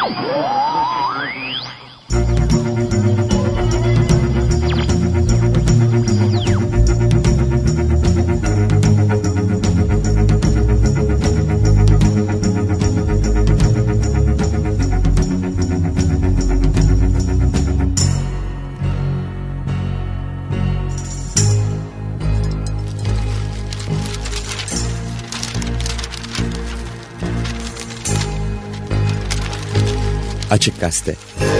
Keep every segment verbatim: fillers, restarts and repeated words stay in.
Açık Gazete.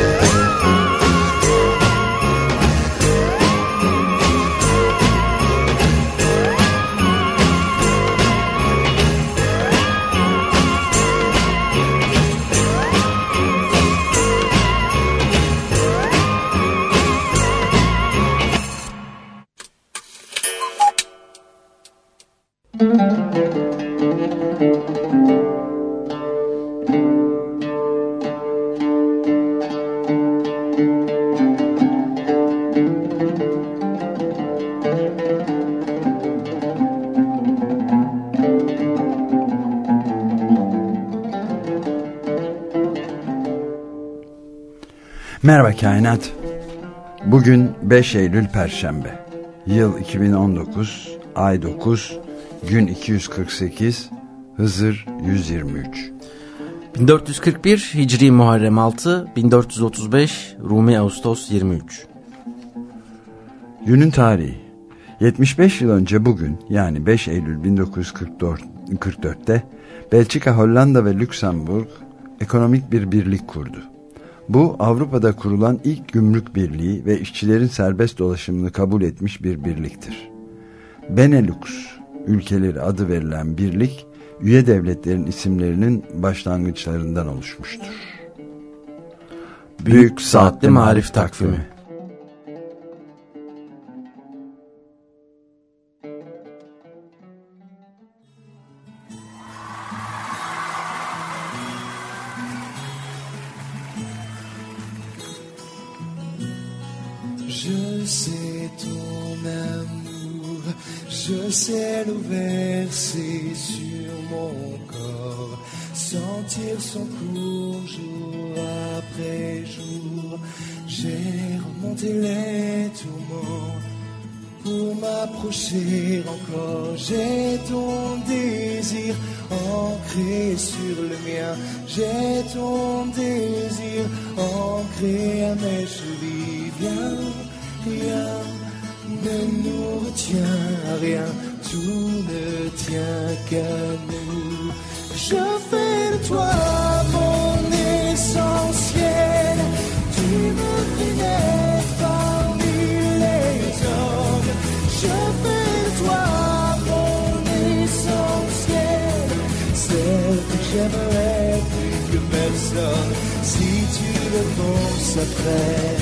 Merhaba Kainat. Bugün beş Eylül Perşembe. Yıl iki bin on dokuz, ay dokuz, gün iki yüz kırk sekiz, Hızır yüz yirmi üç. bin dört yüz kırk bir Hicri Muharrem altı, bin dört yüz otuz beş Rumi Ağustos yirmi üç. Günün tarihi. yetmiş beş yıl önce bugün, yani beş Eylül bin dokuz yüz kırk dörtte Belçika, Hollanda ve Lüksemburg ekonomik bir birlik kurdu. Bu, Avrupa'da kurulan ilk gümrük birliği ve işçilerin serbest dolaşımını kabul etmiş bir birliktir. Benelux ülkeleri adı verilen birlik, üye devletlerin isimlerinin başlangıçlarından oluşmuştur. Büyük, Büyük Saatli Marif Takvimi. Je sais ton amour, je sais le verser sur mon corps, sentir son cours jour après jour. J'ai remonté les tourments pour m'approcher encore. J'ai ton désir ancré sur le mien, j'ai ton désir ancré à mes chevilles. Viens, rien ne nous retient à rien, tout ne tient qu'à nous. Je fais de toi mon essentiel, tu me fais parmi les hommes. Je fais de toi mon essentiel, celle que j'aimerais plus que personne. Si tu le penses après,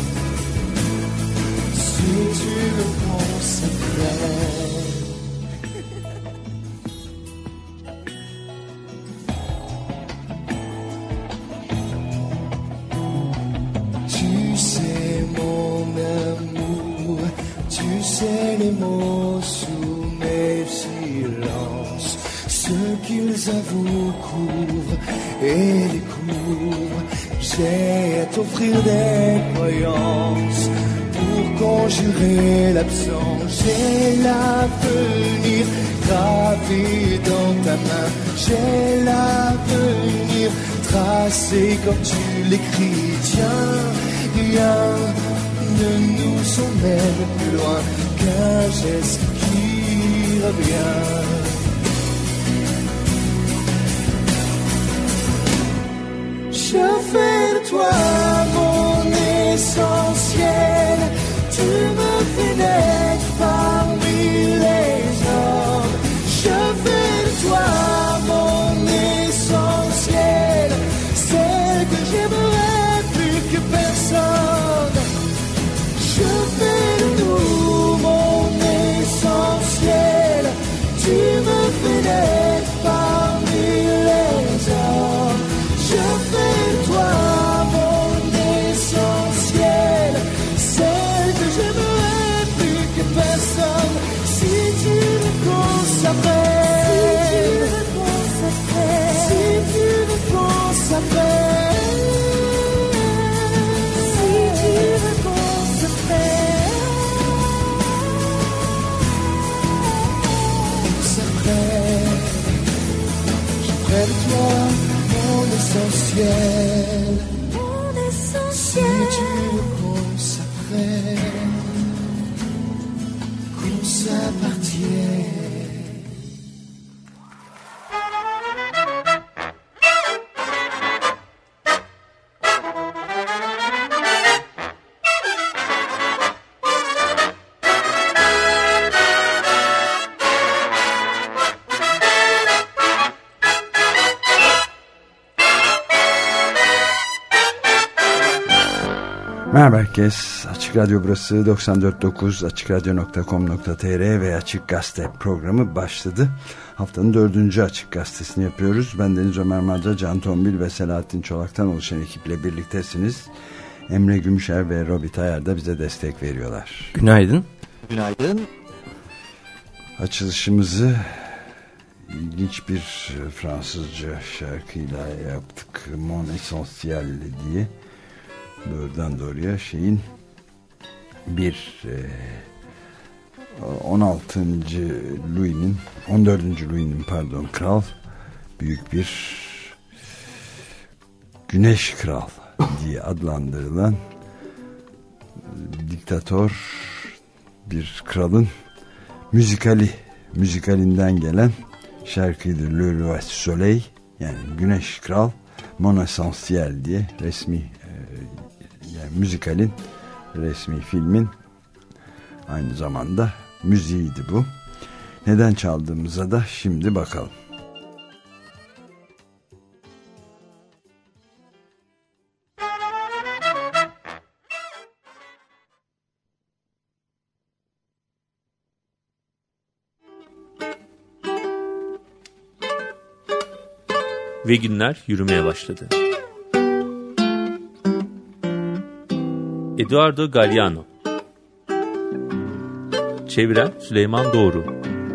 si tu le penses après. Tu sais mon amour, tu sais les mots sous mes silences, ce qu'ils avouent couvrent et découvrent. J'ai à t'offrir des croyances pour conjurer l'absence. J'ai l'avenir gravé dans ta main, j'ai l'avenir tracé comme tu l'écris. Tiens, rien ne nous emmène plus loin qu'un geste qui revient. Je fais de toi mon essentiel, tu me fais naître parmi les hommes. Je fais de toi mon essentiel, celle que j'aimerais plus que personne. Je fais de nous mon essentiel, tu me fais naître parmi les hommes. Je fais de toi mon vers toi, mon essentiel. Mon essentiel. Si tu le consacrais, qu'on s'appartienne. Merhaba herkes. Açık Radyo burası doksan dört nokta dokuz açık radyo nokta com nokta tr ve Açık Gazete programı başladı. Haftanın dördüncü Açık Gazetesini yapıyoruz. Ben Deniz Ömer Madra, Can Tombil ve Selahattin Çolak'tan oluşan ekiple birliktesiniz. Emre Gümüşer ve Robi Tayar da bize destek veriyorlar. Günaydın. Günaydın. Açılışımızı ilginç bir Fransızca şarkıyla yaptık. Mon Essentiel diye. Doğrudan doğruya şeyin bir on altıncı Louis'nin on dördüncü Louis'nin pardon kral, büyük bir Güneş Kral diye adlandırılan diktatör bir kralın müzikali müzikalinden gelen şarkıydı. Le Roi Soleil, yani Güneş Kral Mon Essentiel diye resmi, yani müzikalin, resmi filmin aynı zamanda müziğiydi bu. Neden çaldığımıza da şimdi bakalım. Ve günler yürümeye başladı. Eduardo Galeano. Çeviren Süleyman Doğru.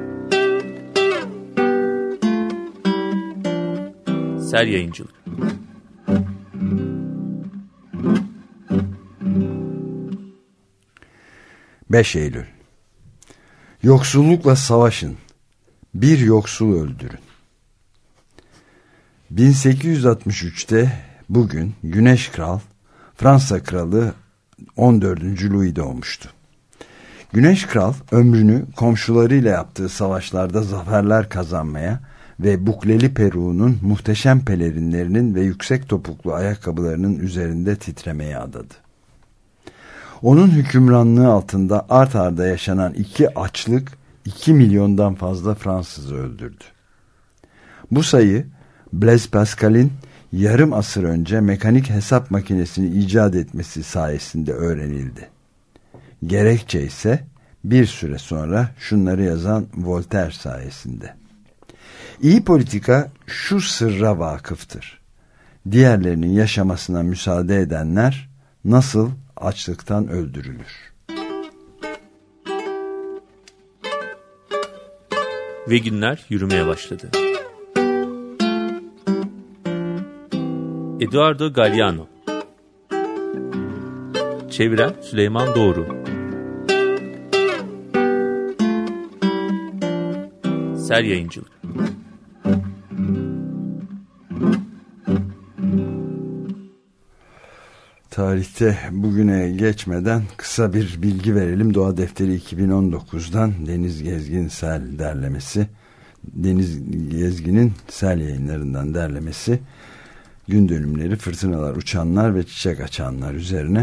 Ser Yayıncılık. beş Eylül. Yoksullukla savaşın. Bir yoksul öldürün. bin sekiz yüz altmış üçte bugün Güneş Kral, Fransa Kralı on dördüncü Louis doğmuştu. Güneş Kral ömrünü komşularıyla yaptığı savaşlarda zaferler kazanmaya ve bukleli peruğunun, muhteşem pelerinlerinin ve yüksek topuklu ayakkabılarının üzerinde titremeye adadı. Onun hükümranlığı altında art arda yaşanan iki açlık iki milyondan fazla Fransızı öldürdü. Bu sayı Blaise Pascal'in yarım asır önce mekanik hesap makinesini icat etmesi sayesinde öğrenildi. Gerekçe ise bir süre sonra şunları yazan Voltaire sayesinde. İyi politika şu sırra vakıftır: diğerlerinin yaşamasına müsaade edenler nasıl açlıktan öldürülür? Ve günler yürümeye başladı. Eduardo Galeano. Çeviren Süleyman Doğru. Ser Yayıncılık. Tarihte bugüne geçmeden kısa bir bilgi verelim. Doğa Defteri iki bin on dokuzdan Deniz Gezgin Sel derlemesi. Deniz Gezgin'in Sel Yayınlarından derlemesi. Gün dönümleri, fırtınalar, uçanlar ve çiçek açanlar üzerine.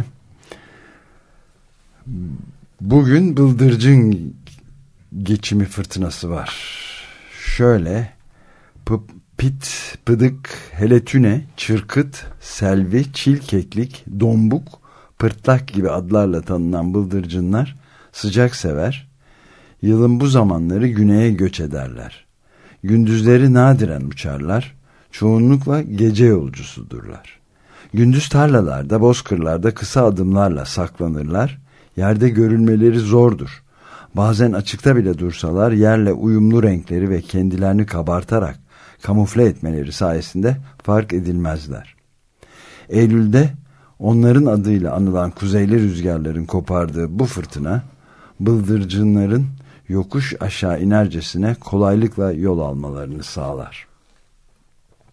Bugün bıldırcın geçimi fırtınası var. Şöyle: pit, pıdık, heletüne, çırkıt, selvi, çilkeklik, dombuk, pırtlak gibi adlarla tanınan bıldırcınlar sıcak sever. Yılın bu zamanları güneye göç ederler. Gündüzleri nadiren uçarlar. Çoğunlukla gece yolcusudurlar. Gündüz tarlalarda, bozkırlarda kısa adımlarla saklanırlar. Yerde görülmeleri zordur. Bazen açıkta bile dursalar yerle uyumlu renkleri ve kendilerini kabartarak kamufle etmeleri sayesinde fark edilmezler. Eylül'de onların adıyla anılan kuzeyli rüzgarların kopardığı bu fırtına, bıldırcınların yokuş aşağı inercesine kolaylıkla yol almalarını sağlar.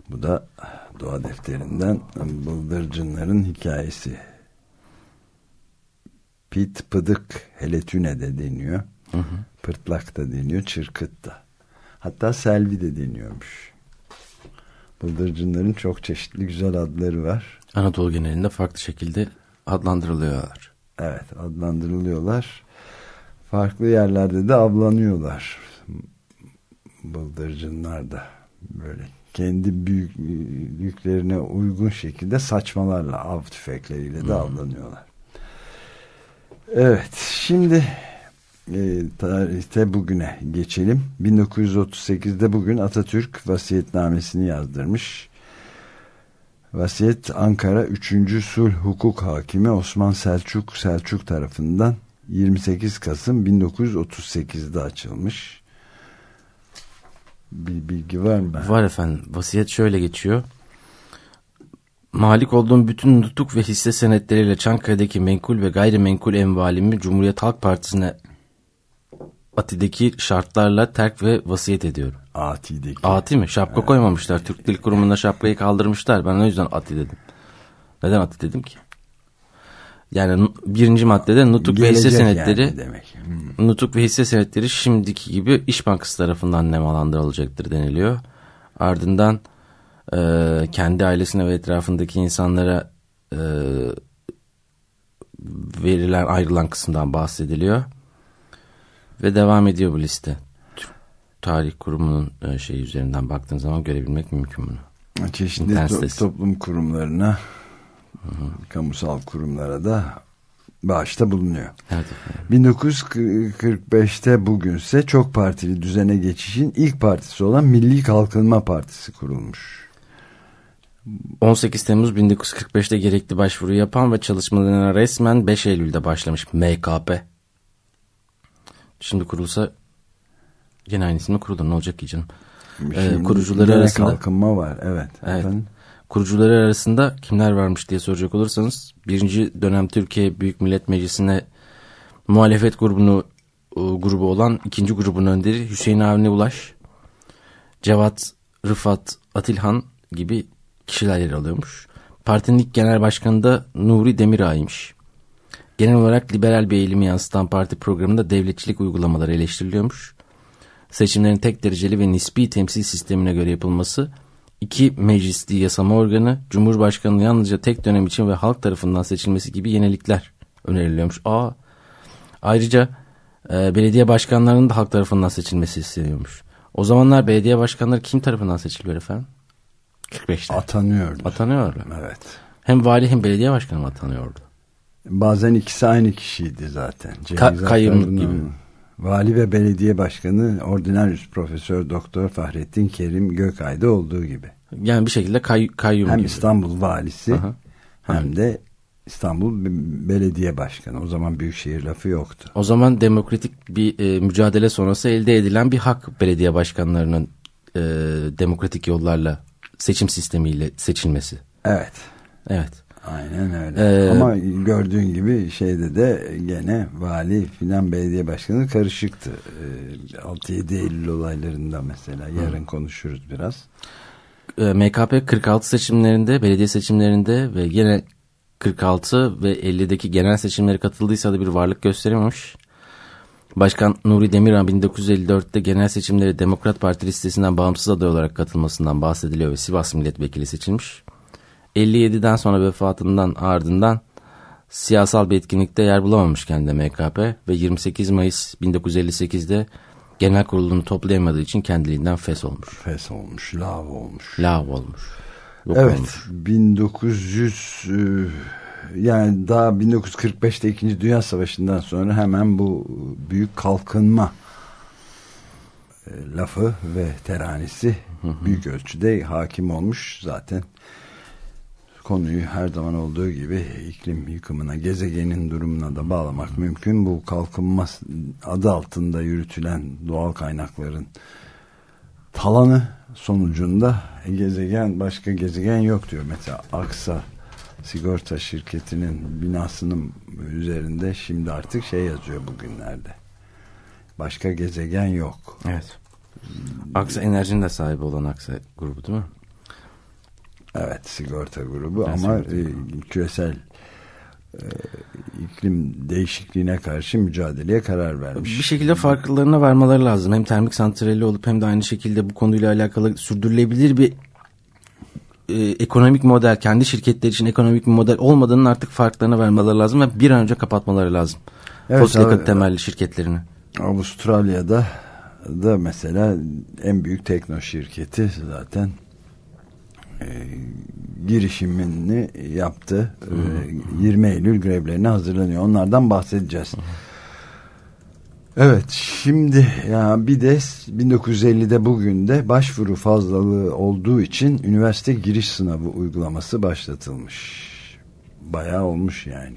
Bu da Doğa Defteri'nden bıldırcınların hikayesi. Pit, pıdık, heletüne de deniyor. Hı hı. Pırtlak da deniyor, çırkıt da. Hatta selvi de deniyormuş. Bıldırcınların çok çeşitli güzel adları var. Anadolu genelinde farklı şekilde adlandırılıyorlar. Evet, adlandırılıyorlar. Farklı yerlerde de avlanıyorlar. Bıldırcınlar da böyle kendi büyüklüklerine uygun şekilde saçmalarla, av tüfekleriyle de hmm. avlanıyorlar. Evet, şimdi e, tarihte bugüne geçelim. bin dokuz yüz otuz sekizde bugün Atatürk vasiyetnamesini yazdırmış. Vasiyet Ankara üçüncü Sulh Hukuk Hakimi Osman Selçuk Selçuk tarafından yirmi sekiz Kasım bin dokuz yüz otuz sekizde açılmış. Bir bilgi var mı? Var efendim. Vasiyet şöyle geçiyor. Malik olduğum bütün nutuk ve hisse senetleriyle Çankaya'daki menkul ve gayrimenkul envalimi Cumhuriyet Halk Partisi'ne Ati'deki şartlarla terk ve vasiyet ediyorum. Ati'deki. Ati mi? Şapka evet. koymamışlar. Türk Dil Kurumu'nda şapkayı kaldırmışlar. Ben o yüzden Ati dedim. Neden Ati dedim ki? Yani birinci maddede nutuk Gelecek ve hisse senetleri yani demek. Hmm. Nutuk ve hisse senetleri şimdiki gibi İş Bankası tarafından nemalandırılacaktır deniliyor. Ardından e, kendi ailesine ve etrafındaki insanlara e, verilen ayrılan kısımdan bahsediliyor. Ve devam ediyor bu liste. Tarih Kurumu'nun e, şey üzerinden baktığın zaman görebilmek mümkün bunu. Çeşitli to- toplum kurumlarına, hı hı. kamusal kurumlara da bağışta bulunuyor. Evet. bin dokuz yüz kırk beşte bugünse çok partili düzene geçişin ilk partisi olan Milli Kalkınma Partisi kurulmuş. on sekiz Temmuz bin dokuz yüz kırk beşte gerekli başvuru yapan ve çalışmalarına resmen beş Eylül'de başlamış M K P. Şimdi kurulsa yine aynı isimle kurulur. Ne olacak ki canım? Ee, kurucuları arasında kalkınma var. Evet. Evet. Kurucuları arasında kimler varmış diye soracak olursanız birinci dönem Türkiye Büyük Millet Meclisi'ne muhalefet grubunu grubu olan ikinci grubun önderi Hüseyin Avni Ulaş, Cevat Rıfat Atilhan gibi kişiler yer alıyormuş. Partinin ilk genel başkanı da Nuri Demirağ'ymış. Genel olarak liberal bir eğilimi yansıtan parti programında devletçilik uygulamaları eleştiriliyormuş. Seçimlerin tek dereceli ve nispi temsil sistemine göre yapılması, iki meclisli yasama organı, Cumhurbaşkanı'nın yalnızca tek dönem için ve halk tarafından seçilmesi gibi yenilikler öneriliyormuş. Aa, ayrıca e, belediye başkanlarının da halk tarafından seçilmesi isteniyormuş. O zamanlar belediye başkanları kim tarafından seçiliyor efendim? kırk beşte. Atanıyordu. Atanıyorlar. Evet. Hem vali hem belediye başkanı atanıyordu. Bazen ikisi aynı kişiydi zaten. Ka- kayyum gibi. Vali ve belediye başkanı Ordinarius Profesör Doktor Fahrettin Kerim Gökay'da olduğu gibi. Yani bir şekilde kay- kayyum hem gibi. İstanbul valisi Aha. hem de İstanbul Belediye Başkanı. O zaman büyükşehir lafı yoktu. O zaman demokratik bir e, mücadele sonrası elde edilen bir hak belediye başkanlarının e, demokratik yollarla seçim sistemiyle seçilmesi. Evet. Evet. Aynen öyle. Ee, Ama gördüğün gibi şeyde de gene vali filan belediye başkanı karışıktı. Ee, altı yedi Eylül olaylarında mesela. Yarın hı. konuşuruz biraz. Ee, M K P kırk altı seçimlerinde, belediye seçimlerinde ve gene kırk altı ve ellideki genel seçimlere katıldıysa da bir varlık gösterememiş. Başkan Nuri Demirağ bin dokuz yüz elli dörtte genel seçimleri Demokrat Parti listesinden bağımsız aday olarak katılmasından bahsediliyor ve Sivas milletvekili seçilmiş. elli yediden sonra vefatından ardından siyasal bir etkinlikte yer bulamamış kendi M K P ve yirmi sekiz Mayıs bin dokuz yüz elli sekizde genel kurulunu toplayamadığı için kendiliğinden fes olmuş. Fes olmuş, lav olmuş. Lav olmuş. Yok evet, olmuş. bin dokuz yüz yani daha bin dokuz yüz kırk beşte İkinci Dünya Savaşı'ndan sonra hemen bu büyük kalkınma lafı ve teranisi hı hı. büyük ölçüde hakim olmuş zaten. Konuyu her zaman olduğu gibi iklim yıkımına, gezegenin durumuna da bağlamak mümkün. Bu kalkınma adı altında yürütülen doğal kaynakların talanı sonucunda gezegen, başka gezegen yok diyor. Mesela Aksa sigorta şirketinin binasının üzerinde şimdi artık şey yazıyor bugünlerde. Başka gezegen yok. Evet. Aksa Enerji'nin de sahibi olan Aksa grubu değil mi? Evet, sigorta grubu Ben ama sigorta e, küresel e, iklim değişikliğine karşı mücadeleye karar vermiş. Bir şekilde farklarına varmaları lazım. Hem termik santrali olup hem de aynı şekilde bu konuyla alakalı sürdürülebilir bir e, ekonomik model, kendi şirketleri için ekonomik bir model olmadığının artık farklarına vermeleri lazım ve bir an önce kapatmaları lazım. Evet, fosil yakıt temelli şirketlerini. Avustralya'da da mesela en büyük tekno şirketi zaten e, girişimini yaptı. E, yirmi Eylül grevlerine hazırlanıyor. Onlardan bahsedeceğiz. Hı. Evet, şimdi ya bir de bin dokuz yüz ellide bugün de başvuru fazlalığı olduğu için üniversite giriş sınavı uygulaması başlatılmış. Bayağı olmuş yani.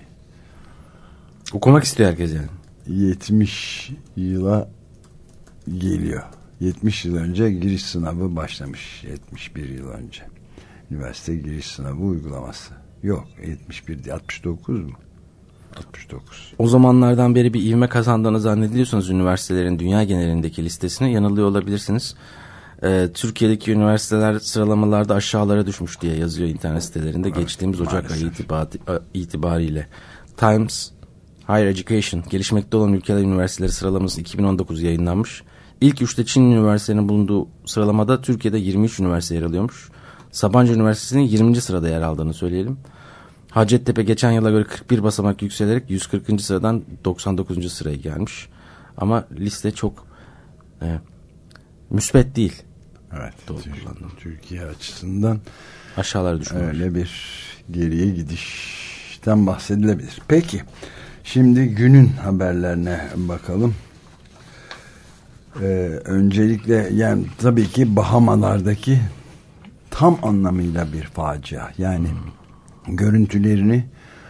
Okumak istiyor herkes yani. yetmiş yıla geliyor. yetmiş yıl önce giriş sınavı başlamış. yetmiş bir yıl önce. Üniversite giriş sınavı uygulaması. Yok, yetmiş bir değil, altmış dokuz mu? altmış dokuz. O zamanlardan beri bir ivme kazandığını zannediyorsanız üniversitelerin dünya genelindeki listesine yanılıyor olabilirsiniz. Ee, Türkiye'deki üniversiteler sıralamalarda aşağılara düşmüş diye yazıyor internet sitelerinde. Evet, geçtiğimiz Ocak ayı itibariyle. Times Higher Education, gelişmekte olan ülkeler üniversiteleri sıralaması iki bin on dokuz yayınlanmış. İlk üçte Çin üniversitelerinin bulunduğu sıralamada Türkiye'de yirmi üç üniversite yer alıyormuş. Sabancı Üniversitesi'nin yirminci sırada yer aldığını söyleyelim. Hacettepe geçen yıla göre kırk bir basamak yükselerek yüz kırkıncı sıradan doksan dokuzuncu sıraya gelmiş. Ama liste çok e, müsbet değil. Evet. Türkiye açısından aşağılara düşmüş. Öyle bir geriye gidişten bahsedilebilir. Peki. Şimdi günün haberlerine bakalım. Ee, öncelikle yani tabii ki Bahamalardaki tam anlamıyla bir facia. Yani hmm. görüntülerini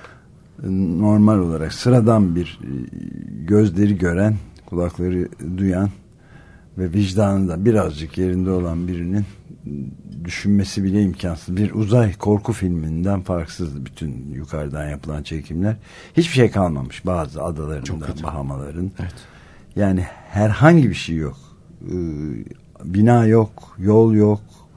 normal olarak sıradan bir gözleri gören, kulakları duyan ve vicdanında birazcık yerinde olan birinin düşünmesi bile imkansız. Bir uzay korku filminden farksız bütün yukarıdan yapılan çekimler. Hiçbir şey kalmamış bazı adalarında, Bahamaların. Evet. Yani herhangi bir şey yok. Ee, bina yok, yol yok.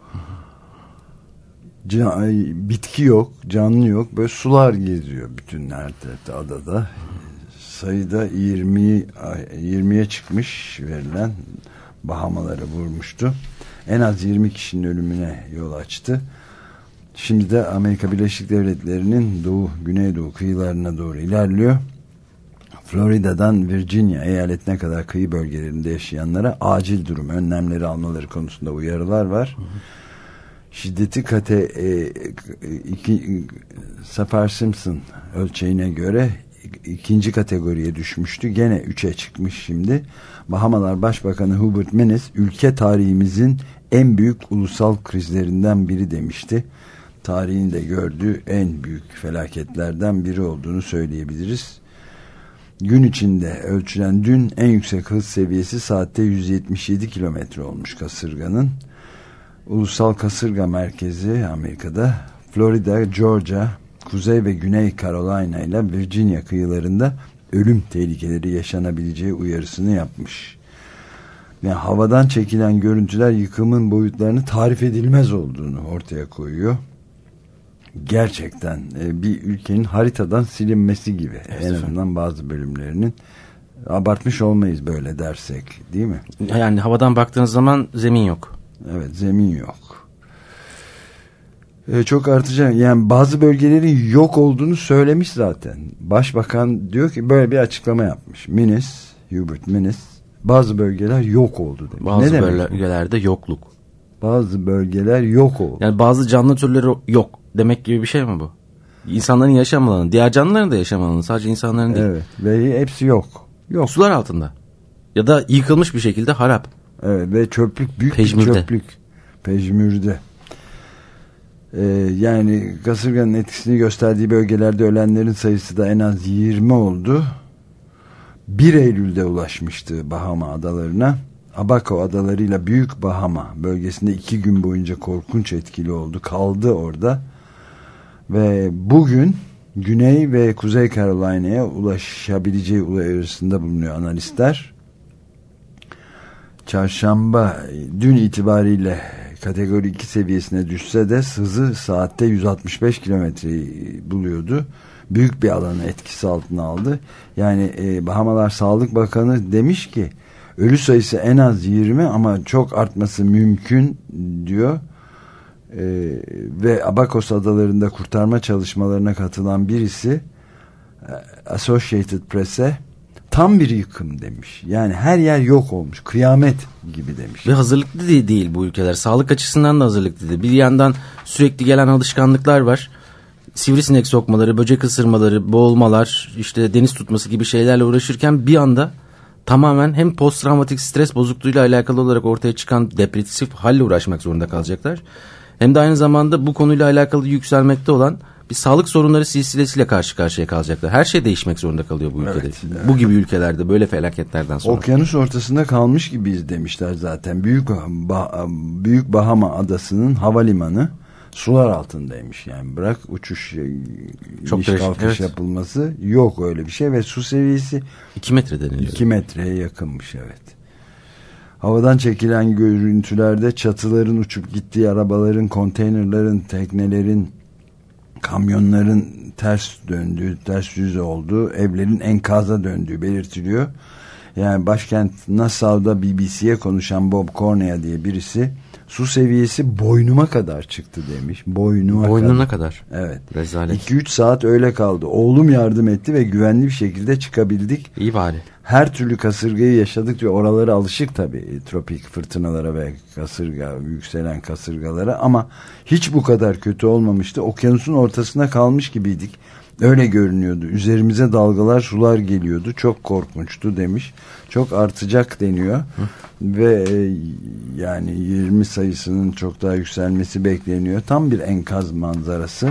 Can, bitki yok, canlı yok. Böyle sular geziyor bütün her tarafta adada. Sayıda yirmi yirmiye çıkmış verilen Bahamaları vurmuştu. En az yirmi kişinin ölümüne yol açtı. Şimdi de Amerika Birleşik Devletleri'nin doğu, güneydoğu kıyılarına doğru ilerliyor. Florida'dan Virginia eyaletine kadar kıyı bölgelerinde yaşayanlara acil durum önlemleri almaları konusunda uyarılar var. Hı hı. Şiddeti kate e, iki, Saffir-Simpson ölçeğine göre ikinci kategoriye düşmüştü. Gene üçe çıkmış şimdi. Bahamalar Başbakanı Hubert Minnis, ülke tarihimizin en büyük ulusal krizlerinden biri demişti. Tarihin de gördüğü en büyük felaketlerden biri olduğunu söyleyebiliriz. Gün içinde ölçülen dün en yüksek hız seviyesi saatte yüz yetmiş yedi kilometre olmuş kasırganın. Ulusal Kasırga Merkezi Amerika'da, Florida, Georgia, Kuzey ve Güney Carolina ile Virginia kıyılarında ölüm tehlikeleri yaşanabileceği uyarısını yapmış. Yani havadan çekilen görüntüler yıkımın boyutlarını tarif edilmez olduğunu ortaya koyuyor. Gerçekten bir ülkenin haritadan silinmesi gibi. Evet, en azından bazı bölümlerinin. Abartmış olmayız böyle dersek, değil mi? Yani havadan baktığınız zaman zemin yok. Evet, zemin yok. Ee, çok artacak. Yani bazı bölgelerin yok olduğunu söylemiş zaten. Başbakan diyor ki böyle bir açıklama yapmış. Minnis, Hubert Minnis, bazı bölgeler yok oldu demiş. Bazı ne bölgelerde yokluk. Bazı bölgeler yok oldu. Yani bazı canlı türleri yok demek gibi bir şey mi bu? İnsanların yaşam alanı, diğer canlıların da yaşam alanı, sadece insanların değil. Evet, ve hepsi yok. Yok. Sular altında. Ya da yıkılmış bir şekilde harap. Evet, ve çöplük, büyük Pejmürde. bir çöplük. Pejmürde. Ee, yani kasırganın etkisini gösterdiği bölgelerde ölenlerin sayısı da en az yirmi oldu. bir Eylül'de ulaşmıştı Bahama adalarına. Abaco adalarıyla Büyük Bahama bölgesinde iki gün boyunca korkunç etkili oldu. Kaldı orada. Ve bugün Güney ve Kuzey Carolina'ya ulaşabileceği uyarısında bulunuyor analistler. Çarşamba, dün itibariyle kategori iki seviyesine düşse de hızı saatte yüz altmış beş kilometreyi buluyordu. Büyük bir alanı etkisi altına aldı. Yani e, Bahamalar Sağlık Bakanı demiş ki ölü sayısı en az yirmi ama çok artması mümkün diyor. E, ve Abakos adalarında kurtarma çalışmalarına katılan birisi Associated Press'e tam bir yıkım demiş. Yani her yer yok olmuş. Kıyamet gibi demiş. Ve hazırlıklı değil, değil bu ülkeler. Sağlık açısından da hazırlıklı değil. Bir yandan sürekli gelen alışkanlıklar var. Sivrisinek sokmaları, böcek ısırmaları, boğulmalar, işte deniz tutması gibi şeylerle uğraşırken bir anda tamamen hem posttraumatik stres bozukluğuyla alakalı olarak ortaya çıkan depresif halle uğraşmak zorunda kalacaklar. Hem de aynı zamanda bu konuyla alakalı yükselmekte olan bir sağlık sorunları silsilesiyle karşı karşıya kalacaklar. Her şey değişmek zorunda kalıyor bu ülkede. Evet, evet. Bu gibi ülkelerde böyle felaketlerden sonra. Okyanus ortasında kalmış gibiyiz demişler zaten. Büyük bah Büyük Bahama adasının havalimanı sular altındaymış. Yani bırak uçuş, çok iniş kalkış evet. yapılması yok öyle bir şey ve su seviyesi iki metre deniliyor. iki metreye yakınmış evet. Havadan çekilen görüntülerde çatıların uçup gittiği, arabaların, konteynerlerin, teknelerin, kamyonların ters döndüğü, ters yüz olduğu, evlerin enkaza döndüğü belirtiliyor. Yani başkent Nassau'da B B C'ye konuşan Bob Cornea diye birisi su seviyesi boynuma kadar çıktı demiş. Boynuma Boynuna kadar. kadar. Evet. Rezalet. iki üç saat öyle kaldı. Oğlum yardım etti ve güvenli bir şekilde çıkabildik. İyi bari. Her türlü kasırgayı yaşadık diyor. Oralara alışık tabii tropik fırtınalara ve kasırga, yükselen kasırgalara ama hiç bu kadar kötü olmamıştı. Okyanusun ortasına kalmış gibiydik. Öyle görünüyordu. Üzerimize dalgalar, sular geliyordu. Çok korkunçtu demiş. Çok artacak deniyor. Hı. Ve e, yani yirmi sayısının çok daha yükselmesi bekleniyor. Tam bir enkaz manzarası.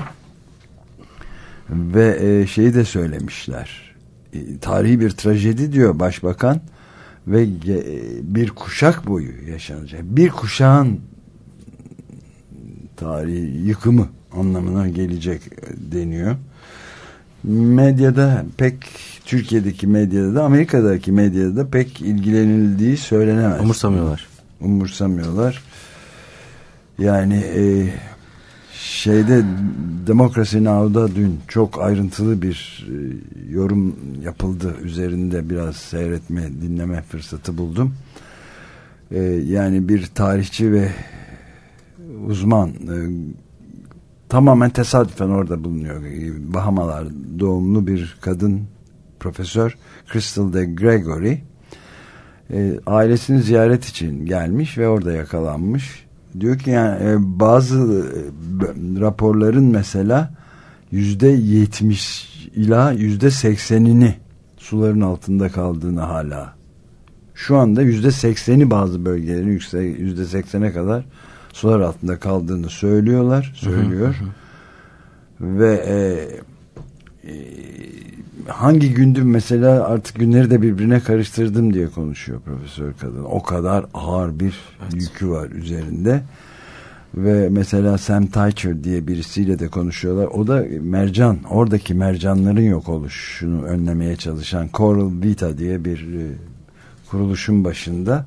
Ve e, şeyi de söylemişler. E, tarihi bir trajedi diyor başbakan. Ve e, bir kuşak boyu yaşanacak. Bir kuşağın tarihi yıkımı anlamına gelecek deniyor. Medyada pek, Türkiye'deki medyada da Amerika'daki medyada da pek ilgilenildiği söylenemez. Umursamıyorlar. Umursamıyorlar. Yani e, şeyde Democracy Now'da dün çok ayrıntılı bir e, yorum yapıldı. Üzerinde biraz seyretme, dinleme fırsatı buldum. E, yani bir tarihçi ve uzman e, tamamen tesadüfen orada bulunuyor. Bahamalar doğumlu bir kadın profesör Crystal de Gregory e, ailesini ziyaret için gelmiş ve orada yakalanmış. Diyor ki yani e, bazı e, raporların mesela yüzde yetmiş ila yüzde seksenini suların altında kaldığını hala. Şu anda yüzde sekseni bazı bölgelerin yüzde seksene kadar sular altında kaldığını söylüyorlar, söylüyor. Hı hı hı. Ve e, e, hangi gündü mesela artık günleri de birbirine karıştırdım diye konuşuyor profesör kadın. O kadar ağır bir evet. yükü var üzerinde. Ve mesela Sam Teicher diye birisiyle de konuşuyorlar. O da mercan, oradaki mercanların yok oluşunu önlemeye çalışan Coral Vita diye bir e, kuruluşun başında.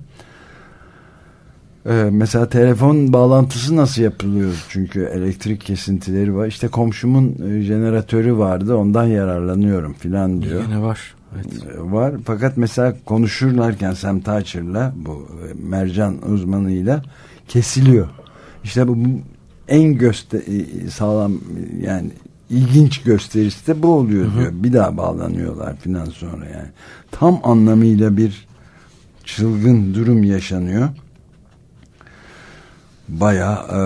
Ee, mesela telefon bağlantısı nasıl yapılıyor? Çünkü elektrik kesintileri var. İşte komşumun e, jeneratörü vardı, ondan yararlanıyorum filan diyor. Yine var. Evet. Ee, var. Fakat mesela konuşurlarken Sam Teicher'la, bu e, mercan uzmanıyla kesiliyor. İşte bu en göster sağlam yani ilginç gösterisi de bu oluyor hı hı. diyor. Bir daha bağlanıyorlar filan sonra yani. Tam anlamıyla bir çılgın durum yaşanıyor. Bayağı e,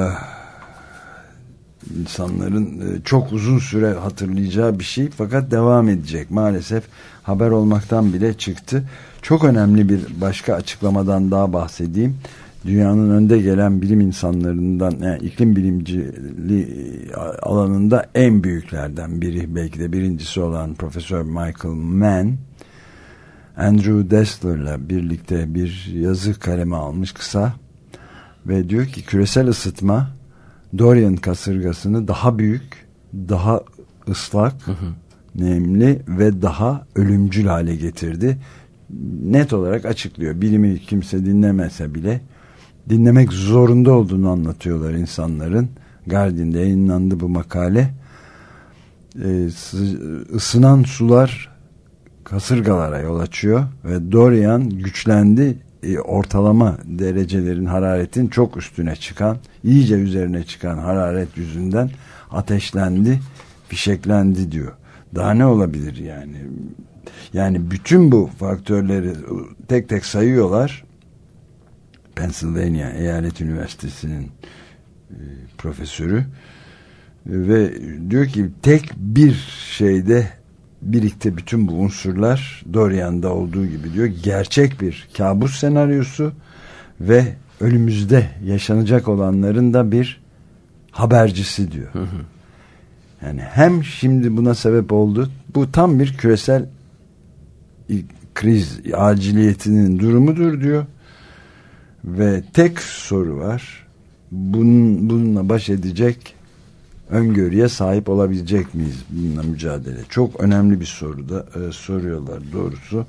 insanların e, çok uzun süre hatırlayacağı bir şey fakat devam edecek. Maalesef haber olmaktan bile çıktı. Çok önemli bir başka açıklamadan daha bahsedeyim. Dünyanın önde gelen bilim insanlarından, yani iklim bilimciliği alanında en büyüklerden biri, belki de birincisi olan Profesör Michael Mann, Andrew Dessler'la birlikte bir yazı kaleme almış kısa. Ve diyor ki küresel ısıtma Dorian kasırgasını daha büyük, daha ıslak, hı hı. nemli ve daha ölümcül hale getirdi. Net olarak açıklıyor. Bilimi kimse dinlemese bile dinlemek zorunda olduğunu anlatıyorlar insanların. Guardian'da yayınlandı bu makale. Ee, ısınan sular kasırgalara yol açıyor ve Dorian güçlendi. Ee, ortalama derecelerin, hararetin çok üstüne çıkan, iyice üzerine çıkan hararet yüzünden ateşlendi, fişeklendi diyor. Daha ne olabilir yani? Yani bütün bu faktörleri tek tek sayıyorlar. Pennsylvania Eyalet Üniversitesi'nin e, profesörü ve diyor ki tek bir şeyde birlikte bütün bu unsurlar Dorian'da olduğu gibi diyor, gerçek bir kabus senaryosu ve önümüzde yaşanacak olanların da bir habercisi diyor. Hı hı. Yani hem şimdi buna sebep oldu, bu tam bir küresel kriz aciliyetinin durumudur diyor ve tek soru var, bunun, bununla baş edecek öngörüye sahip olabilecek miyiz bununla mücadele? Çok önemli bir soru da e, soruyorlar doğrusu.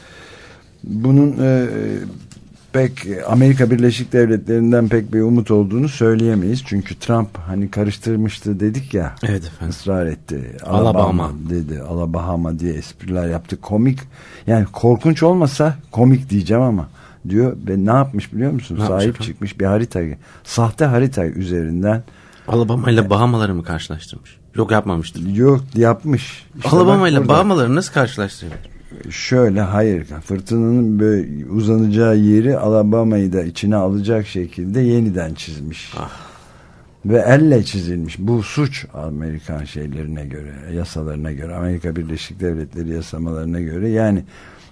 Bunun e, pek Amerika Birleşik Devletleri'nden pek bir umut olduğunu söyleyemeyiz. Çünkü Trump hani karıştırmıştı dedik ya. Evet efendim. Israr etti. Alabama, Alabama dedi. Alabama diye espriler yaptı. Komik, yani korkunç olmasa komik diyeceğim ama diyor ve ne yapmış biliyor musun? Ne Sahip yapmış çıkmış bir harita, sahte harita üzerinden Alabama ile Bahamaları mı karşılaştırmış? Yok, yapmamıştır. Yok, yapmış. İşte Alabama ile Bahamaları nasıl karşılaştırmış? Şöyle, hayır, fırtınanın böyle uzanacağı yeri Alabama'yı da içine alacak şekilde yeniden çizmiş. Ah. Ve elle çizilmiş. Bu suç Amerikan şeylerine göre, yasalarına göre, Amerika Birleşik Devletleri yasamalarına göre. Yani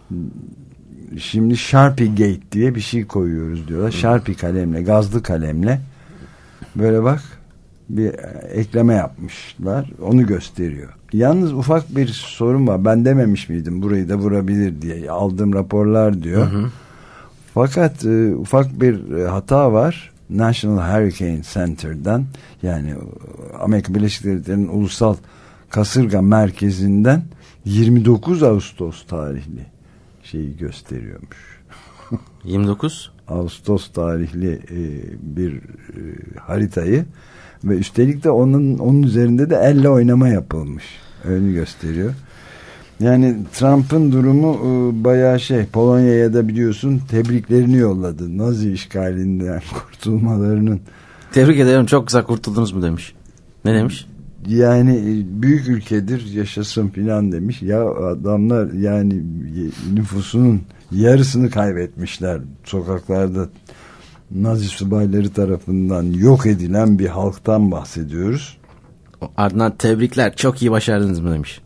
şimdi Sharpie Gate diye bir şey koyuyoruz diyorlar. Sharpie kalemle, gazlı kalemle böyle bak bir ekleme yapmışlar. Onu gösteriyor. Yalnız ufak bir sorun var. Ben dememiş miydim burayı da vurabilir diye. Aldığım raporlar diyor. Hı hı. Fakat e, ufak bir e, hata var. National Hurricane Center'dan, yani Amerika Birleşik Devletleri'nin ulusal kasırga merkezinden yirmi dokuz Ağustos tarihli şeyi gösteriyormuş. yirmi dokuz Ağustos tarihli e, bir e, haritayı ve üstelik de onun onun üzerinde de elle oynama yapılmış. Öyle gösteriyor. Yani Trump'ın durumu e, bayağı şey. Polonya'ya da biliyorsun tebriklerini yolladı. Nazi işgalinden kurtulmalarının. Tebrik ederim, çok güzel kurtuldunuz mu demiş. Ne demiş? Yani büyük ülkedir, yaşasın filan demiş. Ya adamlar yani nüfusunun yarısını kaybetmişler. Sokaklarda Nazi subayları tarafından yok edilen bir halktan bahsediyoruz. Ardından tebrikler, çok iyi başardınız mı demiş.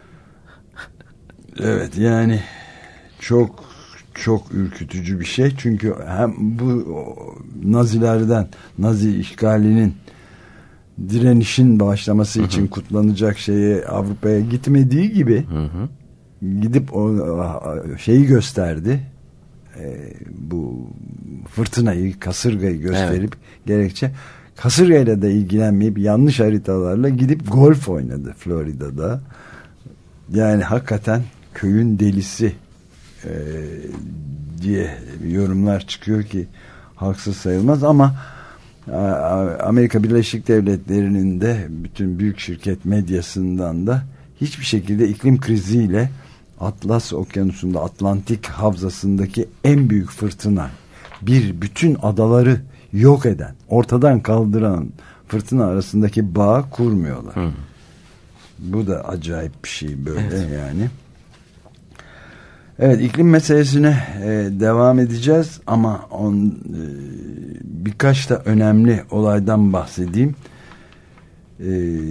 Evet, yani çok çok ürkütücü bir şey. Çünkü hem bu Nazilerden, Nazi işgalinin direnişin başlaması için hı hı. kutlanacak şeye Avrupa'ya gitmediği gibi hı hı. gidip o şeyi gösterdi. E, bu fırtınayı, kasırgayı gösterip evet. gerekçe kasırgayla da ilgilenmeyip yanlış haritalarla gidip golf oynadı Florida'da. Yani hakikaten köyün delisi e, diye yorumlar çıkıyor ki haksız sayılmaz ama Amerika Birleşik Devletleri'nin de bütün büyük şirket medyasından da hiçbir şekilde iklim kriziyle Atlas Okyanusu'nda, Atlantik havzasındaki en büyük fırtına, bir bütün adaları yok eden, ortadan kaldıran fırtına arasındaki bağ kurmuyorlar. Hı. Bu da acayip bir şey böyle evet. yani. Evet, iklim meselesine e, devam edeceğiz ama on, e, birkaç da önemli olaydan bahsedeyim. E,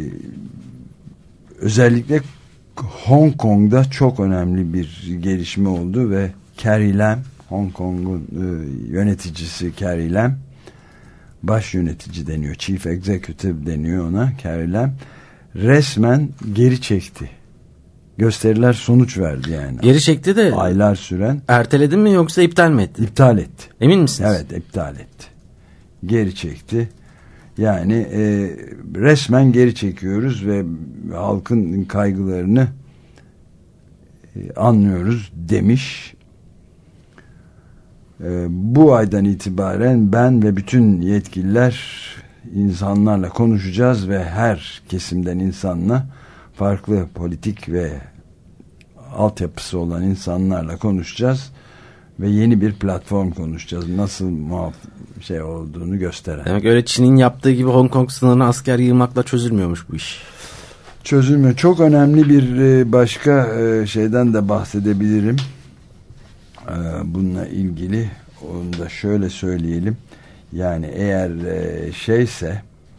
özellikle Hong Kong'da çok önemli bir gelişme oldu ve Carrie Lam, Hong Kong'un e, yöneticisi Carrie Lam, baş yönetici deniyor, Chief Executive deniyor ona, Carrie Lam resmen geri çekti. Gösteriler sonuç verdi yani. Geri çekti de aylar süren. Erteledin mi yoksa iptal mi etti? İptal etti. Emin misiniz? Evet, iptal etti. Geri çekti. Yani e, resmen geri çekiyoruz ve halkın kaygılarını e, anlıyoruz demiş. e, bu aydan itibaren ben ve bütün yetkililer insanlarla konuşacağız ve her kesimden insanla, farklı politik ve altyapısı olan insanlarla konuşacağız ve yeni bir platform konuşacağız. Nasıl muhaf şey olduğunu gösteren. Demek öyle Çin'in yaptığı gibi Hong Kong sınırına asker yığmakla çözülmüyormuş bu iş. Çözülmüyor. Çok önemli bir başka şeyden de bahsedebilirim. Bununla ilgili onu da şöyle söyleyelim. Yani eğer şeyse,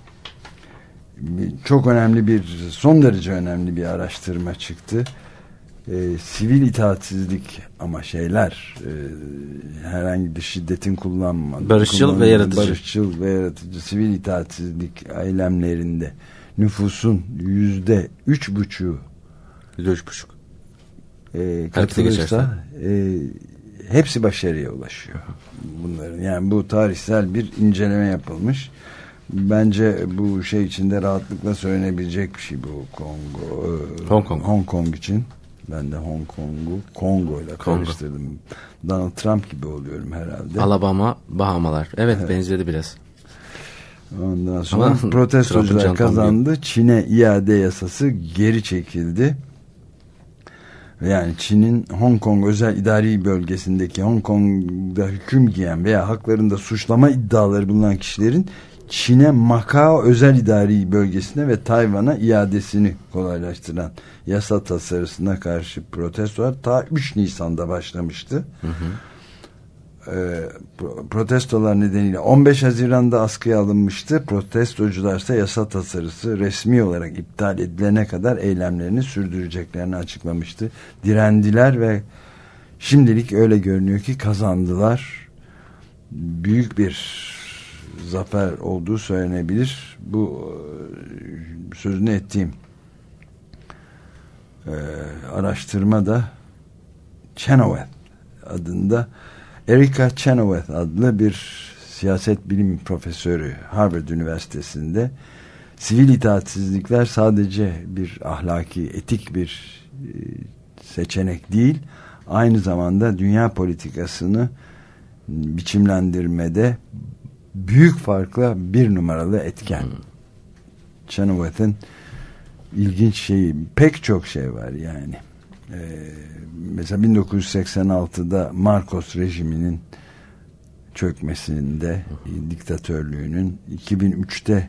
çok önemli bir, son derece önemli bir araştırma çıktı. E, sivil itaatsizlik ama şeyler e, herhangi bir şiddetin kullanmadığı, barışçıl ve yaratıcı barışçıl ve yaratıcı sivil itaatsizlik eylemlerinde nüfusun yüzde üç buçuğu yüzde üç buçuk e, katılırsa e, hepsi başarıya ulaşıyor bunların. Yani bu tarihsel bir inceleme yapılmış. Bence bu şey içinde rahatlıkla söylenebilecek bir şey bu Kongo, Hong Kong, Hong Kong için. Ben de Hong Kong'u Kongo ile karıştırdım. Donald Trump gibi oluyorum herhalde. Alabama, Bahamalar. Evet, evet. Benzedi biraz. Ondan sonra ama protestocular kazandı. Çin'e iade yasası geri çekildi. Yani Çin'in Hong Kong özel idari bölgesindeki Hong Kong'da hüküm giyen veya haklarında suçlama iddiaları bulunan kişilerin Çin'e Macao özel idari bölgesine ve Tayvan'a iadesini kolaylaştıran yasa tasarısına karşı protestolar ta üç Nisan'da başlamıştı. Hı hı. Ee, protestolar nedeniyle on beş Haziran'da askıya alınmıştı. Protestocular ise yasa tasarısı resmi olarak iptal edilene kadar eylemlerini sürdüreceklerini açıklamıştı. Direndiler ve şimdilik öyle görünüyor ki kazandılar. Büyük bir zafer olduğu söylenebilir. Bu sözünü ettiğim e, araştırma da Chenoweth adında, Erica Chenoweth adlı bir siyaset bilim profesörü Harvard Üniversitesi'nde, sivil itaatsizlikler sadece bir ahlaki, etik bir e, seçenek değil, aynı zamanda dünya politikasını biçimlendirmede büyük farkla bir numaralı etken. Hmm. Chenoweth'in ilginç şeyi, pek çok şey var yani. Ee, mesela bin dokuz yüz seksen altıda Marcos rejiminin çökmesinde, hmm. diktatörlüğünün, iki bin üçte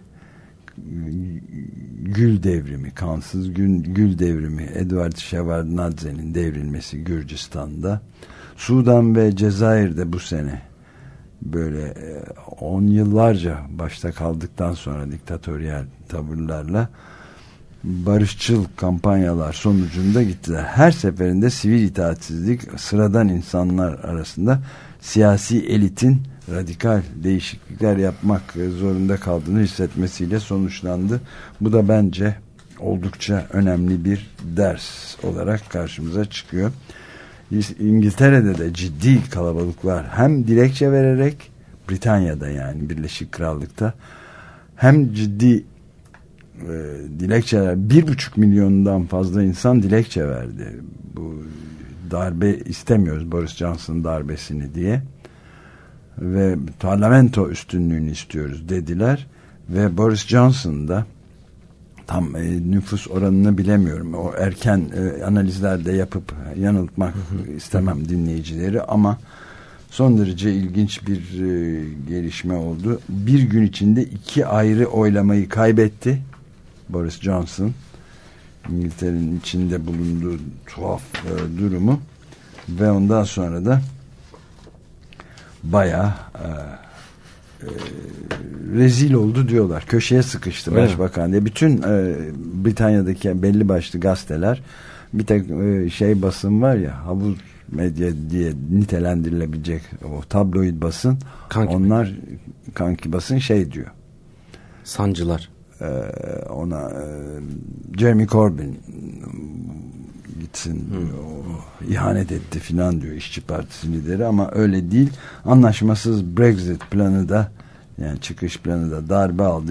Gül devrimi, kansız Gül, Gül devrimi, Eduard Shevardnadze'nin devrilmesi Gürcistan'da, Sudan ve Cezayir'de bu sene böyle on yıllarca başta kaldıktan sonra diktatöryel tavırlarla barışçıl kampanyalar sonucunda gittiler. Her seferinde sivil itaatsizlik sıradan insanlar arasında siyasi elitin radikal değişiklikler yapmak zorunda kaldığını hissetmesiyle sonuçlandı. Bu da bence oldukça önemli bir ders olarak karşımıza çıkıyor. İngiltere'de de ciddi kalabalıklar hem dilekçe vererek, Britanya'da yani Birleşik Krallık'ta, hem ciddi e, dilekçeler, bir buçuk milyondan fazla insan dilekçe verdi. Bu darbe istemiyoruz, Boris Johnson darbesini diye ve parlamento üstünlüğünü istiyoruz dediler ve Boris Johnson da tam e, nüfus oranını bilemiyorum. O erken e, analizlerde yapıp yanıltmak istemem dinleyicileri ama son derece ilginç bir e, gelişme oldu. Bir gün içinde iki ayrı oylamayı kaybetti Boris Johnson. İngiltere'nin içinde bulunduğu tuhaf e, durumu ve ondan sonra da bayağı e, e, rezil oldu diyorlar. Köşeye sıkıştı evet. Başbakan diye. Bütün e, Britanya'daki belli başlı gazeteler, bir tek e, şey basın var ya, havuz medya diye nitelendirilebilecek o tabloid basın, kanki onlar mi? Kanki basın şey diyor. Sancılar. E, ona e, Jeremy Corbyn gitsin hmm. o, ihanet etti filan diyor İşçi Partisi lideri, ama öyle değil. Anlaşmasız Brexit planı da, yani çıkış planı da darbe aldı,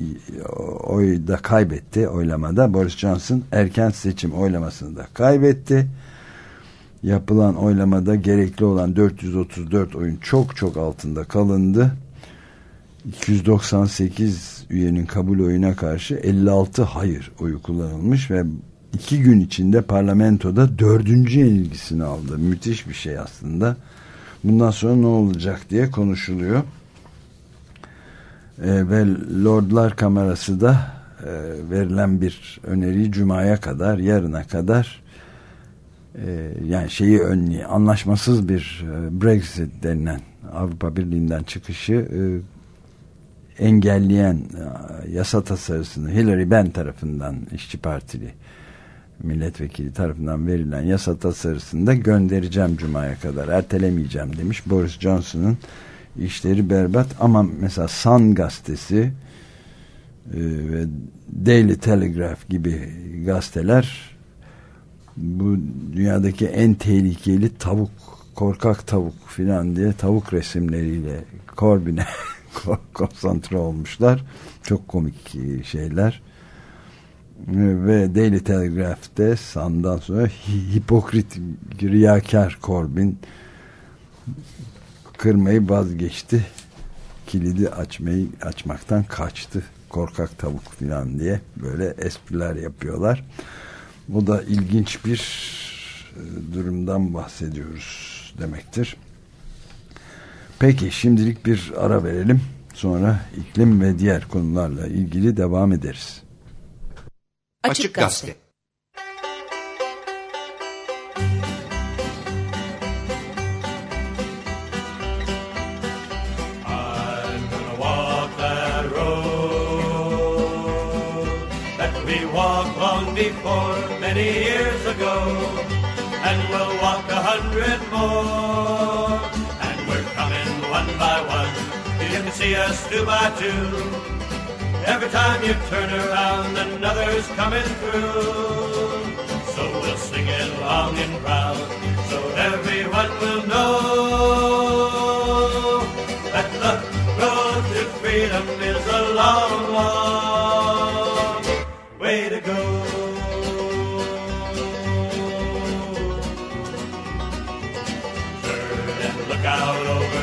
oyu da kaybetti oylamada. Boris Johnson erken seçim oylamasını da kaybetti. yapılan oylamada gerekli olan dört yüz otuz dört oyun çok çok altında kalındı. iki yüz doksan sekiz üyenin kabul oyuna karşı elli altı hayır oyu kullanılmış ve iki gün içinde parlamentoda dördüncü yenilgisini aldı. Müthiş bir şey aslında. Bundan sonra ne olacak diye konuşuluyor. E, ve Lordlar Kamerası da e, verilen bir öneriyi Cuma'ya kadar, yarına kadar e, yani şeyi önleye, anlaşmasız bir e, Brexit denilen Avrupa Birliği'nden çıkışı e, engelleyen e, yasa tasarısını Hillary Benn tarafından, İşçi Partili milletvekili tarafından verilen yasa tasarısını da göndereceğim Cuma'ya kadar, ertelemeyeceğim demiş. Boris Johnson'ın işleri berbat ama mesela Sun gazetesi e, ve Daily Telegraph gibi gazeteler bu dünyadaki en tehlikeli tavuk, korkak tavuk filan diye tavuk resimleriyle Corbyn'e konsantre olmuşlar. Çok komik şeyler. Ve Daily Telegraph'te Sun'dan sonra hipokrit, riyakar Corbyn kırmayı vazgeçti. Kilidi açmayı açmaktan kaçtı. Korkak tavuk filan diye böyle espriler yapıyorlar. Bu da ilginç bir durumdan bahsediyoruz demektir. Peki şimdilik bir ara verelim. Sonra iklim ve diğer konularla ilgili devam ederiz. Açık Gazete. Before many years ago, and we'll walk a hundred more, and we're coming one by one. You can see us two by two. Every time you turn around, another's coming through. So we'll sing it long and proud, so everyone will know that the road to freedom is a long, long way to go. Out over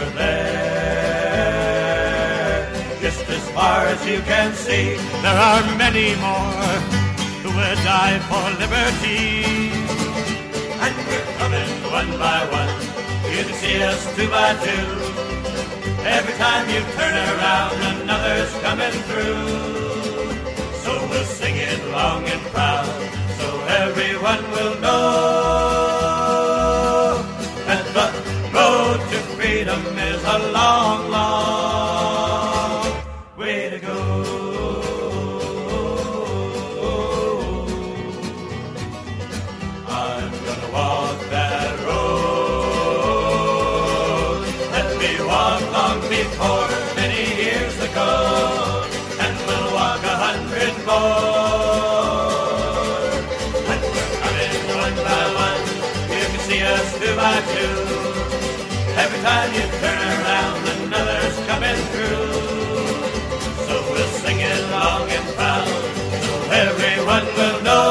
there, just as far as you can see, there are many more who would die for liberty. And we're coming one by one, you can see us two by two. Every time you turn around, another's coming through. So we'll sing it long and proud, so everyone will know that the road to freedom is a long, long way to go. I'm gonna walk that road that we walked long before many years ago, and we'll walk a hundred more. And we're coming one by one, you can see us two by two. Every time you turn around, another's coming through. So we'll sing it long and proud, so everyone will know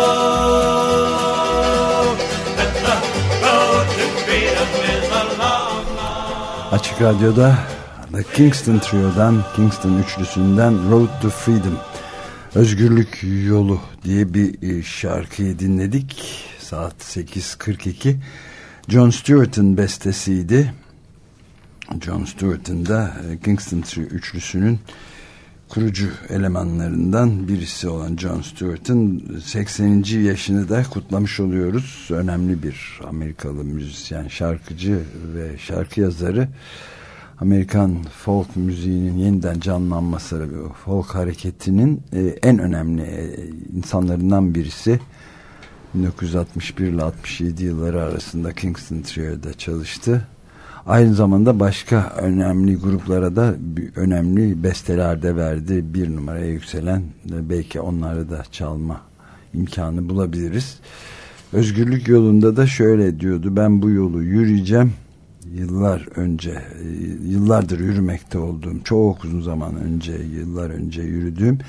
that the road to freedom is a long, long. Açık Radyo'da The Kingston Trio'dan, Kingston üçlüsünden Road to Freedom, Özgürlük Yolu diye bir şarkıyı dinledik. Saat sekiz kırk iki. John Stewart'ın bestesiydi. John Stewart'ın da Kingston Trio üçlüsünün kurucu elemanlarından birisi olan John Stewart'ın sekseninci yaşını da kutlamış oluyoruz. Önemli bir Amerikalı müzisyen, şarkıcı ve şarkı yazarı. Amerikan folk müziğinin yeniden canlanması, folk hareketinin en önemli insanlarından birisi. bin dokuz yüz altmış bir ile altmış yedi yılları arasında Kingston Trio'da çalıştı. Aynı zamanda başka önemli gruplara da önemli besteler de verdi. Bir numaraya yükselen, belki onları da çalma imkanı bulabiliriz. Özgürlük yolunda da şöyle diyordu: ben bu yolu yürüyeceğim. Yıllar önce, yıllardır yürümekte olduğum, çok uzun zaman önce, yıllar önce yürüdüğüm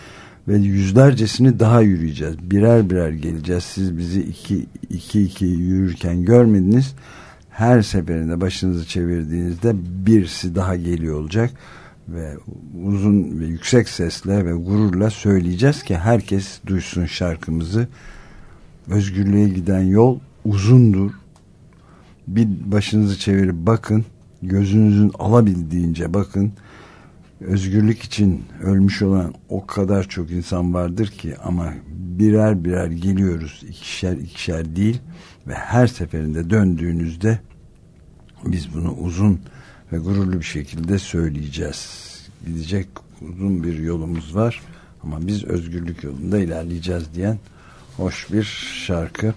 ve yüzlercesini daha yürüyeceğiz. Birer birer geleceğiz. Siz bizi iki iki, iki yürürken görmediniz. Her seferinde başınızı çevirdiğinizde birisi daha geliyor olacak ve uzun ve yüksek sesle ve gururla söyleyeceğiz ki herkes duysun şarkımızı. Özgürlüğe giden yol uzundur. Bir başınızı çevirip bakın, gözünüzün alabildiğince bakın. Özgürlük için ölmüş olan o kadar çok insan vardır ki, ama birer birer geliyoruz, ikişer ikişer değil, ve her seferinde döndüğünüzde biz bunu uzun ve gururlu bir şekilde söyleyeceğiz. Gidecek uzun bir yolumuz var ama biz özgürlük yolunda ilerleyeceğiz diyen hoş bir şarkı.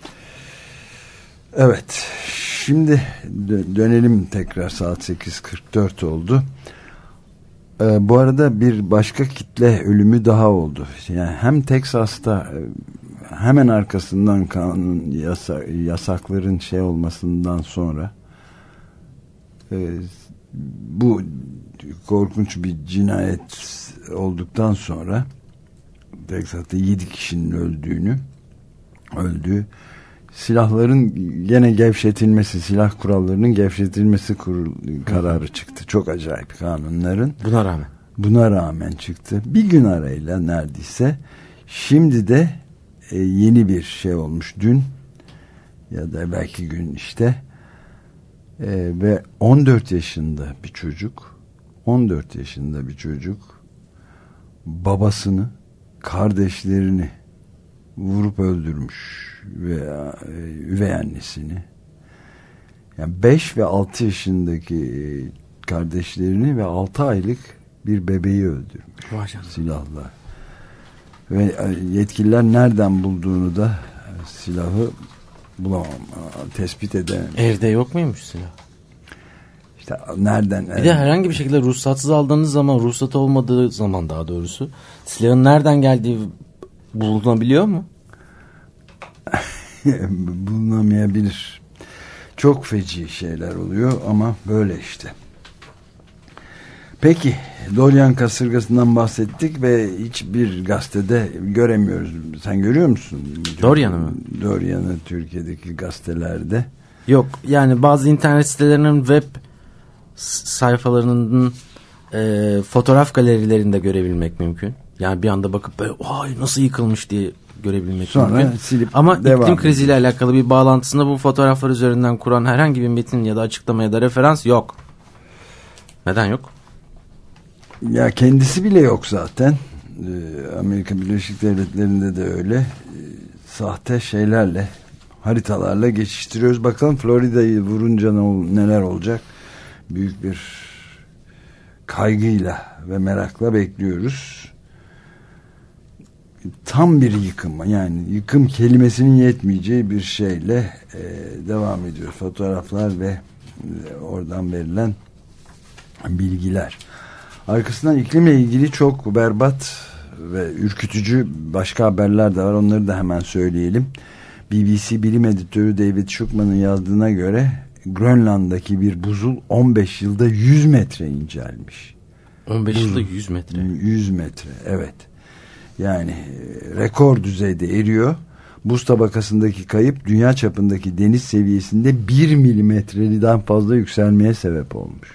Evet, şimdi dönelim tekrar, saat sekiz kırk dört oldu. Ee, bu arada bir başka kitle ölümü daha oldu. Yani hem Teksas'ta hemen arkasından kanun yasa, yasakların şey olmasından sonra e, bu korkunç bir cinayet olduktan sonra Teksas'ta yedi kişinin öldüğünü öldüğü silahların gene gevşetilmesi, silah kurallarının gevşetilmesi kurul, kararı çıktı. Çok acayip kanunların. Buna rağmen. Buna rağmen çıktı. Bir gün arayla neredeyse. Şimdi de e, yeni bir şey olmuş dün ya da belki gün işte e, ve on dört yaşında bir çocuk on dört yaşında bir çocuk babasını, kardeşlerini vurup öldürmüş ve üvey annesini, yani beş ve altı yaşındaki kardeşlerini ve altı aylık bir bebeği öldürmüş. Maşallah. Silahla. Ve yetkililer nereden bulduğunu da, silahı bulamam, tespit edemem. Evde yok muymuş silah? İşte nereden? Bir de herhangi bir şekilde ruhsatsız aldığınız zaman, ruhsatı olmadığı zaman daha doğrusu, silahın nereden geldiği bulunabiliyor mu? Bulunamayabilir. Çok feci şeyler oluyor ama böyle işte. Peki, Dorian kasırgasından bahsettik ve hiçbir gazetede göremiyoruz. Sen görüyor musun? Dorian'ı mı? Dorian'ı Türkiye'deki gazetelerde. Yok, yani bazı internet sitelerinin web sayfalarının e, fotoğraf galerilerinde görebilmek mümkün. Yani bir anda bakıp böyle vay nasıl yıkılmış diye görebilmek sonra mümkün. Silip ama iklim ediyor. kriziyle alakalı bir bağlantısında bu fotoğraflar üzerinden kuran herhangi bir metin ya da açıklama ya da referans yok. Neden yok? Ya kendisi bile yok zaten. Ee, Amerika Birleşik Devletleri'nde de öyle. Ee, sahte şeylerle, haritalarla geçiştiriyoruz. Bakalım Florida'yı vurunca ne, neler olacak? Büyük bir kaygıyla ve merakla bekliyoruz. Tam bir yıkım, yani yıkım kelimesinin yetmeyeceği bir şeyle e, devam ediyor. Fotoğraflar ve e, oradan verilen bilgiler. Arkasından iklimle ilgili çok berbat ve ürkütücü başka haberler de var. Onları da hemen söyleyelim. B B C bilim editörü David Shukman'ın yazdığına göre Grönland'daki bir buzul on beş yılda yüz metre incelmiş. on beş yılda yüz metre. yüz metre, evet. Yani rekor düzeyde eriyor. Buz tabakasındaki kayıp dünya çapındaki deniz seviyesinde bir milimetreden fazla yükselmeye sebep olmuş.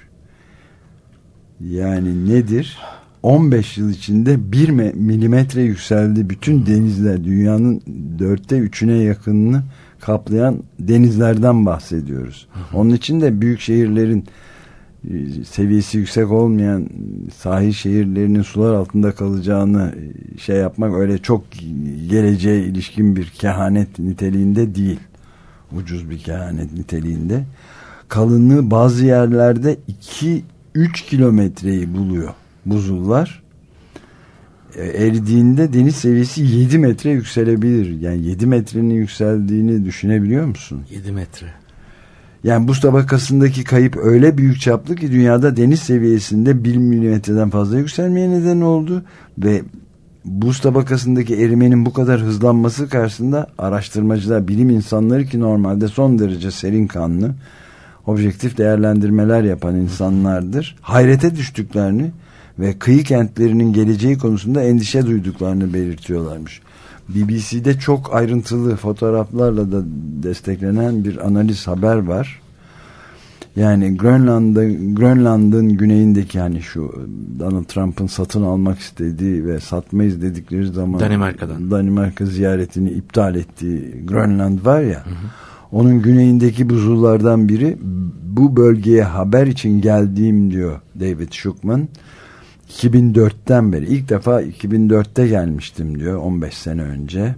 Yani nedir? on beş yıl içinde bir milimetre yükseldi. Bütün denizler, dünyanın dörtte üçüne yakınını kaplayan denizlerden bahsediyoruz. Onun için de büyük şehirlerin, seviyesi yüksek olmayan sahil şehirlerinin sular altında kalacağını şey yapmak öyle çok geleceğe ilişkin bir kehanet niteliğinde değil. Ucuz bir kehanet niteliğinde. Kalınlığı bazı yerlerde iki üç kilometreyi buluyor buzullar. Eridiğinde deniz seviyesi yedi metre yükselebilir. Yani yedi metrenin yükseldiğini düşünebiliyor musun? yedi metre. Yani buz tabakasındaki kayıp öyle büyük çaplı ki dünyada deniz seviyesinde bir milimetreden fazla yükselmeye neden oldu ve buz tabakasındaki erimenin bu kadar hızlanması karşısında araştırmacılar, bilim insanları ki normalde son derece serin kanlı, objektif değerlendirmeler yapan insanlardır, hayrete düştüklerini ve kıyı kentlerinin geleceği konusunda endişe duyduklarını belirtiyorlarmış. B B C'de çok ayrıntılı fotoğraflarla da desteklenen bir analiz haber var. Yani Grönland'da, Grönland'ın güneyindeki hani şu Donald Trump'ın satın almak istediği ve satmayız dedikleri zaman Danimarka'dan Danimarka ziyaretini iptal ettiği Grönland var ya, hı hı. Onun güneyindeki buzullardan biri. Bu bölgeye haber için geldiğim diyor David Shukman. iki bin dörtten beri ilk defa iki bin dörtte gelmiştim diyor, on beş sene önce.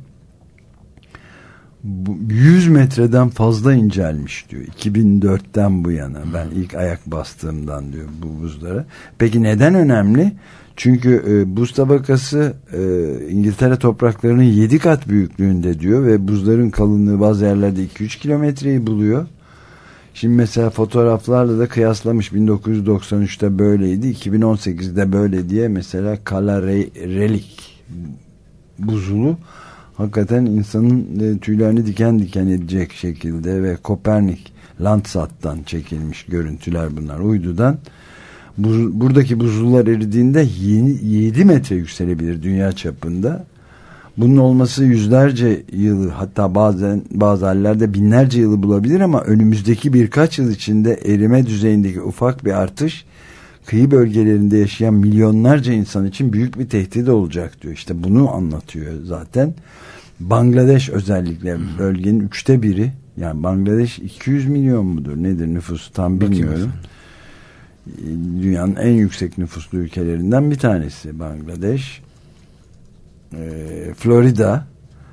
yüz metreden fazla incelmiş diyor iki bin dörtten bu yana, ben ilk ayak bastığımdan diyor bu buzlara. Peki neden önemli? Çünkü e, buz tabakası e, İngiltere topraklarının yedi kat büyüklüğünde diyor ve buzların kalınlığı bazı yerlerde iki üç kilometreyi buluyor. Şimdi mesela fotoğraflarla da kıyaslamış, bin dokuz yüz doksan üçte böyleydi, iki bin on sekizde böyle diye. Mesela Kala Relik buzulu hakikaten insanın e, tüylerini diken diken edecek şekilde ve Kopernik Landsat'tan çekilmiş görüntüler bunlar, uydudan. Buz, buradaki buzullar eridiğinde yedi metre yükselebilir dünya çapında. Bunun olması yüzlerce yılı, hatta bazen bazı hallerde binlerce yılı bulabilir ama önümüzdeki birkaç yıl içinde erime düzeyindeki ufak bir artış kıyı bölgelerinde yaşayan milyonlarca insan için büyük bir tehdit olacak diyor. İşte bunu anlatıyor zaten. Bangladeş özellikle bölgenin üçte biri, yani Bangladeş iki yüz milyon mudur nedir nüfusu tam bilmiyorum. Dünyanın en yüksek nüfuslu ülkelerinden bir tanesi Bangladeş. Ee, Florida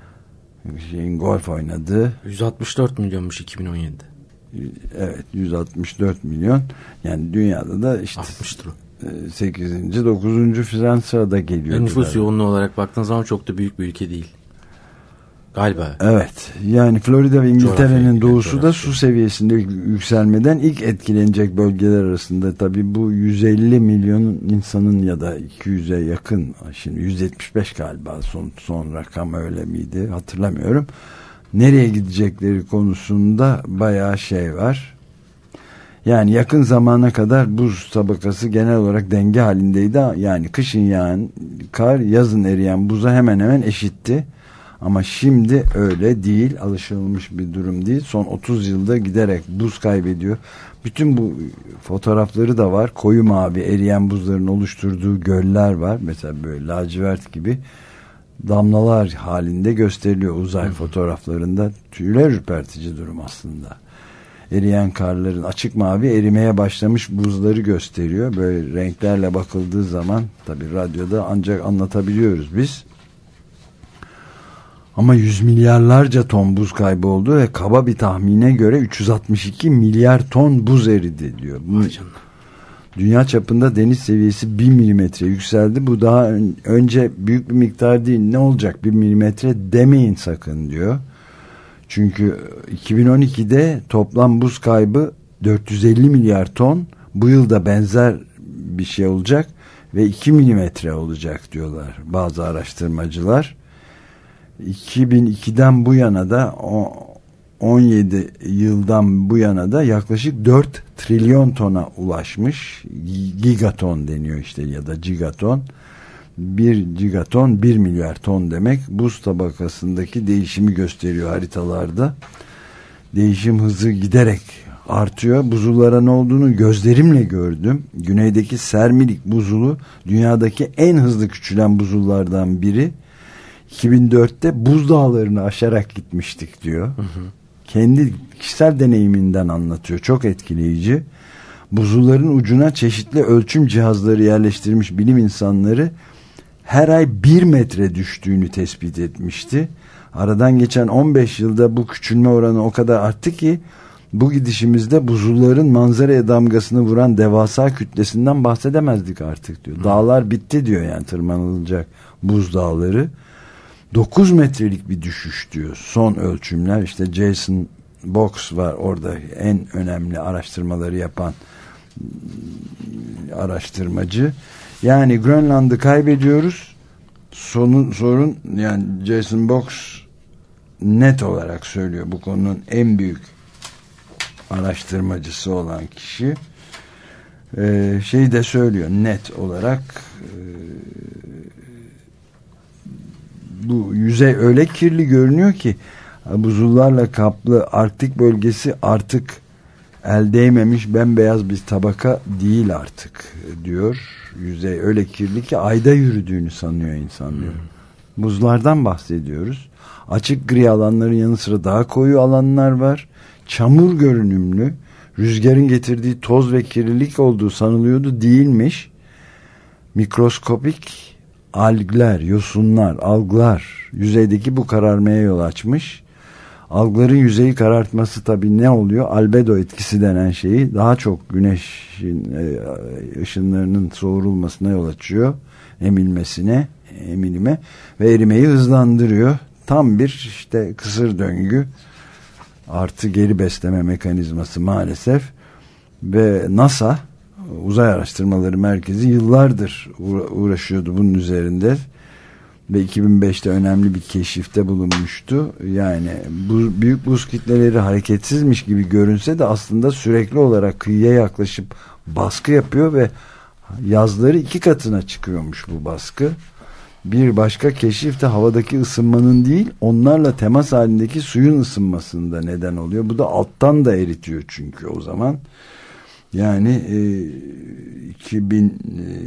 şeyin golf oynadı. yüz altmış dört milyonmuş iki bin on yedide. Evet, yüz altmış dört milyon. Yani dünyada da işte sekizinci dokuzuncu filan sırada geliyor. Nüfus yoğunluğu olarak baktığın zaman çok da büyük bir ülke değil galiba. Evet, yani Florida ve İngiltere'nin doğusu da su seviyesinde yükselmeden ilk etkilenecek bölgeler arasında. Tabii bu yüz elli milyon insanın ya da iki yüze yakın, şimdi yüz yetmiş beş galiba son, son rakam öyle miydi hatırlamıyorum. Nereye gidecekleri konusunda bayağı şey var. Yani yakın zamana kadar buz tabakası genel olarak denge halindeydi. Yani kışın yağan kar yazın eriyen buza hemen hemen eşitti. Ama şimdi öyle değil, alışılmış bir durum değil. Son otuz yılda giderek buz kaybediyor. Bütün bu fotoğrafları da var. Koyu mavi eriyen buzların oluşturduğu göller var. Mesela böyle lacivert gibi damlalar halinde gösteriliyor uzay fotoğraflarında. Tüyler ürpertici durum aslında. Eriyen karların açık mavi erimeye başlamış buzları gösteriyor. Böyle renklerle bakıldığı zaman, tabii radyoda ancak anlatabiliyoruz biz. Ama yüz milyarlarca ton buz kayboldu ve kaba bir tahmine göre üç yüz altmış iki milyar ton buz eridi diyor. Dünya çapında deniz seviyesi bir milimetre yükseldi. Bu daha ön, önce büyük bir miktar değil. Ne olacak bir milimetre demeyin sakın diyor. Çünkü iki bin on ikide toplam buz kaybı dört yüz elli milyar ton. Bu yılda benzer bir şey olacak ve iki milimetre olacak diyorlar bazı araştırmacılar. iki bin ikiden bu yana da on yedi yıldan bu yana da yaklaşık dört trilyon tona ulaşmış. Gigaton deniyor işte ya da gigaton. Bir gigaton bir milyar ton demek. Buz tabakasındaki değişimi gösteriyor haritalarda. Değişim hızı giderek artıyor. Buzullara ne olduğunu gözlerimle gördüm. Güneydeki Sermilik buzulu dünyadaki en hızlı küçülen buzullardan biri. iki bin dörtte buzdağlarını aşarak gitmiştik diyor. Hı hı. Kendi kişisel deneyiminden anlatıyor. Çok etkileyici. Buzulların ucuna çeşitli ölçüm cihazları yerleştirmiş bilim insanları her ay bir metre düştüğünü tespit etmişti. Aradan geçen on beş yılda bu küçülme oranı o kadar arttı ki bu gidişimizde buzulların manzaraya damgasını vuran devasa kütlesinden bahsedemezdik artık diyor. Hı. Dağlar bitti diyor, yani tırmanılacak buz dağları. dokuz metrelik bir düşüş diyor son ölçümler. İşte Jason Box var orada, en önemli araştırmaları yapan araştırmacı. Yani Grönland'ı kaybediyoruz. Sorun, sorun yani Jason Box net olarak söylüyor, bu konunun en büyük araştırmacısı olan kişi. Ee, şeyi de söylüyor net olarak, e, bu yüzey öyle kirli görünüyor ki buzullarla kaplı Arktik bölgesi artık el değmemiş bembeyaz bir tabaka değil artık diyor. Yüzey öyle kirli ki ayda yürüdüğünü sanıyor insan diyor. Hmm. Buzlardan bahsediyoruz. Açık gri alanların yanı sıra daha koyu alanlar var. Çamur görünümlü, rüzgarın getirdiği toz ve kirlilik olduğu sanılıyordu, değilmiş. Mikroskopik algler, yosunlar, alglar yüzeydeki bu kararmaya yol açmış. Algların yüzeyi karartması tabii ne oluyor? Albedo etkisi denen şeyi, daha çok güneşin ışınlarının soğurulmasına yol açıyor. Emilmesine, emilime ve erimeyi hızlandırıyor. Tam bir işte kısır döngü artı geri besleme mekanizması maalesef. Ve NASA Uzay Araştırmaları Merkezi yıllardır uğraşıyordu bunun üzerinde ve iki bin beşte önemli bir keşifte bulunmuştu. Yani bu büyük buz kütleleri hareketsizmiş gibi görünse de aslında sürekli olarak kıyıya yaklaşıp baskı yapıyor ve yazları iki katına çıkıyormuş bu baskı. Bir başka keşif de havadaki ısınmanın değil, onlarla temas halindeki suyun ısınmasında neden oluyor. Bu da alttan da eritiyor çünkü o zaman. Yani e, iki bin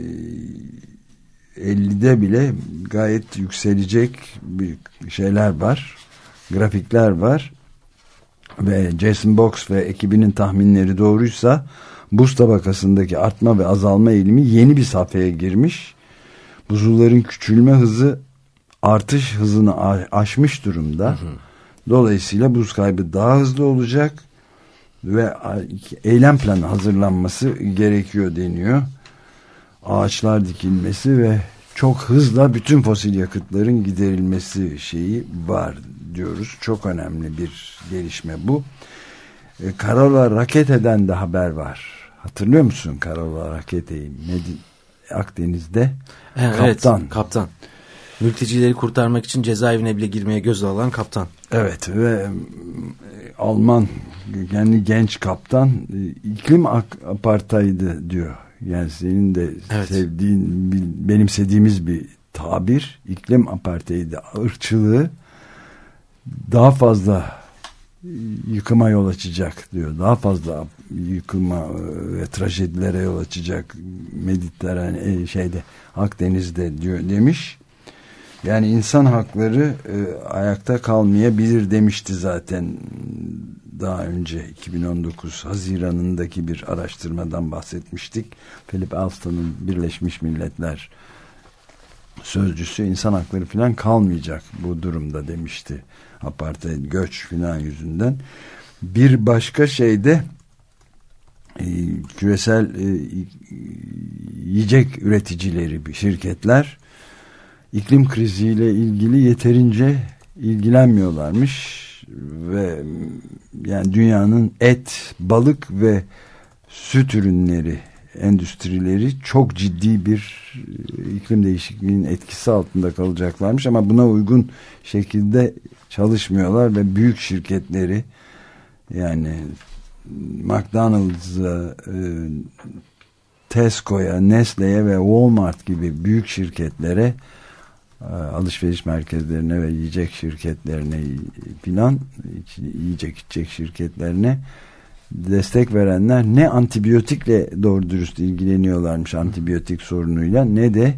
ellide bile gayet yükselecek bir şeyler var. Grafikler var. Ve Jason Box ve ekibinin tahminleri doğruysa buz tabakasındaki artma ve azalma eğilimi yeni bir safhaya girmiş. Buzulların küçülme hızı artış hızını aşmış durumda. Hı hı. Dolayısıyla buz kaybı daha hızlı olacak ve eylem planı hazırlanması gerekiyor deniyor. Ağaçlar dikilmesi ve çok hızla bütün fosil yakıtların giderilmesi şeyi var diyoruz. Çok önemli bir gelişme bu. E, Carola Rakete'den de haber var. Hatırlıyor musun Carola Rakete'yi? Akdeniz'de evet, kaptan. Kaptan. Mültecileri kurtarmak için cezaevine bile girmeye göz alan kaptan. Evet ve Alman yani genç kaptan iklim apartheidı diyor. Yani senin de evet. sevdiğin, benimsediğimiz bir tabir. İklim apartheidi, ırkçılığı daha fazla yıkıma yol açacak diyor. Daha fazla yıkıma ve trajedilere yol açacak Mediterrane şeyde Akdeniz'de diyor demiş. Yani insan hakları e, ayakta kalmayabilir demişti zaten daha önce iki bin on dokuz Haziran'ındaki bir araştırmadan bahsetmiştik. Philip Alston'un Birleşmiş Milletler sözcüsü insan hakları falan kalmayacak bu durumda demişti. Apartheid, göç falan yüzünden. Bir başka şey de e, küresel e, yiyecek üreticileri, şirketler iklim kriziyle ilgili yeterince ilgilenmiyorlarmış ve yani dünyanın et, balık ve süt ürünleri endüstrileri çok ciddi bir iklim değişikliğinin etkisi altında kalacaklarmış ama buna uygun şekilde çalışmıyorlar ve büyük şirketleri yani McDonald's'a, Tesco'ya, Nestle'ye ve Walmart gibi büyük şirketlere, alışveriş merkezlerine ve yiyecek şirketlerine filan, yiyecek içecek şirketlerine destek verenler ne antibiyotikle doğru dürüst ilgileniyorlarmış, antibiyotik sorunuyla, ne de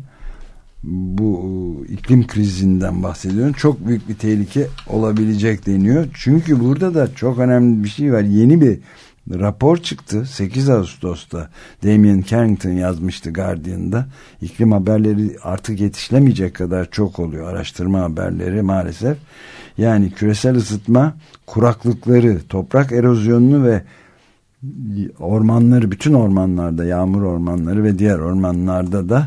bu iklim krizinden bahsediyorum. Çok büyük bir tehlike olabilecek deniyor. Çünkü burada da çok önemli bir şey var. Yeni bir rapor çıktı. sekiz Ağustos'ta Damien Carrington yazmıştı Guardian'da. İklim haberleri artık yetişilemeyecek kadar çok oluyor. Araştırma haberleri maalesef. Yani küresel ısıtma, kuraklıkları, toprak erozyonunu ve ormanları, bütün ormanlarda, yağmur ormanları ve diğer ormanlarda da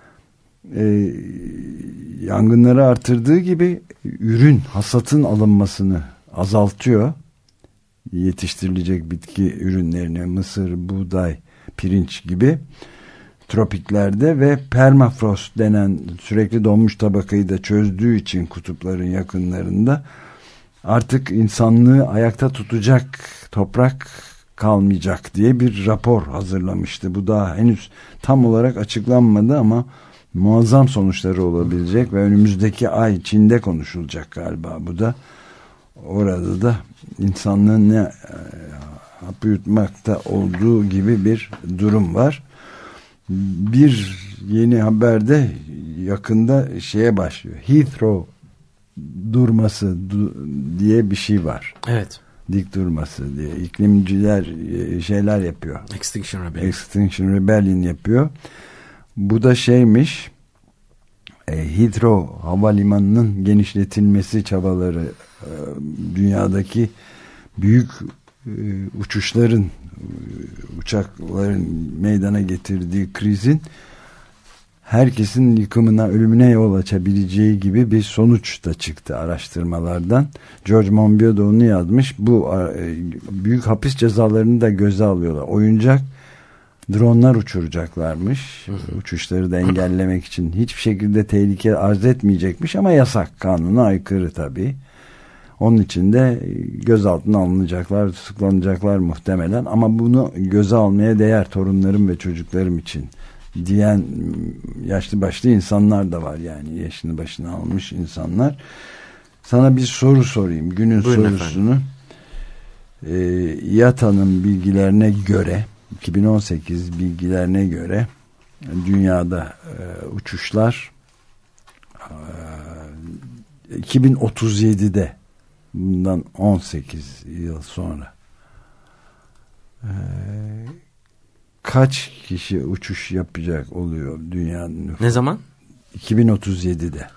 e, yangınları artırdığı gibi ürün, hasatın alınmasını azaltıyor. Yetiştirilecek bitki ürünlerini, mısır, buğday, pirinç gibi tropiklerde ve permafrost denen sürekli donmuş tabakayı da çözdüğü için kutupların yakınlarında artık insanlığı ayakta tutacak toprak kalmayacak diye bir rapor hazırlamıştı. Bu daha henüz tam olarak açıklanmadı ama muazzam sonuçları olabilecek ve önümüzdeki ay Çin'de konuşulacak galiba bu da. Orada da insanlığın ne e, hapı yutmakta olduğu gibi bir durum var. Bir yeni haberde yakında şeye başlıyor. Heathrow durması du, diye bir şey var. Evet. Dik durması diye. İklimciler şeyler yapıyor. Extinction Rebellion. Extinction Rebellion yapıyor. Bu da şeymiş, e, Heathrow havalimanının genişletilmesi çabaları, e, dünyadaki büyük e, uçuşların, e, uçakların meydana getirdiği krizin herkesin yıkımına, ölümüne yol açabileceği gibi bir sonuç da çıktı araştırmalardan. George Monbiot da onu yazmış. Bu e, büyük hapis cezalarını da göze alıyorlar. Oyuncak dronlar uçuracaklarmış. Hı hı. Uçuşları da engellemek için hiçbir şekilde tehlike arz etmeyecekmiş ama yasak, kanuna aykırı tabii. Onun için de gözaltına alınacaklar, tutuklanacaklar muhtemelen ama bunu göze almaya değer torunlarım ve çocuklarım için diyen yaşlı başlı insanlar da var, yani yaşını başına almış insanlar. Sana bir soru sorayım. Günün Buyurun sorusunu e, YATA'nın bilgilerine göre, iki bin on sekiz bilgilerine göre dünyada e, uçuşlar e, iki bin otuz yedide, bundan on sekiz yıl sonra e, kaç kişi uçuş yapacak oluyor dünyanın nüfusu? Ne zaman? iki bin otuz yedide.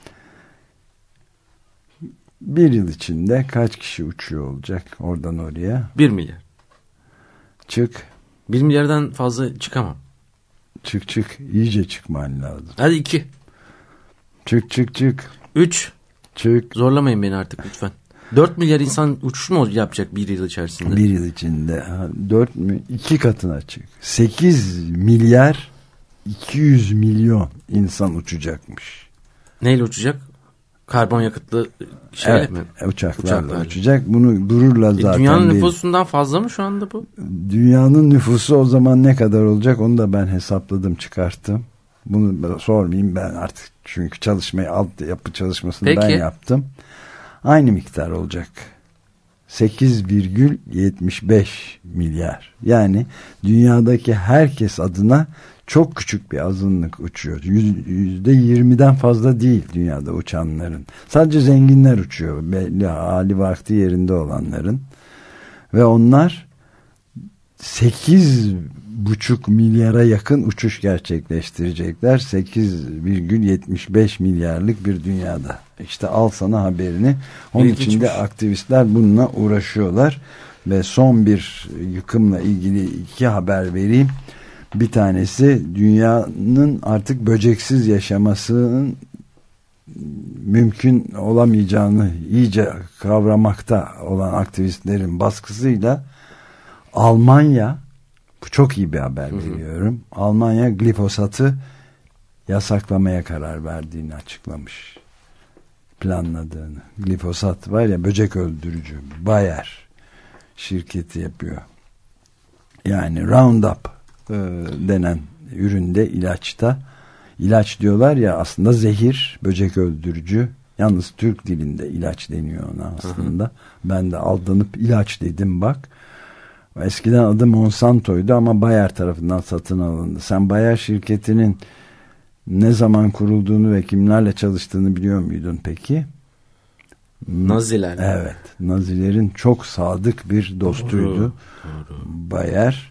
Bir yıl içinde kaç kişi uçuyor olacak oradan oraya? Bir milyar. Çık. Bir milyardan fazla çıkamam. Çık çık. İyice çıkman lazım. Hadi iki. Çık çık çık. Üç. Çık. Zorlamayın beni artık lütfen. Dört milyar insan uçuş mu yapacak bir yıl içerisinde? Bir yıl içinde. Dört mü? İki katına çık. Sekiz milyar iki yüz milyon insan uçacakmış. Neyle uçacak? Karbon yakıtlı şeyle evet, mi? Uçaklarla, uçaklarla uçacak. Bunu gururla zaten. E, dünyanın bir... nüfusundan fazla mı şu anda bu? Dünyanın nüfusu o zaman ne kadar olacak onu da ben hesapladım, çıkarttım. Bunu sormayayım ben artık, çünkü çalışmayı, alt yapı çalışmasını Peki. ben yaptım. Aynı miktar olacak. sekiz virgül yetmiş beş milyar. Yani dünyadaki herkes adına çok küçük bir azınlık uçuyor. yüzde yirmiden fazla değil dünyada uçanların. Sadece zenginler uçuyor. Belli hali vakti yerinde olanların. Ve onlar sekiz buçuk milyara yakın uçuş gerçekleştirecekler. sekiz virgül yetmiş beş milyarlık bir dünyada. İşte al sana haberini. Onun İlginçmiş. için de aktivistler bununla uğraşıyorlar. Ve son bir yıkımla ilgili iki haber vereyim. Bir tanesi, dünyanın artık böceksiz yaşamasının mümkün olamayacağını iyice kavramakta olan aktivistlerin baskısıyla Almanya, bu çok iyi bir haber veriyorum, hı hı. Almanya glifosatı yasaklamaya karar verdiğini açıklamış. Planladığını. Glifosat var ya, böcek öldürücü, Bayer şirketi yapıyor. Yani Roundup e, denen üründe, ilaçta, ilaç diyorlar ya, aslında zehir, böcek öldürücü. Yalnız Türk dilinde ilaç deniyor ona aslında. Hı hı. Ben de aldanıp ilaç dedim bak. Eskiden adı Monsanto'ydu ama Bayer tarafından satın alındı. Sen Bayer şirketinin ne zaman kurulduğunu ve kimlerle çalıştığını biliyor muydun peki? Naziler. Evet. Nazilerin çok sadık bir dostuydu. Doğru, doğru. Bayer.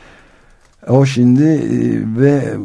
O şimdi ve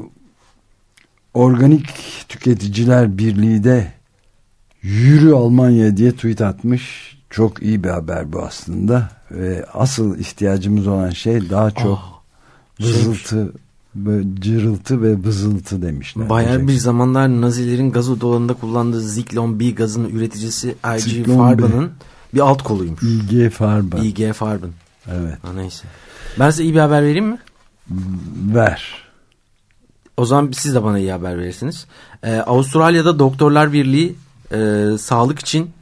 Organik Tüketiciler Birliği de yürü Almanya diye tweet atmış. Çok iyi bir haber bu aslında. Ve asıl ihtiyacımız olan şey daha çok oh, vızıltı, cırıltı ve vızıltı demişler. Bayer bir zamanlar Nazilerin gaz odalarında kullandığı Zyklon B gazının üreticisi I G Farben'ın bir alt koluymuş. I G Farben. I G Farben. Evet. Ha, neyse. Ben size iyi bir haber vereyim mi? Ver. O zaman siz de bana iyi haber verirsiniz. Ee, Avustralya'da Doktorlar Birliği e, sağlık için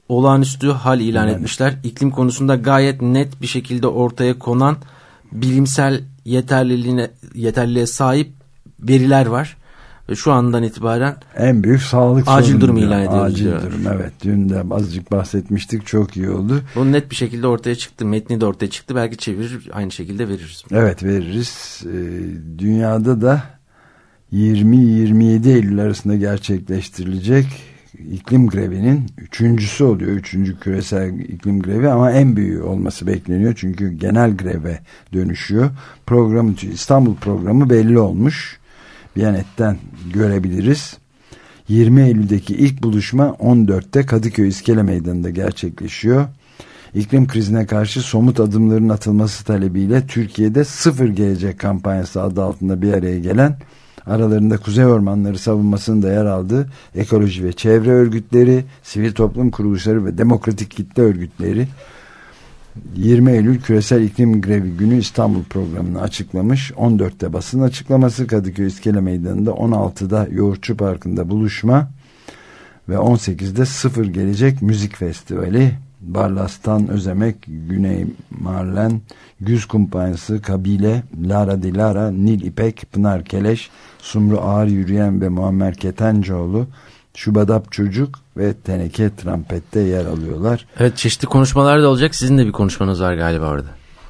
olağanüstü hal ilan evet. etmişler. İklim konusunda gayet net bir şekilde ortaya konan bilimsel yeterliliğine yeterliliğe sahip veriler var. Ve şu andan itibaren en büyük sağlık acil durum ilan ediyoruz. Acil diyor. durum, evet. Dün de azıcık bahsetmiştik, çok iyi oldu. Bu net bir şekilde ortaya çıktı. Metni de ortaya çıktı. Belki çevirir, aynı şekilde veririz. Evet, veririz. Ee, dünyada da yirmi yirmi yedi Eylül arasında gerçekleştirilecek iklim grevinin üçüncüsü oluyor. Üçüncü küresel iklim grevi ama en büyüğü olması bekleniyor. Çünkü genel greve dönüşüyor. Programı, İstanbul programı belli olmuş. Biyanet'ten görebiliriz. yirmi Eylül'deki ilk buluşma on dörtte Kadıköy İskele Meydanı'nda gerçekleşiyor. İklim krizine karşı somut adımların atılması talebiyle Türkiye'de Sıfır Gelecek kampanyası adı altında bir araya gelen, aralarında kuzey ormanları savunmasının da yer aldığı ekoloji ve çevre örgütleri, sivil toplum kuruluşları ve demokratik kitle örgütleri yirmi Eylül Küresel İklim Grevi Günü İstanbul programını açıklamış. on dörtte basın açıklaması, Kadıköy İskele Meydanı'nda, on altıda Yoğurtçu Parkı'nda buluşma ve on sekizde Sıfır Gelecek Müzik Festivali. Barlastan Özemek, Güney Marlen, Güz Kumpanyası, Kabile, Lara Dilara, Nil İpek, Pınar Keleş, Sumru Ağır Yürüyen ve Muammer Ketencoğlu, Şubadap Çocuk ve Teneke Trampet'te yer alıyorlar. Evet, çeşitli konuşmalar da olacak. Sizin de bir konuşmanız var galiba orada.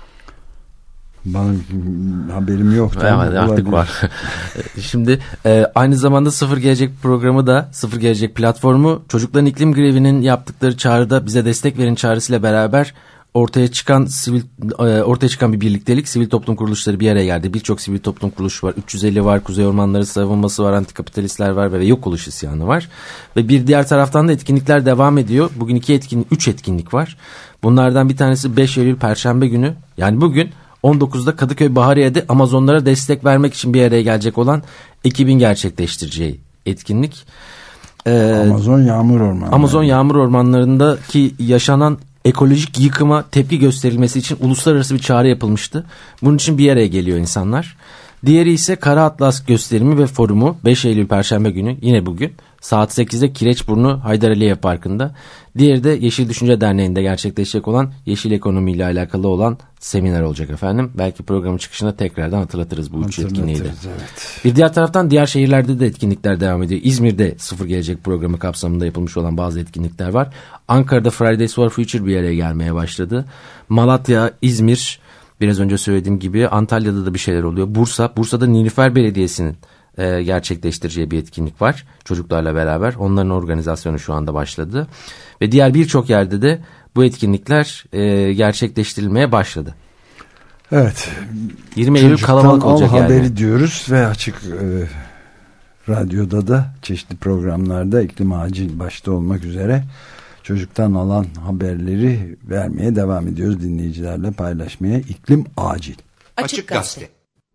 Bana haberim yok. Evet, artık var. Şimdi e, aynı zamanda Sıfır Gelecek programı da, Sıfır Gelecek platformu çocukların iklim grevinin yaptıkları çağrıda bize destek verin çağrısıyla beraber ortaya çıkan sivil e, ortaya çıkan bir birliktelik. Sivil toplum kuruluşları bir araya geldi. Birçok sivil toplum kuruluşu var. üç yüz elli var. Kuzey Ormanları Savunması var. Antikapitalistler var ve yok oluş isyanı var. Ve bir diğer taraftan da etkinlikler devam ediyor. Bugün iki etkinlik, üç etkinlik var. Bunlardan bir tanesi beş Eylül Perşembe günü. Yani bugün on dokuzda Kadıköy Bahariye'de Amazonlara destek vermek için bir araya gelecek olan ekibin gerçekleştireceği etkinlik. Ee, Amazon yağmur ormanları. Amazon yağmur ormanlarındaki yaşanan ekolojik yıkıma tepki gösterilmesi için uluslararası bir çağrı yapılmıştı. Bunun için bir araya geliyor insanlar. Diğeri ise Kara Atlas gösterimi ve forumu beş Eylül Perşembe günü, yine bugün saat sekizde Kireçburnu Haydar Aliyev Parkı'nda. Diğeri de Yeşil Düşünce Derneği'nde gerçekleşecek olan yeşil ekonomi ile alakalı olan seminer olacak efendim. Belki programın çıkışında tekrardan hatırlatırız bu üç etkinliği de. Evet. Bir diğer taraftan diğer şehirlerde de etkinlikler devam ediyor. İzmir'de Sıfır Gelecek programı kapsamında yapılmış olan bazı etkinlikler var. Ankara'da Fridays for Future bir araya gelmeye başladı. Malatya, İzmir, biraz önce söylediğim gibi Antalya'da da bir şeyler oluyor. Bursa, Bursa'da Nilüfer Belediyesi'nin e, gerçekleştireceği bir etkinlik var çocuklarla beraber. Onların organizasyonu şu anda başladı. Ve diğer birçok yerde de bu etkinlikler e, gerçekleştirilmeye başladı. Evet. yirmi Eylül kalabalık olacak yani. Haberi diyoruz ve açık e, radyoda da çeşitli programlarda iklim acil başta olmak üzere çocuktan alan haberleri vermeye devam ediyoruz, dinleyicilerle paylaşmaya. İklim acil. Açık Gazete.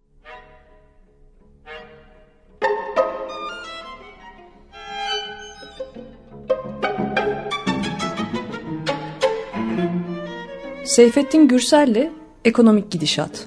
Seyfettin Gürsel'le Ekonomik Gidişat.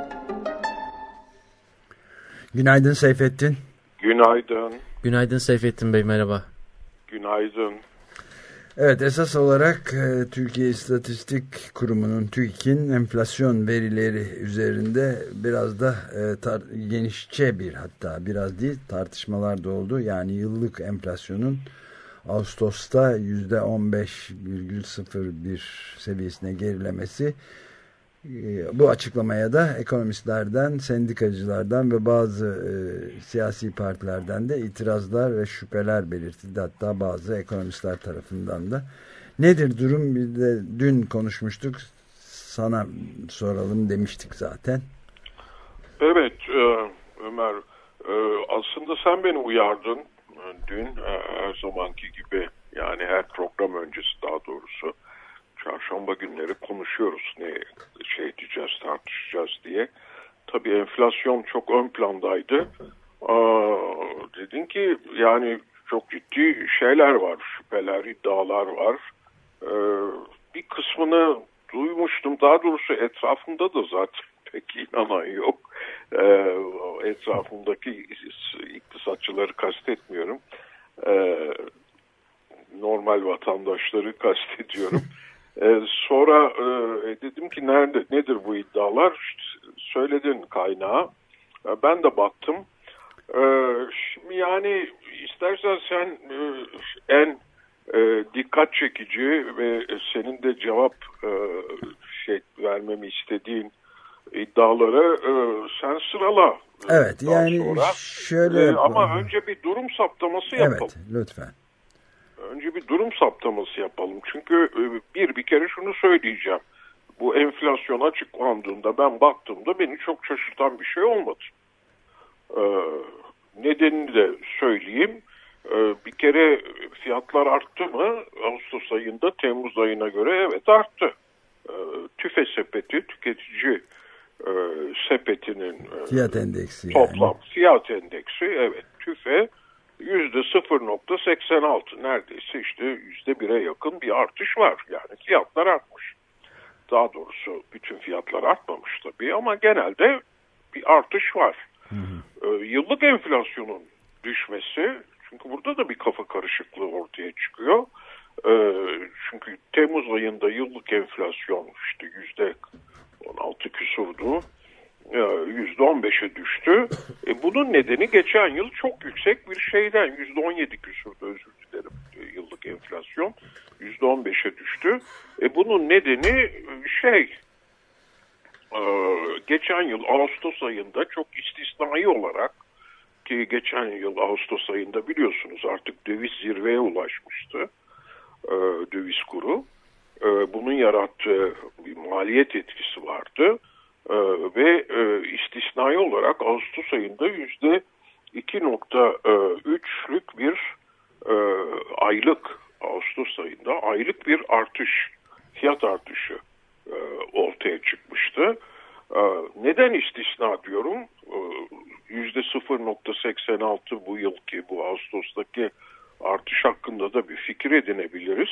Günaydın Seyfettin. Günaydın. Günaydın Seyfettin Bey, merhaba. Günaydın. Evet, esas olarak e, Türkiye İstatistik Kurumu'nun TÜİK'in enflasyon verileri üzerinde biraz da e, tar- genişçe bir, hatta biraz değil, tartışmalar da oldu. Yani yıllık enflasyonun Ağustos'ta yüzde on beş virgül sıfır bir seviyesine gerilemesi, bu açıklamaya da ekonomistlerden, sendikacılardan ve bazı e, siyasi partilerden de itirazlar ve şüpheler belirtildi. Hatta bazı ekonomistler tarafından da. Nedir durum? Biz de dün konuşmuştuk. Sana soralım demiştik zaten. Evet e, Ömer, e, aslında sen beni uyardın dün, e, her zamanki gibi, yani her program öncesi daha doğrusu. Çarşamba günleri konuşuyoruz, ne şey diyeceğiz, tartışacağız diye. Tabii enflasyon çok ön plandaydı. Aa, dedin ki yani çok ciddi şeyler var, şüpheler, iddialar var. Ee, bir kısmını duymuştum. Daha doğrusu etrafımda da zaten pek inanan yok. Ee, etrafımdaki iktisatçıları kastetmiyorum. Ee, normal vatandaşları kastediyorum. Ee, sonra e, dedim ki nerede, nedir bu iddialar? İşte, söyledin kaynağı. E, ben de baktım. E, şimdi yani istersen sen e, en e, dikkat çekici ve senin de cevap e, şey vermemi istediğin iddiaları e, sen sırala. Evet, yani sonra. şöyle e, ama önce bir durum saptaması yapalım. Evet, lütfen. Önce bir durum saptaması yapalım. Çünkü bir bir kere şunu söyleyeceğim. Bu enflasyon açıklandığında ben baktığımda beni çok şaşırtan bir şey olmadı. Ee, nedenini de söyleyeyim. Ee, bir kere fiyatlar arttı mı? Ağustos ayında Temmuz ayına göre evet arttı. Ee, TÜFE sepeti, tüketici e, sepetinin e, fiyat endeksi toplam yani. Fiyat endeksi evet TÜFE yüzde sıfır nokta seksen altı, neredeyse işte yüzde bire yakın bir artış var. Yani fiyatlar artmış. Daha doğrusu bütün fiyatlar artmamış tabii ama genelde bir artış var. Hı hı. Ee, yıllık enflasyonun düşmesi, çünkü burada da bir kafa karışıklığı ortaya çıkıyor. Ee, çünkü Temmuz ayında yıllık enflasyon işte yüzde on altı küsurdu. yüzde on beşe düştü. E bunun nedeni geçen yıl çok yüksek bir şeyden yüzde on yedi küsurdu, özür dilerim, yıllık enflasyon yüzde on beşe düştü. E bunun nedeni şey e, geçen yıl Ağustos ayında çok istisnai olarak, ki geçen yıl Ağustos ayında biliyorsunuz artık döviz zirveye ulaşmıştı, e, döviz kuru. E, bunun yarattığı bir maliyet etkisi vardı. Ee, ve e, istisnai olarak Ağustos ayında yüzde iki nokta üçlük bir e, aylık Ağustos ayında aylık bir artış, fiyat artışı e, ortaya çıkmıştı. E, neden istisna diyorum? Yüzde sıfır nokta seksen altı bu yılki, bu Ağustos'taki artış hakkında da bir fikir edinebiliriz.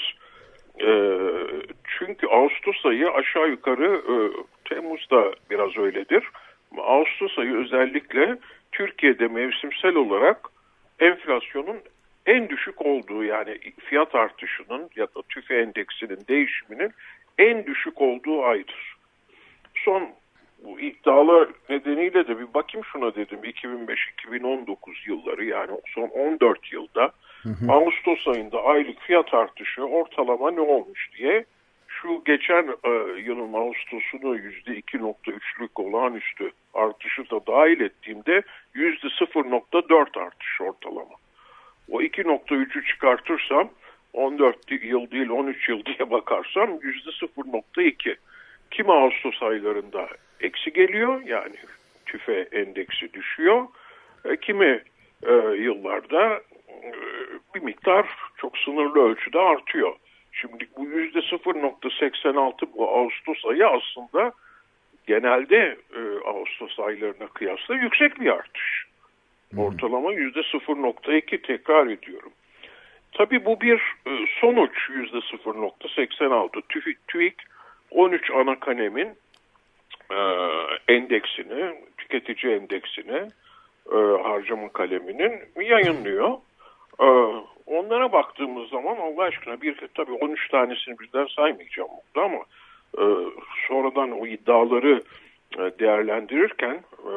E, çünkü Ağustos ayı aşağı yukarı e, Temmuz'da biraz öyledir. Ağustos ayı özellikle Türkiye'de mevsimsel olarak enflasyonun en düşük olduğu, yani fiyat artışının ya da TÜFE endeksinin değişiminin en düşük olduğu aydır. Son bu iddialar nedeniyle de bir bakayım şuna dedim, iki bin beş iki bin on dokuz yılları, yani son on dört yılda hı hı. Ağustos ayında aylık fiyat artışı ortalama ne olmuş diye. Şu geçen e, yılın Ağustos'unu yüzde iki nokta üçlük olağanüstü artışı da dahil ettiğimde yüzde sıfır nokta dört artış ortalama. O iki nokta üçü çıkartırsam on dört yıl değil on üç yıl diye bakarsam yüzde sıfır nokta iki. Kimi Ağustos aylarında eksi geliyor, yani TÜFE endeksi düşüyor. E, kimi e, yıllarda e, bir miktar çok sınırlı ölçüde artıyor. Şimdi bu yüzde sıfır nokta seksen altı bu Ağustos ayı aslında genelde e, Ağustos aylarına kıyasla yüksek bir artış. Hmm. Ortalama yüzde sıfır nokta iki, tekrar ediyorum. Tabii bu bir e, sonuç yüzde sıfır nokta seksen altı. TÜİK on üç ana kanemin e, endeksini, tüketici endeksini, e, harcama kaleminin yayınlıyor. E, onlara baktığımız zaman Allah aşkına bir tabii on üç tanesini birden saymayacağım burada ama e, sonradan o iddiaları e, değerlendirirken, e,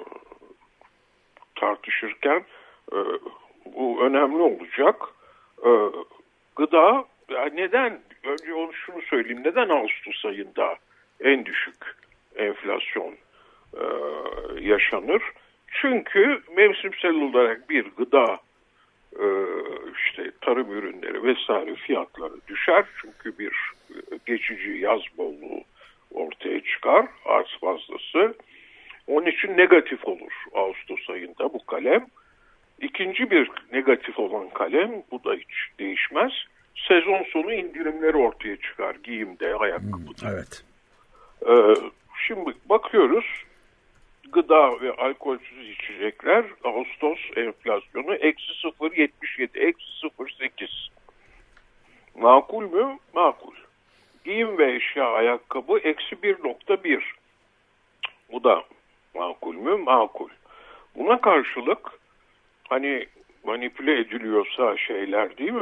tartışırken e, bu önemli olacak. E, gıda, yani neden, önce onu şunu söyleyeyim, neden Ağustos ayında en düşük enflasyon e, yaşanır? Çünkü mevsimsel olarak bir gıda, e, işte tarım ürünleri vesaire fiyatları düşer. Çünkü bir geçici yaz bolluğu ortaya çıkar, arz fazlası. Onun için negatif olur Ağustos ayında bu kalem. İkinci bir negatif olan kalem, bu da hiç değişmez. Sezon sonu indirimleri ortaya çıkar giyimde, ayakkabıda. Evet. Ee, şimdi bakıyoruz, gıda ve alkolsüz içecekler Ağustos enflasyonu eksi sıfır virgül yetmiş yedi, eksi sıfır virgül sekiz. Makul mü? Makul. Giyim ve eşya, ayakkabı eksi bir nokta bir. Bu da makul mü? Makul. Buna karşılık hani manipüle ediliyorsa şeyler, değil mi?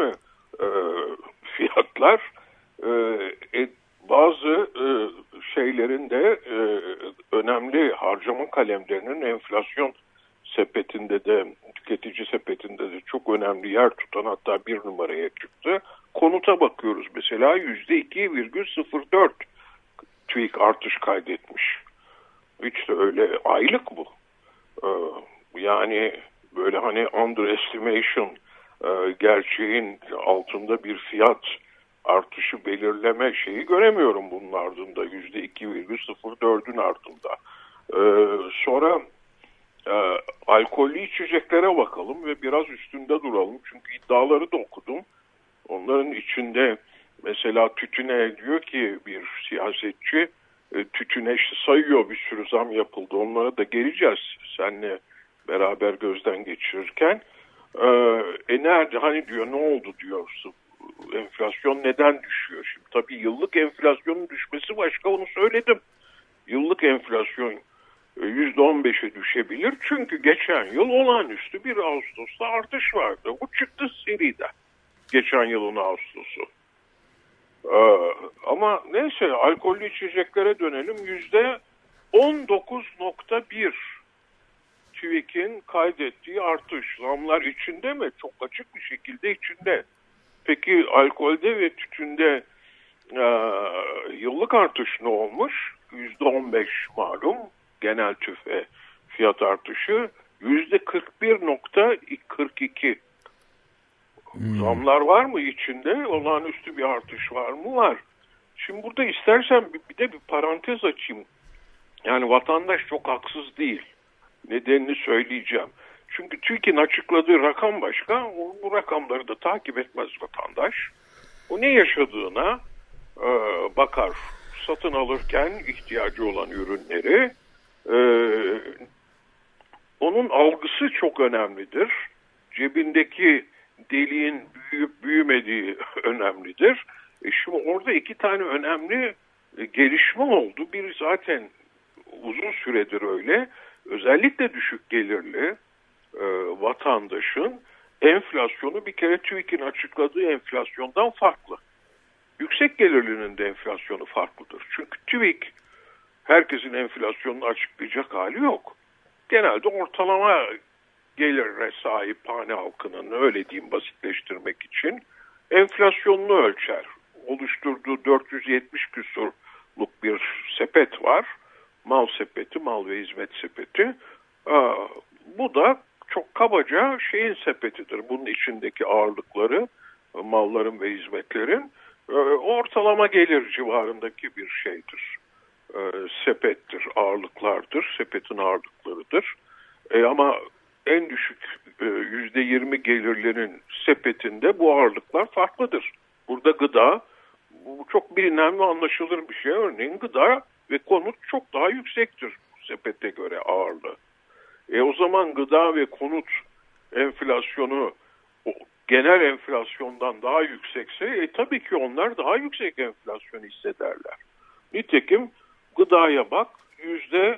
e, fiyatlar e, e, bazı e, şeylerin de e, önemli harcama kalemlerinin enflasyon sepetinde de, tüketici sepetinde de çok önemli yer tutan, hatta bir numaraya çıktı. Konuta bakıyoruz mesela, yüzde iki virgül sıfır dört TÜİK artış kaydetmiş. Hiç de öyle aylık bu. Ee, yani böyle hani underestimation, e, gerçeğin altında bir fiyat artışı belirleme şeyi göremiyorum bunun ardında. yüzde iki virgül sıfır dördün ardında. Ee, sonra e, alkollü içeceklere bakalım ve biraz üstünde duralım. Çünkü iddiaları da okudum. Onların içinde mesela tütüne diyor ki bir siyasetçi, e, tütüne işte sayıyor, bir sürü zam yapıldı. Onlara da geleceğiz seninle beraber gözden geçirirken. E, e nerede hani diyor, ne oldu diyorsun? Enflasyon neden düşüyor? Şimdi tabii yıllık enflasyonun düşmesi başka, onu söyledim. Yıllık enflasyon yüzde on beşe düşebilir. Çünkü geçen yıl olağanüstü bir Ağustos'ta artış vardı. Bu çıktı seride. Geçen yılın Ağustos'u. Ee, ama neyse, alkollü içeceklere dönelim. yüzde on dokuz nokta bir TÜİK'in kaydettiği artış. Zamlar içinde mi? Çok açık bir şekilde içinde. Peki alkolde ve tütünde e, yıllık artış ne olmuş? yüzde on beş malum. Genel tüfe fiyat artışı yüzde kırk bir nokta kırk iki. Hmm. Zamlar var mı içinde? Olağanüstü bir artış var mı? Var. Şimdi burada istersen bir, bir de bir parantez açayım. Yani vatandaş çok haksız değil. Nedenini söyleyeceğim. Çünkü TÜİK'in açıkladığı rakam başka. O, bu rakamları da takip etmez vatandaş. O ne yaşadığına e, bakar. Satın alırken ihtiyacı olan ürünleri, e, onun algısı çok önemlidir. Cebindeki deliğin büyüyüp büyümediği önemlidir. E şimdi orada iki tane önemli e, gelişme oldu. Bir zaten uzun süredir öyle. Özellikle düşük gelirli e, vatandaşın enflasyonu bir kere TÜİK'in açıkladığı enflasyondan farklı. Yüksek gelirlinin de enflasyonu farklıdır. Çünkü TÜİK herkesin enflasyonunu açıklayacak hali yok. Genelde ortalama gelire sahip hane halkının, öyle diyeyim basitleştirmek için, enflasyonunu ölçer. Oluşturduğu dört yüz yetmiş küsurluk bir sepet var. Mal sepeti, mal ve hizmet sepeti. Bu da çok kabaca şeyin sepetidir. Bunun içindeki ağırlıkları, malların ve hizmetlerin ortalama gelir civarındaki bir şeydir. Sepettir, ağırlıklardır, sepetin ağırlıklarıdır. E ama en düşük yüzde yirmi gelirlerin sepetinde bu ağırlıklar farklıdır. Burada gıda, bu çok bilinen ve anlaşılır bir şey. Örneğin gıda ve konut çok daha yüksektir sepete göre ağırlığı. E o zaman gıda ve konut enflasyonu o genel enflasyondan daha yüksekse e, tabii ki onlar daha yüksek enflasyon hissederler. Nitekim gıdaya bak, yüzde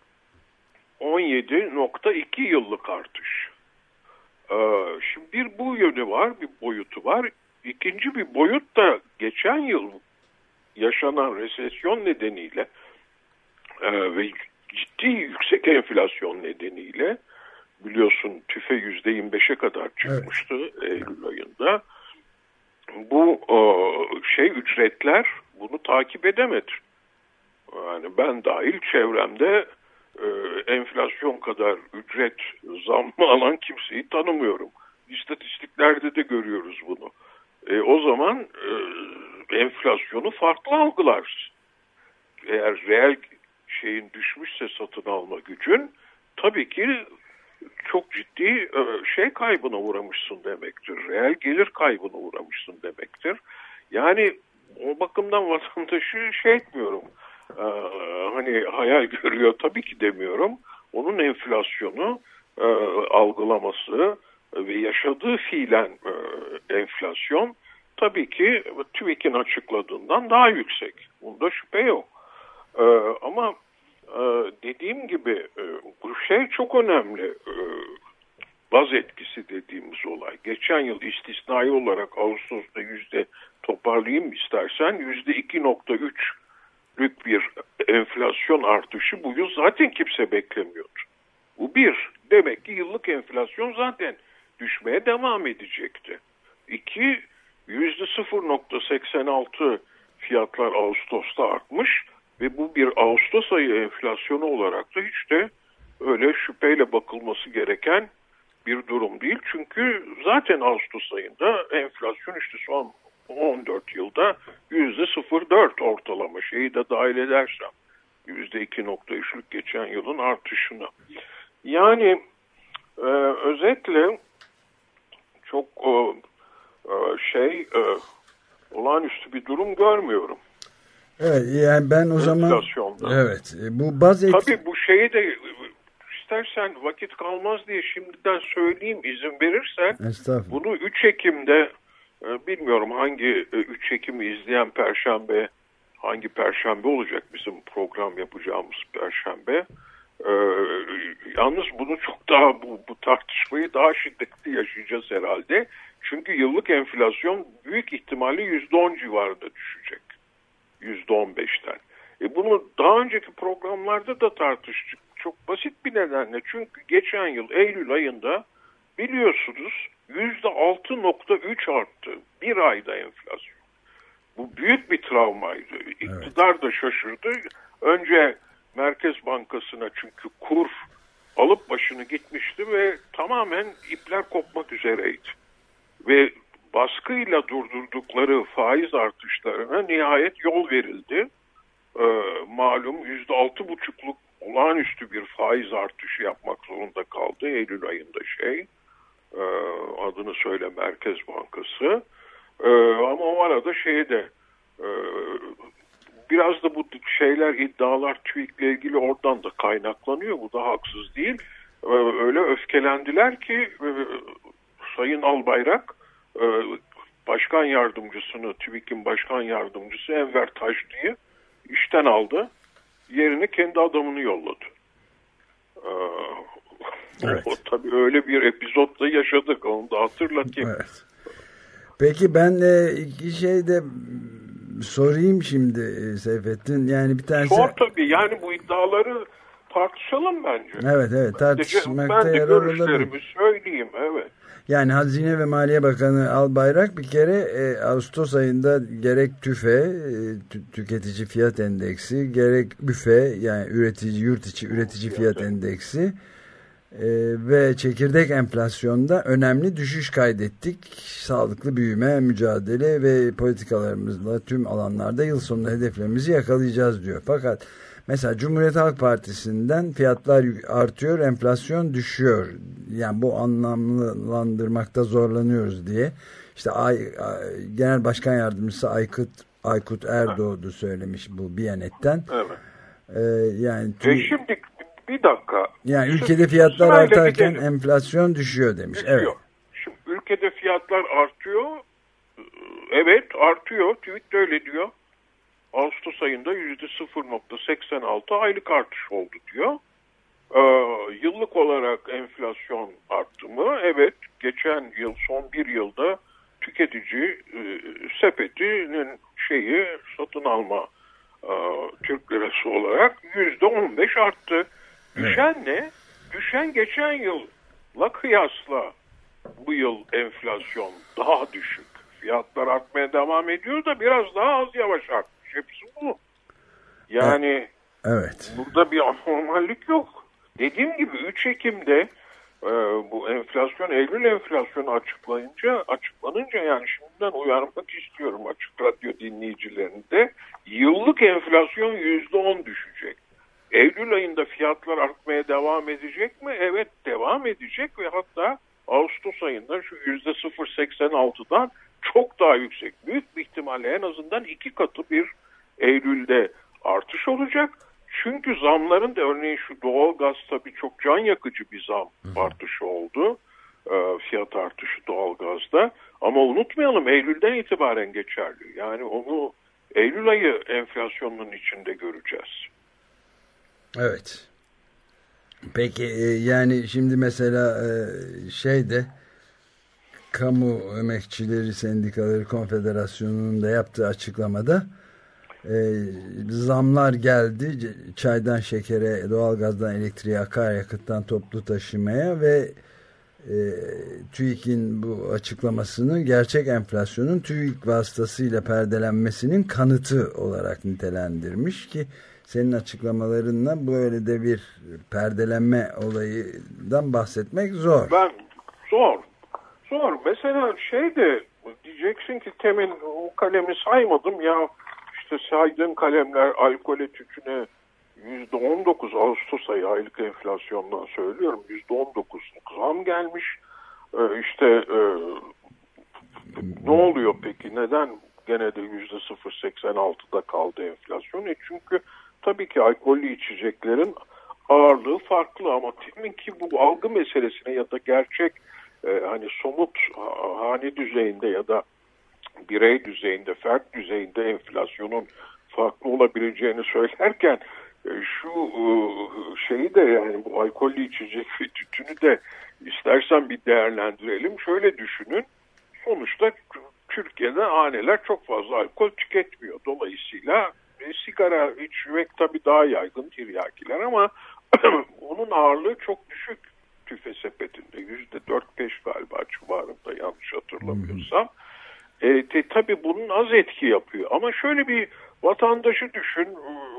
on yedi nokta iki yıllık artış. Ee, şimdi bir bu yönü var, bir boyutu var. İkinci bir boyut da geçen yıl yaşanan resesyon nedeniyle e, ve ciddi yüksek enflasyon nedeniyle, biliyorsun tüfe yüzde yirmi beşe kadar çıkmıştı, evet, Eylül ayında. Bu e, şey ücretler bunu takip edemedi. Yani ben dahil çevremde e, enflasyon kadar ücret zammı alan kimseyi tanımıyorum. İstatistiklerde de görüyoruz bunu. E, o zaman e, enflasyonu farklı algılar. Eğer reel şeyin düşmüşse satın alma gücün, tabii ki çok ciddi e, şey kaybına uğramışsın demektir. Reel gelir kaybına uğramışsın demektir. Yani o bakımdan vatandaşı şey etmiyorum. Ee, hani hayal görüyor tabii ki demiyorum. Onun enflasyonu e, algılaması ve yaşadığı fiilen e, enflasyon tabii ki TÜİK'in açıkladığından daha yüksek. Bunda şüphe yok. E, ama e, dediğim gibi e, bu şey çok önemli. E, baz etkisi dediğimiz olay. Geçen yıl istisnai olarak Ağustos'ta yüzde toparlayayım istersen yüzde iki nokta üçlük bir enflasyon artışı bu yıl zaten kimse beklemiyordu. Bu bir. Demek ki yıllık enflasyon zaten düşmeye devam edecekti. İki, yüzde sıfır nokta seksen altı fiyatlar Ağustos'ta artmış ve bu bir Ağustos ayı enflasyonu olarak da hiç de öyle şüpheyle bakılması gereken bir durum değil. Çünkü zaten Ağustos ayında enflasyon işte son on dört yılda yüzde sıfır nokta dört ortalama, şeyi de dahil edersem yüzde iki nokta üçlük geçen yılın artışını. Yani e, özetle çok e, e, şey e, olağanüstü bir durum görmüyorum. Evet, yani ben o zaman evet bu baz et... Tabii bu şeyi de istersen vakit kalmaz diye şimdiden söyleyeyim izin verirsen. Bunu üç Ekim'de bilmiyorum hangi üç Ekim'i izleyen perşembe, hangi perşembe olacak bizim program yapacağımız perşembe. Ee, yalnız bunu çok daha bu, bu tartışmayı daha şiddetli yaşayacağız herhalde. Çünkü yıllık enflasyon büyük ihtimalle yüzde on civarında düşecek. yüzde on beşten. E bunu daha önceki programlarda da tartıştık. Çok basit bir nedenle. Çünkü geçen yıl Eylül ayında biliyorsunuz yüzde altı nokta üç arttı. Bir ayda enflasyon. Bu büyük bir travmaydı. İktidar evet. da şaşırdı. Önce Merkez Bankası'na çünkü kur alıp başını gitmişti ve tamamen ipler kopmak üzereydi. Ve baskıyla durdurdukları faiz artışlarına nihayet yol verildi. Ee, malum yüzde altı buçukluk olağanüstü bir faiz artışı yapmak zorunda kaldı Eylül ayında şey. E, adını söyle Merkez Bankası. E, ama o arada şeye de e, biraz da bu şeyler iddialar TÜİK'le ilgili oradan da kaynaklanıyor. Bu da haksız değil. E, öyle öfkelendiler ki e, Sayın Albayrak e, başkan yardımcısını TÜİK'in başkan yardımcısı Enver Taşlı'yı işten aldı. Yerine kendi adamını yolladı. Ee, evet. O, o tabii öyle bir epizodla yaşadık. Onu da hatırlatayım. Evet. Peki ben de iki şey de sorayım şimdi Seyfettin. Yani bir tanesi... Sor tabii. Yani bu iddiaları tartışalım bence. Evet evet tartışmakta ben de yarar olabilir. görüşlerimi söyleyeyim. Evet. Yani Hazine ve Maliye Bakanı Albayrak bir kere e, Ağustos ayında gerek TÜFE, e, tüketici fiyat endeksi, gerek BÜFE yani üretici yurt içi üretici fiyat endeksi e, ve çekirdek enflasyonda önemli düşüş kaydettik. Sağlıklı büyüme, mücadele ve politikalarımızla tüm alanlarda yıl sonunda hedeflerimizi yakalayacağız diyor. Fakat mesela Cumhuriyet Halk Partisi'nden fiyatlar artıyor, enflasyon düşüyor. Yani bu anlamlandırmakta zorlanıyoruz diye. İşte Ay, Genel Başkan Yardımcısı Aykut Aykut Erdoğdu söylemiş bu Biyanet'ten. Evet. Ee, yani tüm, e şimdi bir dakika. Yani ülkede fiyatlar Sırayla artarken gidelim. Enflasyon düşüyor demiş. Düşüyor. Evet. Şimdi ülkede fiyatlar artıyor. Evet artıyor. TÜİK de öyle diyor. Ağustos ayında yüzde sıfır nokta seksen altı aylık artış oldu diyor. Ee, yıllık olarak enflasyon arttı mı? Evet. Geçen yıl son bir yılda tüketici e, sepetinin şeyi satın alma e, Türk lirası olarak yüzde on beş arttı. Düşen evet. ne? Düşen geçen yılla kıyasla bu yıl enflasyon daha düşük. Fiyatlar artmaya devam ediyor da biraz daha az yavaş arttı. Hepsi bu. Yani evet. burada bir anormallik yok. Dediğim gibi üç Ekim'de e, bu enflasyon, Eylül enflasyonu açıklayınca, açıklanınca yani şimdiden uyarmak istiyorum Açık Radyo dinleyicilerini de. Yıllık enflasyon yüzde on düşecek. Eylül ayında fiyatlar artmaya devam edecek mi? Evet devam edecek ve hatta Ağustos ayında şu yüzde sıfır nokta seksen altıdan çok daha yüksek. Büyük bir ihtimalle en azından iki katı bir Eylül'de artış olacak. Çünkü zamların da örneğin şu doğalgaz tabii çok can yakıcı bir zam Hı. artışı oldu. E, fiyat artışı doğalgazda. Ama unutmayalım Eylül'den itibaren geçerli. Yani onu Eylül ayı enflasyonunun içinde göreceğiz. Evet. Peki yani şimdi mesela şeyde Kamu Emekçileri Sendikaları Konfederasyonu'nun da yaptığı açıklamada e, zamlar geldi. Çaydan şekere, doğalgazdan elektriğe, akaryakıttan toplu taşımaya ve e, TÜİK'in bu açıklamasını gerçek enflasyonun TÜİK vasıtasıyla perdelenmesinin kanıtı olarak nitelendirmiş ki senin açıklamalarınla böyle de bir perdelenme olayından bahsetmek zor. Ben zor. Zor. Mesela şey de diyeceksin ki temin o kalemi saymadım ya, işte saydığın kalemler alkole, tütüne yüzde on dokuz Ağustos ayı aylık enflasyondan söylüyorum yüzde on dokuzluk zam gelmiş. Ee, işte e, ne oluyor peki? Neden gene de yüzde sıfır virgül seksen altıda kaldı enflasyon? E çünkü tabii ki alkollü içeceklerin ağırlığı farklı ama demin ki bu algı meselesine ya da gerçek e, hani somut hane düzeyinde ya da birey düzeyinde, fert düzeyinde enflasyonun farklı olabileceğini söylerken e, şu e, şeyi de yani bu alkollü içecek ve tütünü de istersen bir değerlendirelim. Şöyle düşünün. Sonuçta Türkiye'de haneler çok fazla alkol tüketmiyor. Dolayısıyla e, sigara içmek tabii daha yaygın tiryakiler ama onun ağırlığı çok düşük tüfe sepetinde. yüzde dört beş galiba civarında yanlış hatırlamıyorsam. E, te, tabii bunun az etki yapıyor. Ama şöyle bir vatandaşı düşün.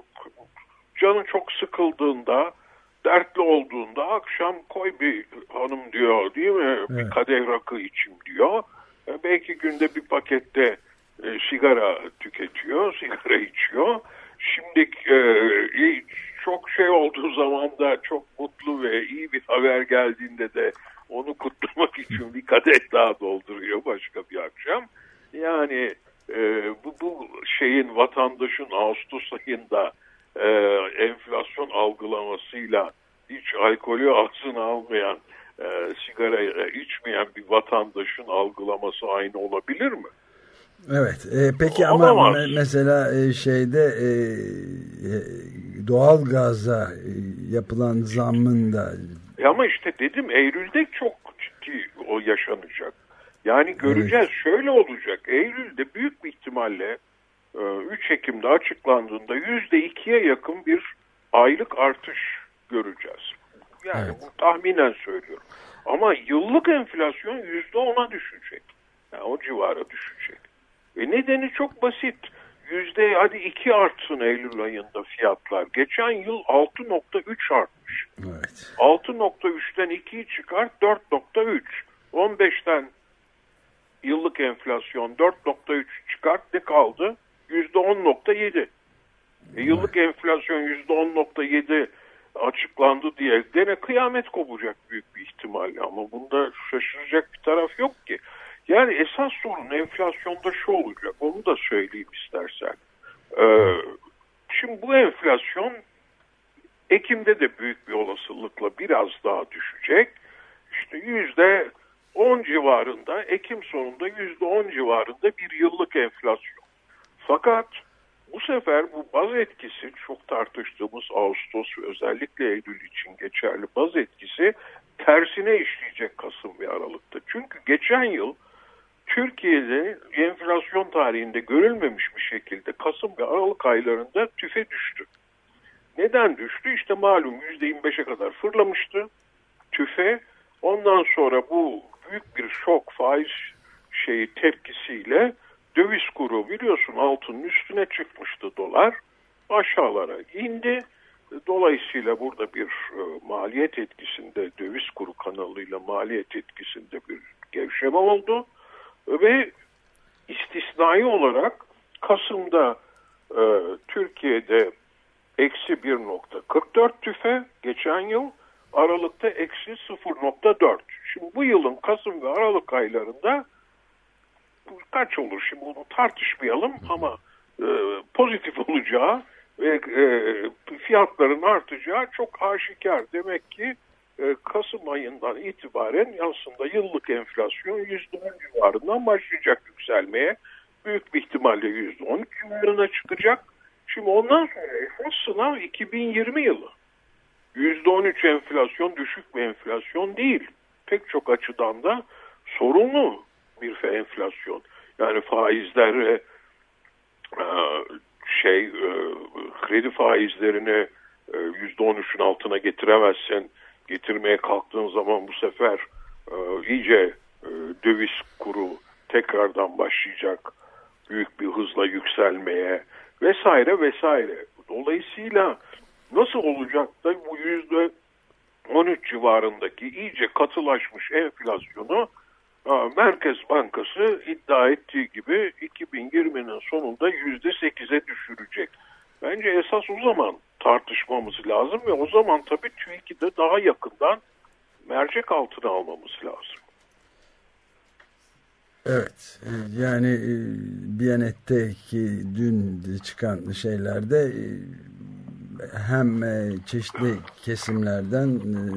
Canı çok sıkıldığında, dertli olduğunda akşam koy bir hanım diyor değil mi? Evet. Bir kadeh rakı içim diyor. E, belki günde bir pakette e, sigara tüketiyor, sigara içiyor. Şimdi e, çok şey olduğu zaman da çok mutlu ve iyi bir haber geldiğinde de onu kutlamak için bir kadeh daha dolduruyor başka bir akşam. Yani e, bu, bu şeyin vatandaşın Ağustos ayında e, enflasyon algılamasıyla hiç alkolü ağzına almayan, e, sigara içmeyen bir vatandaşın algılaması aynı olabilir mi? Evet. E, peki ama me- mesela e, şeyde e, e, doğal gaza e, yapılan zammın da e ama işte dedim Eylül'de çok ciddi o yaşanacak. Yani göreceğiz. Evet. Şöyle olacak. Eylül'de büyük bir ihtimalle üç Ekim'de açıklandığında yüzde ikiye yakın bir aylık artış göreceğiz. Yani evet. Bu tahminen söylüyorum. Ama yıllık enflasyon yüzde ona düşecek. Yani o civara düşecek. E nedeni çok basit. Yüzde hadi iki artsın Eylül ayında fiyatlar. Geçen yıl altı nokta üç artmış. Evet. altı nokta üçten ikiyi çıkar dört nokta üç. on beşten yıllık enflasyon dört nokta üç çıkart ne kaldı? yüzde on nokta yedi. E, yıllık evet. Enflasyon yüzde on nokta yedi açıklandı diye gene kıyamet kopacak büyük bir ihtimalle ama bunda şaşıracak bir taraf yok ki. Yani esas sorun enflasyonda şu olacak, onu da söyleyeyim istersen. Ee, şimdi bu enflasyon Ekim'de de büyük bir olasılıkla biraz daha düşecek. İşte yüzde on civarında, Ekim sonunda yüzde on civarında bir yıllık enflasyon. Fakat bu sefer bu baz etkisi, çok tartıştığımız Ağustos ve özellikle Eylül için geçerli baz etkisi tersine işleyecek Kasım ve Aralık'ta. Çünkü geçen yıl Türkiye'de enflasyon tarihinde görülmemiş bir şekilde Kasım ve Aralık aylarında tüfe düştü. Neden düştü? İşte malum yüzde yirmi beşe kadar fırlamıştı tüfe. Ondan sonra bu büyük bir şok faiz şeyi tepkisiyle döviz kuru biliyorsun altının üstüne çıkmıştı dolar. Aşağılara indi. Dolayısıyla burada bir e, maliyet etkisinde döviz kuru kanalıyla maliyet etkisinde bir gevşeme oldu. Ve istisnai olarak Kasım'da e, Türkiye'de eksi bir nokta kırk dört tüfe geçen yıl, Aralık'ta eksi sıfır nokta dört. Şimdi bu yılın Kasım ve Aralık aylarında kaç olur şimdi bunu tartışmayalım ama e, pozitif olacağı ve e, fiyatların artacağı çok aşikar. Demek ki e, Kasım ayından itibaren aslında yıllık enflasyon yüzde on civarından başlayacak yükselmeye. Büyük bir ihtimalle yüzde on civarına çıkacak. Şimdi ondan sonra esas sınav iki bin yirmi yılı. yüzde on üç enflasyon düşük bir enflasyon değil. Pek çok açıdan da sorunlu bir enflasyon. Yani faizler şey kredi faizlerini yüzde on üçün altına getiremezsen, getirmeye kalktığın zaman bu sefer iyice döviz kuru tekrardan başlayacak büyük bir hızla yükselmeye vesaire vesaire. Dolayısıyla nasıl olacak da bu yüzde on üç civarındaki iyice katılaşmış enflasyonu Merkez Bankası iddia ettiği gibi iki bin yirminin sonunda yüzde sekize düşürecek. Bence esas o zaman tartışmamız lazım ve o zaman tabii TÜİK'i de daha yakından mercek altına almamız lazım. Evet, yani Biyanet'teki dün çıkan şeylerde hem çeşitli kesimlerden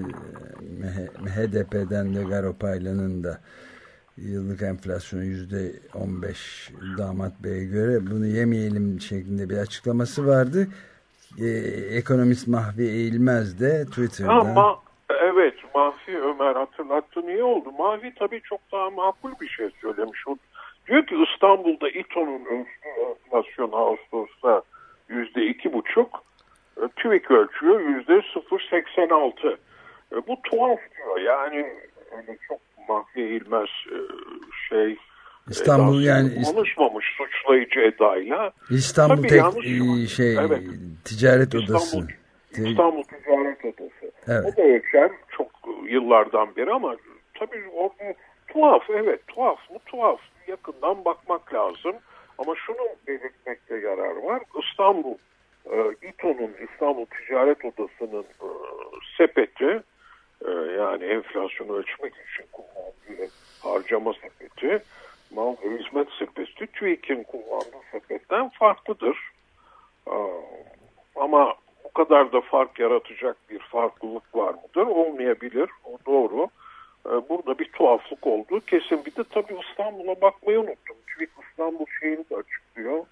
H D P'den de Garopaylan'ın da yıllık enflasyonu yüzde on beş Damat Bey'e göre bunu yemeyelim şeklinde bir açıklaması vardı. Ee, ekonomist Mahfi Eğilmez de Twitter'da. Ama evet, Mahfi Ömer hatırlattı, niye oldu? Mahfi tabii çok daha makul bir şey söylemiş. O diyor ki İstanbul'da İTO'nun enflasyonu Ağustos'ta yüzde iki buçuk, TÜİK ölçüyor yüzde sıfır virgül seksen altı. Bu tuhaf diyor. Yani öyle çok Mahfi Eğilmez şey İstanbul yani konuşmamış suçlayıcı edayla. İstanbul tabii tek şey evet. Ticaret İstanbul, Odası. İstanbul Ticaret Odası. Evet. O da ölçer çok yıllardan beri ama tabii o tuhaf, evet tuhaf mı tuhaf. Yakından bakmak lazım. Ama şunu belirtmekte yarar var. İstanbul e, İTO'nun, İstanbul Ticaret Odası'nın e, sepeti, e, yani enflasyonu ölçmek için kullandığı harcama sepeti, mal ve hizmet sepeti TÜİK'in kullandığı sepetten farklıdır. E, ama bu kadar da fark yaratacak bir farklılık var mıdır? Olmayabilir. O doğru. Burada bir tuhaflık olduğu kesin. Bir de tabii İstanbul'a bakmayı unuttum. TÜİK İstanbul şeyini de açıklıyor.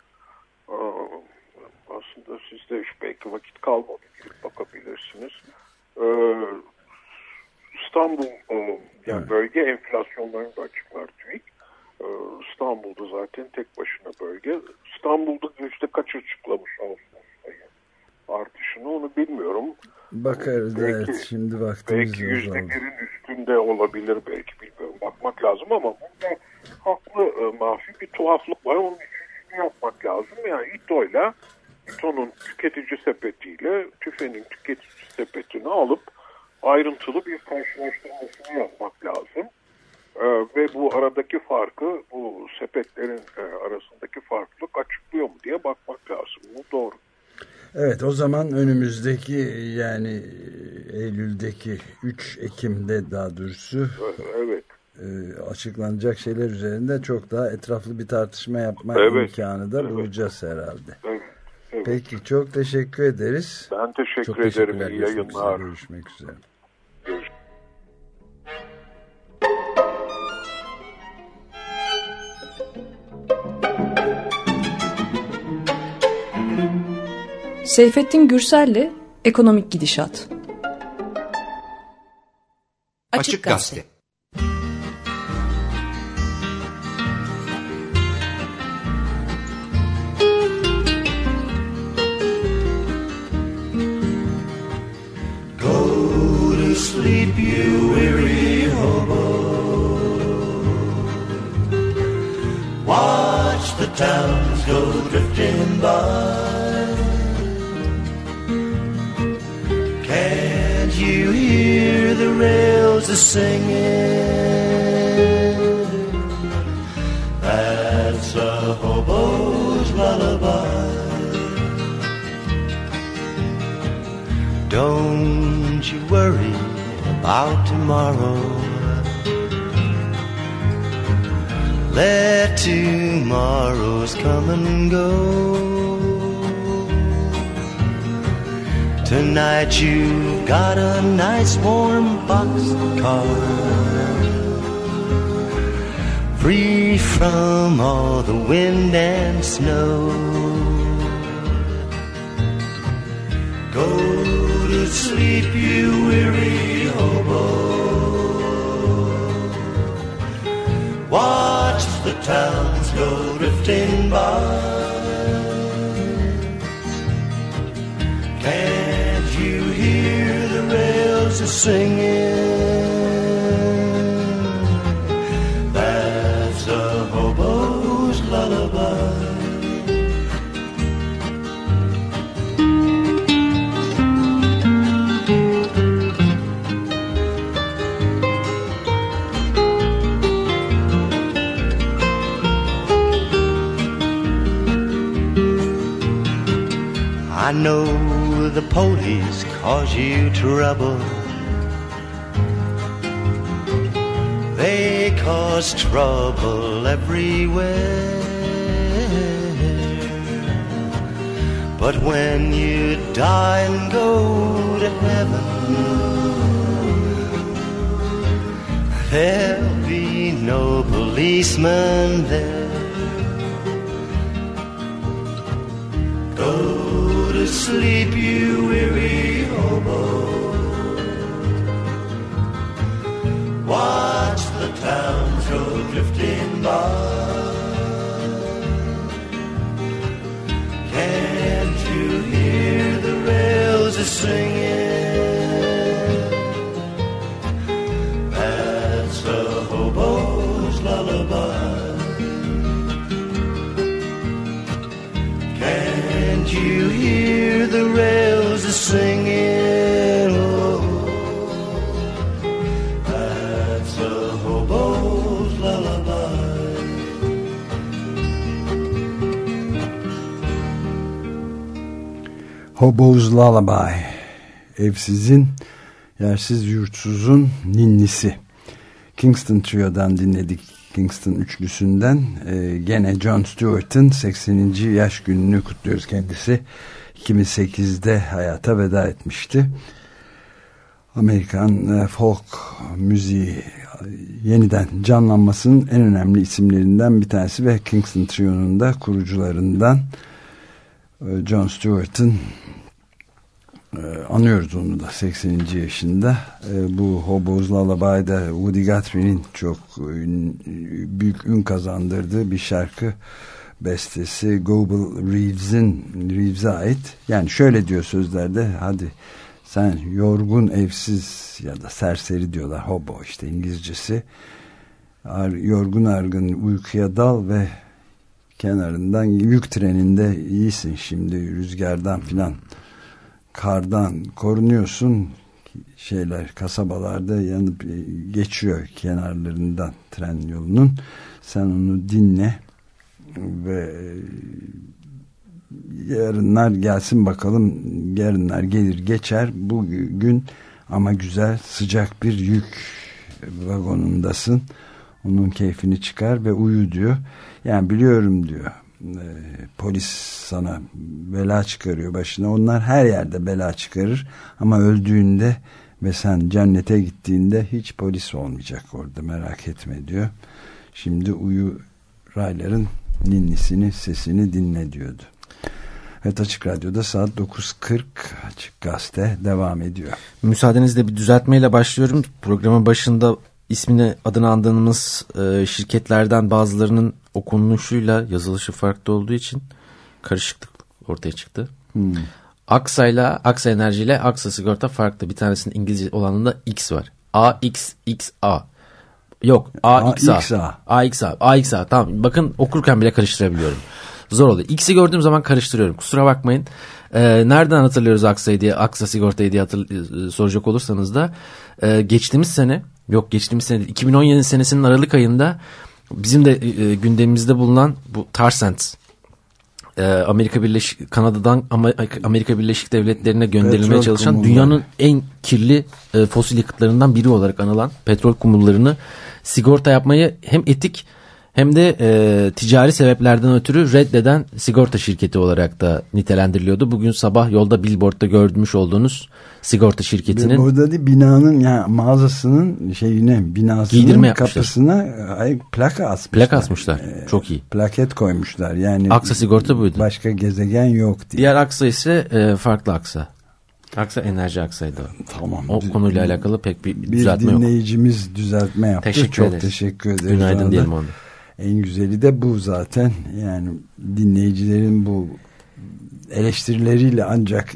Aslında sizde belki vakit kalmadı. Gidip bakabilirsiniz. İstanbul yani bölge enflasyonlarını da açıklar TÜİK. İstanbul'da zaten tek başına bölge. İstanbul'da yüzde kaç açıklamış Ağustos ayı artışını onu bilmiyorum. Bakarız belki, evet şimdi vaktimiz belki yüzde birin üstünde olabilir belki, bilmiyorum, bakmak lazım ama burada haklı e, Mahfi, bir tuhaflık var, onun için şunu yapmak lazım. Yani İTO'yla İTO'nun tüketici sepetiyle TÜFE'nin tüketici sepetini alıp ayrıntılı bir karşılaştırmasını yapmak lazım. E, ve bu aradaki farkı, bu sepetlerin e, arasındaki farklılık açıklıyor mu diye bakmak lazım. Bu doğru. Evet, o zaman önümüzdeki yani Eylül'deki üç Ekim'de daha doğrusu evet. e, açıklanacak şeyler üzerinde çok daha etraflı bir tartışma yapma evet. imkanı da evet. bulacağız herhalde. Evet. Evet. Peki, çok teşekkür ederiz. Ben teşekkür çok ederim. İyi yayınlar. Görüşmek üzere. Görüşmek. Seyfettin Gürsel'le Ekonomik Gidişat. Açık Gazete. Go to sleep, you weary hobo. Watch the towns go drifting by. You hear the rails a-singing. That's a hobo's lullaby. Don't you worry about tomorrow. Let tomorrow's come and go. Tonight you've got a nice warm boxcar, free from all the wind and snow. Go to sleep, you weary hobo. Watch the towns go drifting by. Can't you hear the rails are singing? That's a hobo's lullaby. I know the police cause you trouble. They cause trouble everywhere. But when you die and go to heaven, there'll be no policeman there. Go to sleep, you weary hobo. Watch the towns go drifting by. Can't you hear the rails are singing? That's a hobo's lullaby. Can't you hear the rails are singing? Oh, that's a hobo's lullaby. Hobo's Lullaby, evsizin, yersiz yurtsuzun ninnisi. Kingston Trio'dan dinledik. Kingston üçlüsünden e, gene Jon Stewart'ın sekseninci yaş gününü kutluyoruz. Kendisi iki bin sekizde hayata veda etmişti. Amerikan e, folk müziği yeniden canlanmasının en önemli isimlerinden bir tanesi ve Kingston Trio'nun da kurucularından e, Jon Stewart'ın e, anıyoruz onu da sekseninci yaşında. E, bu Hobo's Lullaby'da Woody Guthrie'nin çok ün, büyük ün kazandırdığı bir şarkı bestesi Goebel Reeves'in Reeves'e ait. Yani şöyle diyor sözlerde, hadi sen yorgun evsiz ya da serseri diyorlar, hobo işte İngilizcesi, Ar, yorgun argın uykuya dal ve kenarından yük treninde iyisin şimdi, rüzgardan filan kardan korunuyorsun, şeyler kasabalarda yanıp geçiyor kenarlarından tren yolunun, sen onu dinle ve yarınlar gelsin bakalım, yarınlar gelir geçer, bugün ama güzel sıcak bir yük vagonundasın, onun keyfini çıkar ve uyu diyor. Yani biliyorum diyor, e, polis sana bela çıkarıyor başına, onlar her yerde bela çıkarır ama öldüğünde ve sen cennete gittiğinde hiç polis olmayacak orada, merak etme diyor. Şimdi uyu, rayların ninnisini, sesini dinle diyordu. Evet, Açık Radyo'da saat dokuz kırk Açık Gazete devam ediyor. Müsaadenizle bir düzeltmeyle başlıyorum. Programın başında ismini, adını andığımız e, şirketlerden bazılarının okunuşuyla yazılışı farklı olduğu için karışıklık ortaya çıktı. Hmm. Aksa ile Aksa Enerji ile Aksa Sigorta farklı. Bir tanesinin İngilizce olanında X var. A X X A. Yok, A X A. A X A. A X A. Tamam. Bakın, okurken bile karıştırabiliyorum. Zor oluyor. X'i gördüğüm zaman karıştırıyorum. Kusura bakmayın. Ee, nereden hatırlıyoruz Aksa'yı diye, Aksa Sigorta'yı diye hatır, soracak olursanız da e, geçtiğimiz sene, yok geçtiğimiz sene iki bin on yedi senesinin Aralık ayında bizim de e, gündemimizde bulunan bu tar sands, e, Amerika Birleşik Kanada'dan Amerika Birleşik Devletleri'ne gönderilmeye petrol çalışan kumulları, dünyanın en kirli e, fosil yakıtlarından biri olarak anılan petrol kumullarını sigorta yapmayı hem etik hem de e, ticari sebeplerden ötürü reddeden sigorta şirketi olarak da nitelendiriliyordu. Bugün sabah yolda billboardda görmüş olduğunuz sigorta şirketinin... Burada değil, binanın, yani mağazasının şeyine, binasının kapısına ay, plaka asmışlar. Plaka asmışlar. Ee, Çok iyi. Plaket koymuşlar. Yani Aksa Sigorta buydu. Başka gezegen yok diye. Diğer Aksa ise e, farklı Aksa. Aksa Enerji Aksa'ydı o. Tamam. O konuyla alakalı pek bir, bir düzeltme yok. Bir dinleyicimiz düzeltme yaptı. Teşekkür Çok ederiz. teşekkür ederiz. Günaydın diyelim onu. En güzeli de bu zaten. Yani dinleyicilerin bu eleştirileriyle ancak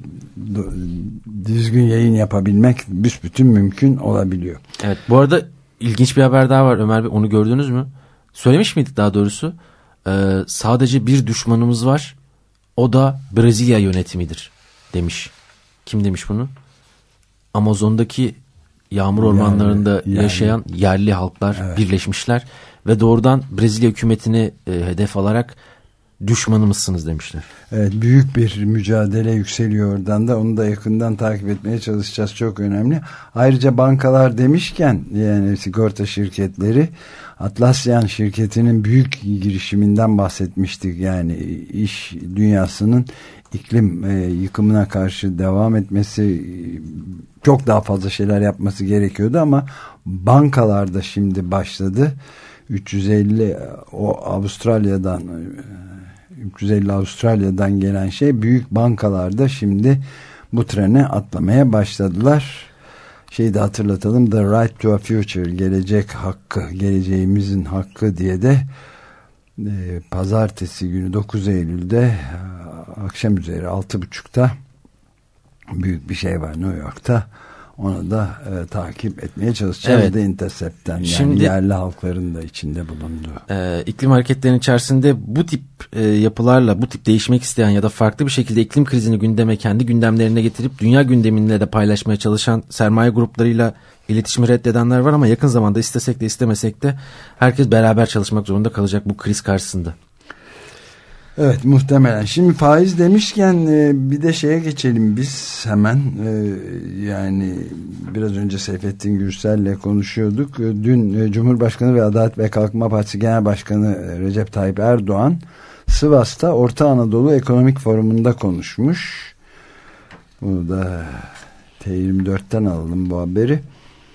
düzgün yayın yapabilmek büsbütün mümkün olabiliyor. Evet, bu arada ilginç bir haber daha var Ömer Bey, onu gördünüz mü? Söylemiş miydik daha doğrusu? Ee, sadece bir düşmanımız var, o da Brezilya yönetimidir demiş. Kim demiş bunu? Amazon'daki yağmur ormanlarında yani, yani. yaşayan yerli halklar evet. birleşmişler ve doğrudan Brezilya hükümetini e, hedef alarak düşmanımızsınız demişler. Evet, büyük bir mücadele yükseliyor oradan da, onu da yakından takip etmeye çalışacağız, çok önemli. Ayrıca bankalar demişken, yani sigorta şirketleri, Atlassian şirketinin büyük girişiminden bahsetmiştik. Yani iş dünyasının iklim e, yıkımına karşı devam etmesi, çok daha fazla şeyler yapması gerekiyordu ama bankalarda şimdi başladı. üç yüz elli o Avustralya'dan üç yüz elli Avustralya'dan gelen şey, büyük bankalarda şimdi bu trene atlamaya başladılar. Şeyi de hatırlatalım, The Right to a Future, gelecek hakkı, geleceğimizin hakkı diye de e, pazartesi günü dokuz Eylül'de e, akşam üzeri altı buçukta büyük bir şey var New York'ta. Onu da e, takip etmeye çalışacağız. Evet. The Intercept'ten, yani şimdi, yerli halkların da içinde bulunduğu. E, iklim hareketlerinin içerisinde bu tip e, yapılarla, bu tip değişmek isteyen ya da farklı bir şekilde iklim krizini gündeme, kendi gündemlerine getirip dünya gündeminde de paylaşmaya çalışan sermaye gruplarıyla iletişimi reddedenler var ama yakın zamanda istesek de istemesek de herkes beraber çalışmak zorunda kalacak bu kriz karşısında. Evet, muhtemelen. Şimdi faiz demişken e, bir de şeye geçelim biz hemen. E, yani biraz önce Seyfettin Gürsel'le konuşuyorduk. E, dün e, Cumhurbaşkanı ve Adalet ve Kalkınma Partisi Genel Başkanı e, Recep Tayyip Erdoğan Sivas'ta Orta Anadolu Ekonomik Forumu'nda konuşmuş. Bunu da T yirmi dört'ten alalım bu haberi. E,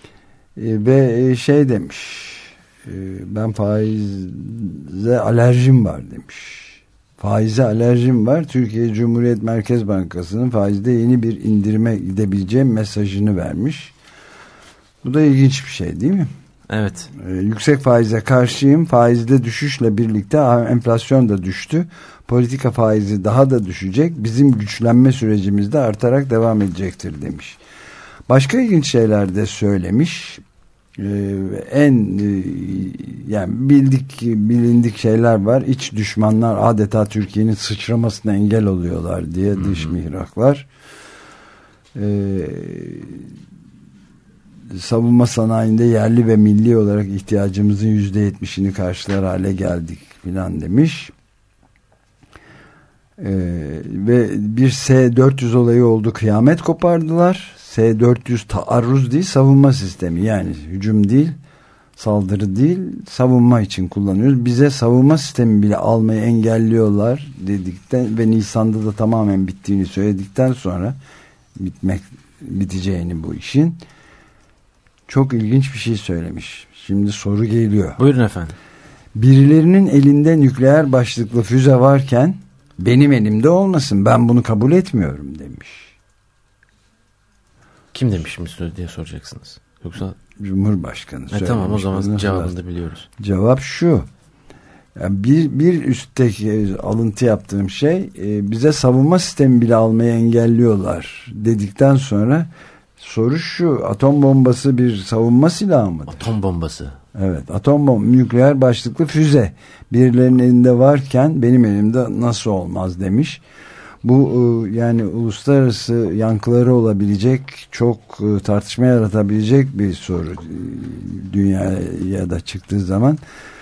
ve e, şey demiş, e, ben faize alerjim var demiş. Faize alerjim var. Türkiye Cumhuriyet Merkez Bankası'nın faizde yeni bir indirime gidebileceğim mesajını vermiş. Bu da ilginç bir şey değil mi? Evet. Ee, yüksek faize karşıyım. Faizde düşüşle birlikte enflasyon da düştü. Politika faizi daha da düşecek. Bizim güçlenme sürecimizde artarak devam edecektir demiş. Başka ilginç şeyler de söylemiş. Ee, en e, yani bildik bilindik şeyler var. İç düşmanlar adeta Türkiye'nin sıçramasına engel oluyorlar diye, hı-hı, dış mihraklar. Ee, savunma sanayinde yerli ve milli olarak ihtiyacımızın yüzde yetmişini karşılar hale geldik filan demiş. Ee, ve bir S dört yüz olayı oldu, kıyamet kopardılar. S dört yüz taarruz değil, savunma sistemi, yani hücum değil, saldırı değil, savunma için kullanıyoruz. Bize savunma sistemi bile almayı engelliyorlar dedikten ve Nisan'da da tamamen bittiğini söyledikten sonra, bitmek biteceğini bu işin, çok ilginç bir şey söylemiş. Şimdi soru geliyor. Buyurun efendim. Birilerinin elinde nükleer başlıklı füze varken benim elimde olmasın, ben bunu kabul etmiyorum demiş. Kim demiş mi diye soracaksınız. Yoksa Cumhurbaşkanı söylemiş. E tamam, o zaman cevabını da biliyoruz. Cevap şu. Yani bir, bir üstteki alıntı yaptığım şey, e, bize savunma sistemi bile almayı engelliyorlar dedikten sonra soru şu: atom bombası bir savunma silahı mıdır? Atom bombası. Evet, atom bombası, nükleer başlıklı füze birilerinin elinde varken benim elimde nasıl olmaz demiş. Bu yani uluslararası yankıları olabilecek, çok tartışma yaratabilecek bir soru dünyaya da çıktığı zaman.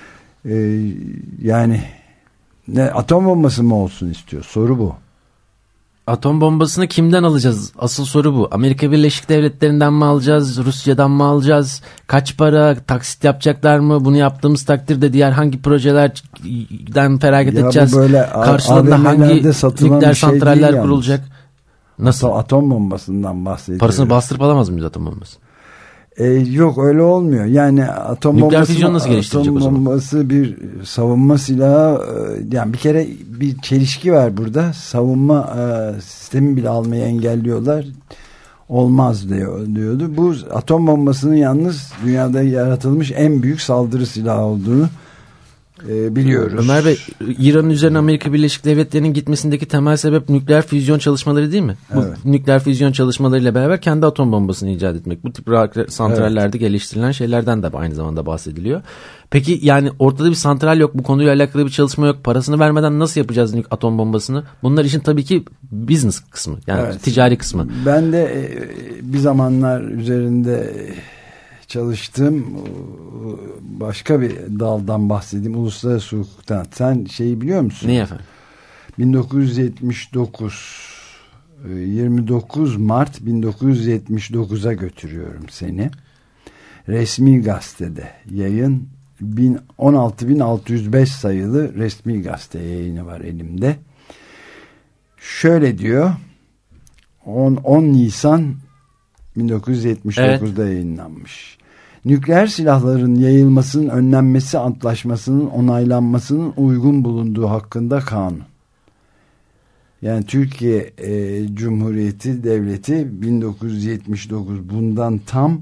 Yani ne, atom bombası mı olsun istiyor? Soru bu. Atom bombasını kimden alacağız? Asıl soru bu. Amerika Birleşik Devletleri'nden mi alacağız? Rusya'dan mı alacağız? Kaç para? Taksit yapacaklar mı? Bunu yaptığımız takdirde diğer hangi projelerden feragat ya edeceğiz? Karşılığında hangi nükleer şey santraller kurulacak? Nasıl? Atom bombasından bahsediyoruz. Parasını bastırıp alamaz mıyız atom bombası? E, yok öyle olmuyor. Yani atom nükleer bombası, füzyon nasıl geliştirecek atom o zaman? bombası bir savunma silahı. Yani bir kere bir çelişki var burada. Savunma e, sistemi bile almayı engelliyorlar. Olmaz diyor, diyordu. Bu atom bombasının yalnız dünyada yaratılmış en büyük saldırı silahı olduğunu e, biliyoruz. Ömer Bey, İran'ın üzerine Amerika Birleşik Devletleri'nin gitmesindeki temel sebep nükleer füzyon çalışmaları değil mi? Evet. Bu nükleer füzyon çalışmalarıyla beraber kendi atom bombasını icat etmek. Bu tip santrallerde evet. geliştirilen şeylerden de aynı zamanda bahsediliyor. Peki yani ortada bir santral yok, bu konuyla alakalı bir çalışma yok. Parasını vermeden nasıl yapacağız atom bombasını? Bunlar için tabii ki business kısmı, yani evet. ticari kısmı. Ben de e, bir zamanlar üzerinde çalıştığım başka bir daldan bahsedeyim. Uluslararası hukuktan. Sen şeyi biliyor musun? Neyi efendim? bin dokuz yüz yetmiş dokuz yirmi dokuz Mart bin dokuz yüz yetmiş dokuza götürüyorum seni. Resmi gazetede yayın on altı bin altı yüz beş sayılı resmi gazete yayını var elimde. Şöyle diyor. on Nisan bin dokuz yüz yetmiş dokuzda evet. yayınlanmış. Nükleer silahların yayılmasının önlenmesi antlaşmasının onaylanmasının uygun bulunduğu hakkında kanun. Yani Türkiye e, Cumhuriyeti Devleti bin dokuz yüz yetmiş dokuz bundan tam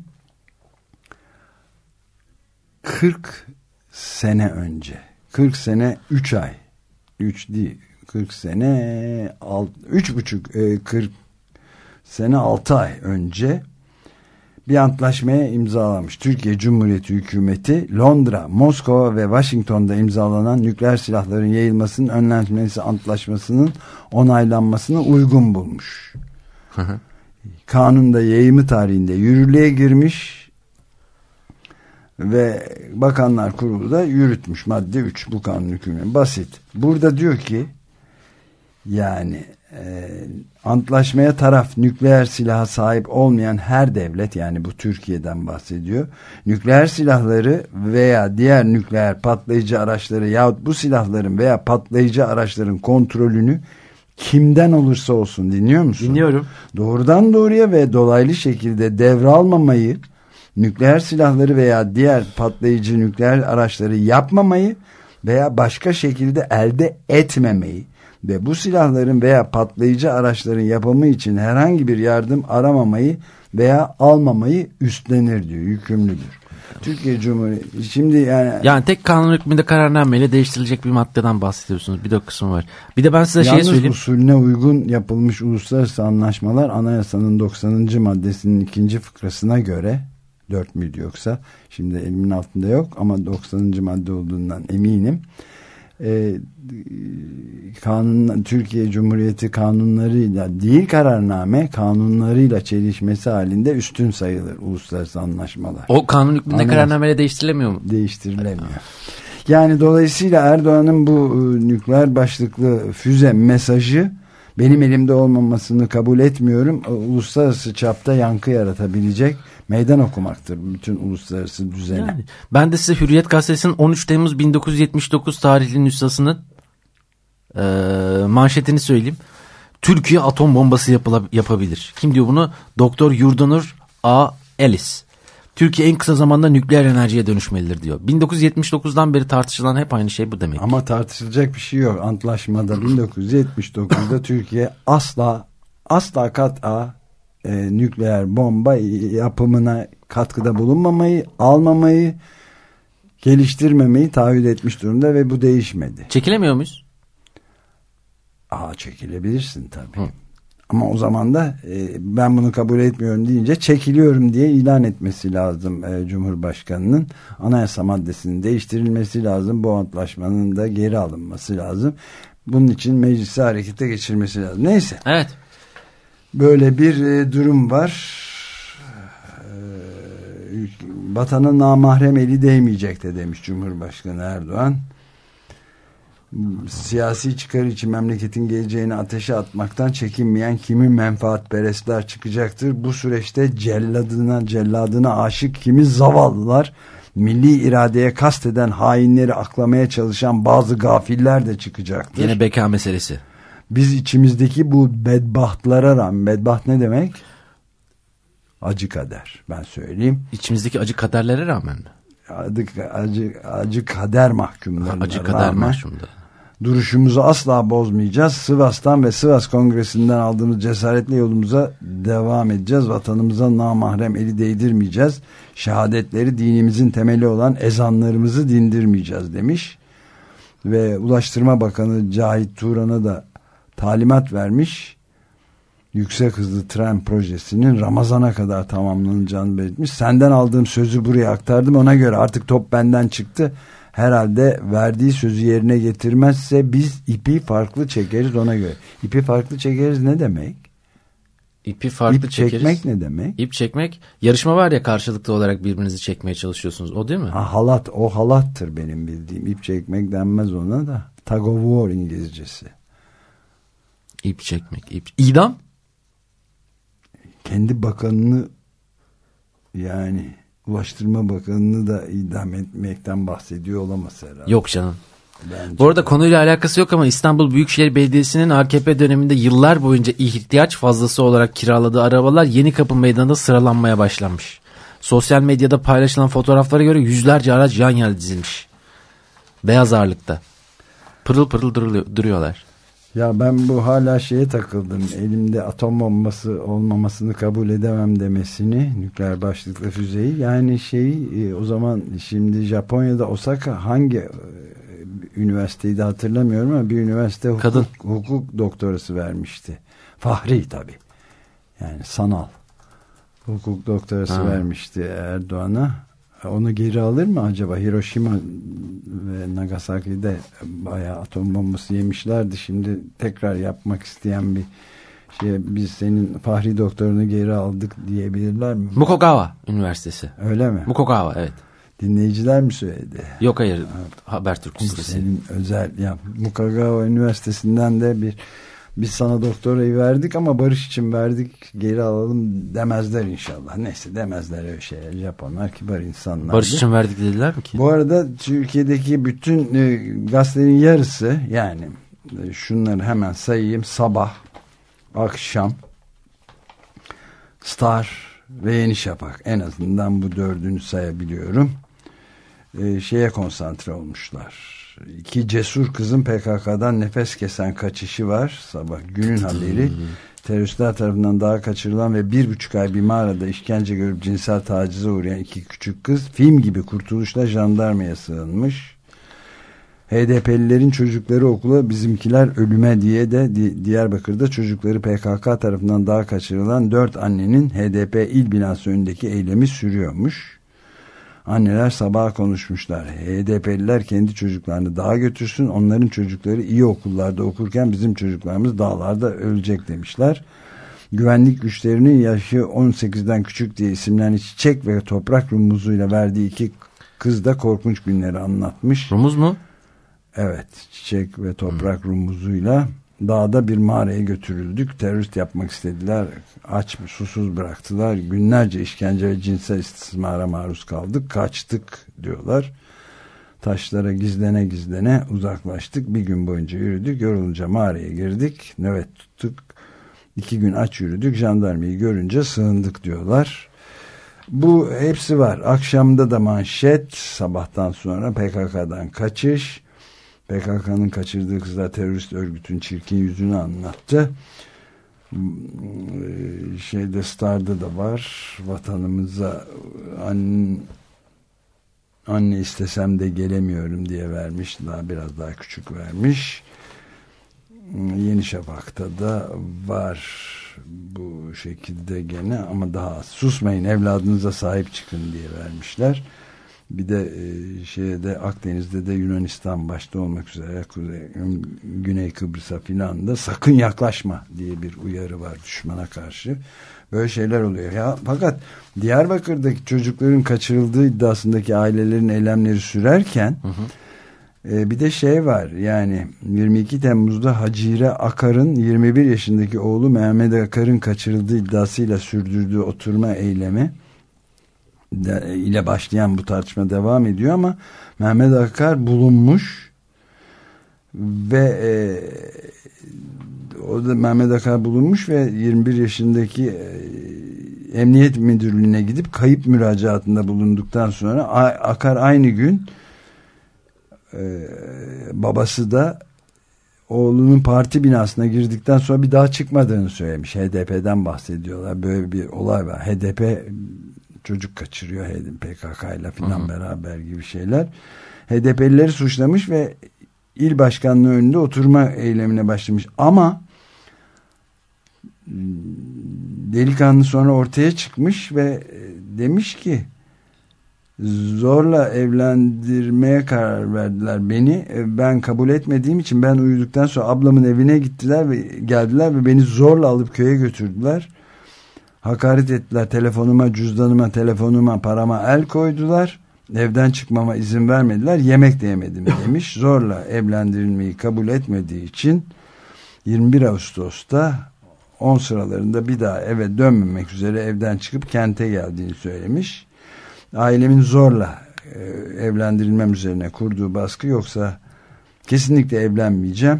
kırk sene önce. kırk sene üç ay. üç değil. kırk sene üç buçuk kırk sene altı ay önce bir antlaşmaya imzalamış. Türkiye Cumhuriyeti Hükümeti Londra, Moskova ve Washington'da imzalanan nükleer silahların yayılmasının önlenmesi antlaşmasının onaylanmasına uygun bulmuş. Kanunda yayımı tarihinde yürürlüğe girmiş ve Bakanlar Kurulu da yürütmüş. Madde üç bu kanun hükmü. Basit. Burada diyor ki yani e, antlaşmaya taraf nükleer silaha sahip olmayan her devlet, yani bu Türkiye'den bahsediyor, nükleer silahları veya diğer nükleer patlayıcı araçları yahut bu silahların veya patlayıcı araçların kontrolünü kimden olursa olsun, dinliyor musun? Dinliyorum. Doğrudan doğruya ve dolaylı şekilde devralmamayı, nükleer silahları veya diğer patlayıcı nükleer araçları yapmamayı veya başka şekilde elde etmemeyi ve bu silahların veya patlayıcı araçların yapımı için herhangi bir yardım aramamayı veya almamayı üstlenir diyor, yükümlüdür. Türkiye Cumhuriyeti şimdi yani yani tek kanun hükmünde kararnameyle değiştirilecek bir maddeden bahsediyorsunuz. Bir de o kısmı var. Bir de ben size şey söyleyeyim. Yalnız usulüne uygun yapılmış uluslararası anlaşmalar anayasanın doksanıncı maddesinin ikinci fıkrasına göre, dört müydü yoksa şimdi elimin altında yok ama doksanıncı madde olduğundan eminim. Ee, kanun, Türkiye Cumhuriyeti kanunlarıyla değil, kararname kanunlarıyla çelişmesi halinde üstün sayılır uluslararası anlaşmalar. O kanun hükmünde kararnameyle değiştirilemiyor mu? Değiştirilemiyor. Yani dolayısıyla Erdoğan'ın bu e, nükleer başlıklı füze mesajı benim elimde olmamasını kabul etmiyorum. Uluslararası çapta yankı yaratabilecek, meydan okumaktır bütün uluslararası düzene. Yani, ben de size Hürriyet Gazetesi'nin on üç Temmuz bin dokuz yüz yetmiş dokuz tarihli nüshasının e, manşetini söyleyeyim. Türkiye atom bombası yapabilir. Kim diyor bunu? Doktor Yurdanur A. Ellis. Türkiye en kısa zamanda nükleer enerjiye dönüşmelidir diyor. bin dokuz yüz yetmiş dokuzdan beri tartışılan hep aynı şey bu demek. Ama tartışılacak bir şey yok. Antlaşmada bin dokuz yüz yetmiş dokuzda Türkiye asla asla kat'a e, nükleer bomba yapımına katkıda bulunmamayı, almamayı, geliştirmemeyi taahhüt etmiş durumda ve bu değişmedi. Çekilemiyor muyuz? Aa, çekilebilirsin tabii. Hı. Ama o zaman da e, ben bunu kabul etmiyorum deyince çekiliyorum diye ilan etmesi lazım e, Cumhurbaşkanı'nın. Anayasa maddesinin değiştirilmesi lazım. Bu antlaşmanın da geri alınması lazım. Bunun için meclisi harekete geçirmesi lazım. Neyse. Evet. Böyle bir e, durum var. E, vatana namahrem eli değmeyecek de demiş Cumhurbaşkanı Erdoğan. Siyasi çıkar için memleketin geleceğini ateşe atmaktan çekinmeyen kimi menfaatperestler çıkacaktır. Bu süreçte celladına celladına aşık kimi zavallılar, milli iradeye kasteden hainleri aklamaya çalışan bazı gafiller de çıkacaktır. Yine beka meselesi. Biz içimizdeki bu bedbahtlara rağmen, bedbaht ne demek? Acı kader, ben söyleyeyim. İçimizdeki acı kaderlere rağmen mi? Acı, acı, acı kader mahkumlarına acı kader rağmen mahkumda. duruşumuzu asla bozmayacağız. Sivas'tan ve Sivas Kongresi'nden aldığımız cesaretle yolumuza devam edeceğiz. Vatanımıza namahrem eli değdirmeyeceğiz. Şehadetleri dinimizin temeli olan ezanlarımızı dindirmeyeceğiz demiş. Ve Ulaştırma Bakanı Cahit Turan'a da talimat vermiş. Yüksek hızlı tren projesinin Ramazan'a kadar tamamlanacağını belirtmiş. Senden aldığım sözü buraya aktardım. Ona göre artık top benden çıktı. Herhalde verdiği sözü yerine getirmezse biz ipi farklı çekeriz ona göre. İpi farklı çekeriz ne demek? İpi farklı İp çekeriz. çekmek ne demek? İp çekmek, yarışma var ya, karşılıklı olarak birbirinizi çekmeye çalışıyorsunuz. O değil mi? Ha, halat, o halattır benim bildiğim. İp çekmek denmez ona da. Tug of war İngilizcesi. İp çekmek, ip. İdam? Kendi bakanını, yani Ulaştırma Bakanını da idam etmekten bahsediyor olamaz herhalde. Yok canım. Bence Bu arada de. konuyla alakası yok ama İstanbul Büyükşehir Belediyesi'nin A K P döneminde yıllar boyunca ihtiyaç fazlası olarak kiraladığı arabalar Yenikapı Meydanı'nda sıralanmaya başlanmış. Sosyal medyada paylaşılan fotoğraflara göre yüzlerce araç yan yana dizilmiş. Beyaz ağırlıkta. Pırıl pırıl duruyorlar. Ya ben bu hala şeye takıldım. Elimde atom bombası olmamasını kabul edemem demesini, nükleer başlıklı füzeyi. Yani şeyi o zaman şimdi Japonya'da Osaka hangi e, üniversiteydi hatırlamıyorum ama bir üniversite hukuk, Kadın. hukuk doktorası vermişti. Fahri tabii. Yani sanal. Hukuk doktorası Ha. vermişti Erdoğan'a. Onu geri alır mı acaba? Hiroşima ve Nagasaki'de bayağı atom bombası yemişlerdi. Şimdi tekrar yapmak isteyen bir şey, biz senin Fahri doktorunu geri aldık diyebilirler mi? Mukogawa Üniversitesi. Öyle mi? Mukogawa, evet. Dinleyiciler mi söyledi? Yok hayır. Habertürk Bu sitesi. senin özel ya, Mukogawa Üniversitesi'nden de bir biz sana doktorayı verdik ama barış için verdik, geri alalım demezler inşallah. Neyse, demezler öyle şeyler. Japonlar kibar insanlar. Barış için verdik dediler mi ki? Bu arada Türkiye'deki bütün e, gazetelerin yarısı, yani e, şunları hemen sayayım: Sabah, Akşam, Star ve Yeni Şafak. En azından bu dördünü sayabiliyorum. E, şeye konsantre olmuşlar. İki cesur kızın P K K'dan nefes kesen kaçışı var. Sabah Günün haberi. Teröristler tarafından daha kaçırılan ve bir buçuk ay bir mağarada işkence görüp cinsel tacize uğrayan iki küçük kız film gibi kurtuluşla jandarmaya sığınmış. H D P'lilerin çocukları okula, bizimkiler ölüme diye de Diyarbakır'da çocukları P K K tarafından daha kaçırılan dört annenin H D P il binası önündeki eylemi sürüyormuş. Anneler sabaha konuşmuşlar. H D P'liler kendi çocuklarını dağa götürsün. Onların çocukları iyi okullarda okurken bizim çocuklarımız dağlarda ölecek demişler. Güvenlik güçlerinin yaşı on sekizden küçük diye isimlerini çiçek ve toprak rumuzuyla verdiği iki kız da korkunç günleri anlatmış. Rumuz mu? Evet, çiçek ve toprak hmm. rumuzuyla dağda bir mağaraya götürüldük. Terörist yapmak istediler. Aç, susuz bıraktılar. Günlerce işkence ve cinsel istismara maruz kaldık. Kaçtık diyorlar. Taşlara gizlene gizlene uzaklaştık. Bir gün boyunca yürüdük. Yorulunca mağaraya girdik. Nöbet tuttuk. İki gün aç yürüdük. Jandarmayı görünce sığındık diyorlar. Bu hepsi var. Akşamda da manşet, sabahtan sonra P K K'dan kaçış. P K K'nın kaçırdığı kızlar terörist örgütün çirkin yüzünü anlattı. Şeyde, Star'da da var. Vatanımıza anne, anne istesem de gelemiyorum diye vermiş. Daha biraz daha küçük vermiş. Yeni Şafak'ta da var bu şekilde gene, ama daha az. Susmayın, evladınıza sahip çıkın diye vermişler. Bir de e, şeyde, Akdeniz'de de Yunanistan başta olmak üzere Kuzey, Güney Kıbrıs'a filan da sakın yaklaşma diye bir uyarı var düşmana karşı. Böyle şeyler oluyor. Ya, fakat Diyarbakır'daki çocukların kaçırıldığı iddiasındaki ailelerin eylemleri sürerken hı hı. E, bir de şey var, yani yirmi iki Temmuz'da Hacire Akar'ın yirmi bir yaşındaki oğlu Mehmet Akar'ın kaçırıldığı iddiasıyla sürdürdüğü oturma eylemi De, ile başlayan bu tartışma devam ediyor ama Mehmet Akar bulunmuş ve e, o da Mehmet Akar bulunmuş ve yirmi bir yaşındaki e, emniyet müdürlüğüne gidip kayıp müracaatında bulunduktan sonra Akar aynı gün e, babası da oğlunun parti binasına girdikten sonra bir daha çıkmadığını söylemiş. H D P'den bahsediyorlar. Böyle bir olay var. H D P çocuk kaçırıyor P K K ile falan beraber gibi şeyler. H D P'lileri suçlamış ve il başkanlığı önünde oturma eylemine başlamış. Ama delikanlı sonra ortaya çıkmış ve demiş ki zorla evlendirmeye karar verdiler beni. Ben kabul etmediğim için ben uyuduktan sonra ablamın evine gittiler ve geldiler ve beni zorla alıp köye götürdüler. Hakaret ettiler. Telefonuma, cüzdanıma, telefonuma, parama el koydular. Evden çıkmama izin vermediler. Yemek de yemedim demiş. Zorla evlendirilmeyi kabul etmediği için yirmi bir Ağustos'ta on sıralarında bir daha eve dönmemek üzere evden çıkıp kente geldiğini söylemiş. Ailemin zorla e, evlendirilmem üzerine kurduğu baskı, yoksa kesinlikle evlenmeyeceğim.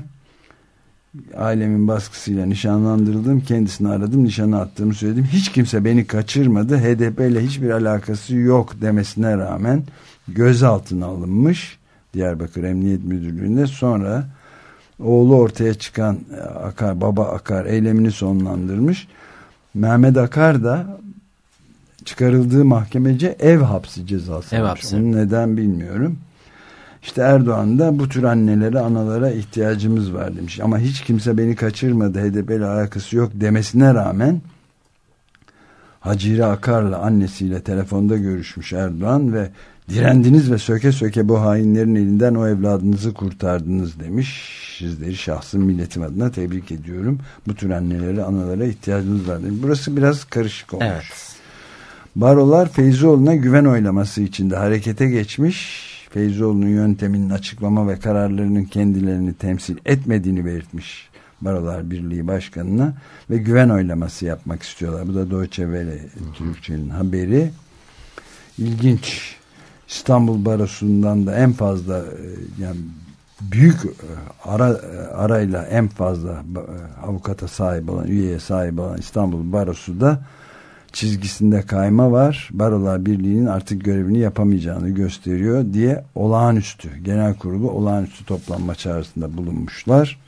Ailemin baskısıyla nişanlandırıldım. Kendisini aradım, nişanı attığımı söyledim. Hiç kimse beni kaçırmadı. H D P ile hiçbir alakası yok demesine rağmen gözaltına alınmış Diyarbakır Emniyet Müdürlüğü'nde. Sonra oğlu ortaya çıkan Akar, baba Akar eylemini sonlandırmış. Mehmet Akar da çıkarıldığı mahkemece ev hapsi cezası ev almış. hapsi. Onu neden bilmiyorum. İşte Erdoğan da bu tür annelere, analara ihtiyacımız var demiş. Ama hiç kimse beni kaçırmadı, H D P ile alakası yok demesine rağmen Hacire Akar'la, annesiyle telefonda görüşmüş Erdoğan ve direndiniz ve söke söke bu hainlerin elinden o evladınızı kurtardınız demiş. Sizleri şahsım, milletim adına tebrik ediyorum. Bu tür annelere, analara ihtiyacımız var demiş. Burası biraz karışık olmuş. Evet. Barolar Feyzoğlu'na güven oylaması için de harekete geçmiş. Feyzoğlu'nun yönteminin açıklama ve kararlarının kendilerini temsil etmediğini belirtmiş Barolar Birliği Başkanı'na ve güven oylaması yapmak istiyorlar. Bu da Deutsche Welle Türkçe'nin haberi. İlginç. İstanbul Barosu'ndan da en fazla, yani büyük ara, arayla en fazla avukata sahip olan, üyeye sahip olan İstanbul Barosu da çizgisinde kayma var. Barolar Birliği'nin artık görevini yapamayacağını gösteriyor diye olağanüstü, genel kurulu olağanüstü toplanma çağrısında bulunmuşlar.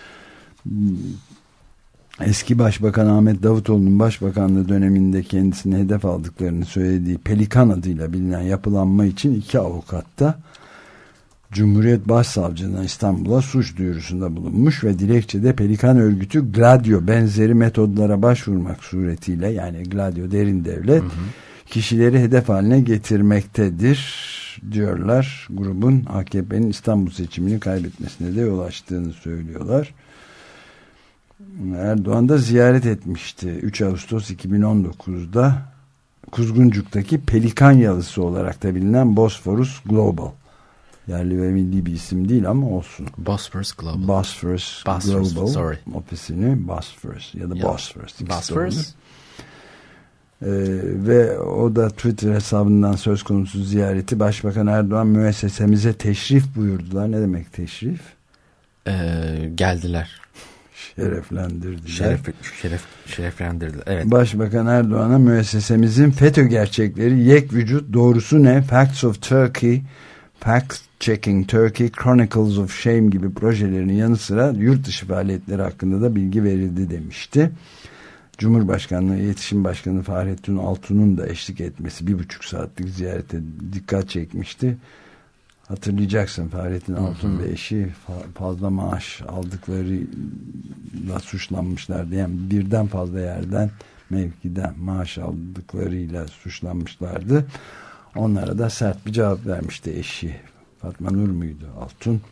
Eski Başbakan Ahmet Davutoğlu'nun başbakanlığı döneminde kendisini hedef aldıklarını söylediği Pelikan adıyla bilinen yapılanma için iki avukat da Cumhuriyet Başsavcılığına İstanbul'a suç duyurusunda bulunmuş ve dilekçede Pelikan örgütü Gladio benzeri metodlara başvurmak suretiyle, yani Gladio derin devlet, hı hı, kişileri hedef haline getirmektedir diyorlar. Grubun A K P'nin İstanbul seçimini kaybetmesine de yol açtığını söylüyorlar. Erdoğan da ziyaret etmişti üç Ağustos iki bin on dokuz'da Kuzguncuk'taki Pelikan Yalısı olarak da bilinen Bosphorus Global. Yerli ve milli bir isim değil ama olsun. Bosphorus Global. Bosphorus, Bosphorus Global sorry. ofisini Bosphorus ya da yeah. Bosphorus. Bosphorus. Ee, ve o da Twitter hesabından söz konusu ziyareti, Başbakan Erdoğan müessesemize teşrif buyurdular. Ne demek teşrif? Ee, geldiler. Şereflendirdiler. Şeref, şeref, şereflendirdiler. Evet. Başbakan Erdoğan'a müessesemizin FETÖ gerçekleri, yek vücut, doğrusu ne, Facts of Turkey, Fact Checking Turkey, Chronicles of Shame gibi projelerinin yanı sıra yurt dışı faaliyetleri hakkında da bilgi verildi demişti. Cumhurbaşkanlığı İletişim Başkanı Fahrettin Altun'un da eşlik etmesi bir buçuk saatlik ziyarete dikkat çekmişti. Hatırlayacaksın, Fahrettin Altun ve eşi fazla maaş aldıklarıyla suçlanmışlardı. Yani birden fazla yerden, mevkiden maaş aldıklarıyla suçlanmışlardı. Onlara da sert bir cevap vermişti eşi. Fatma Nur muydu Altun?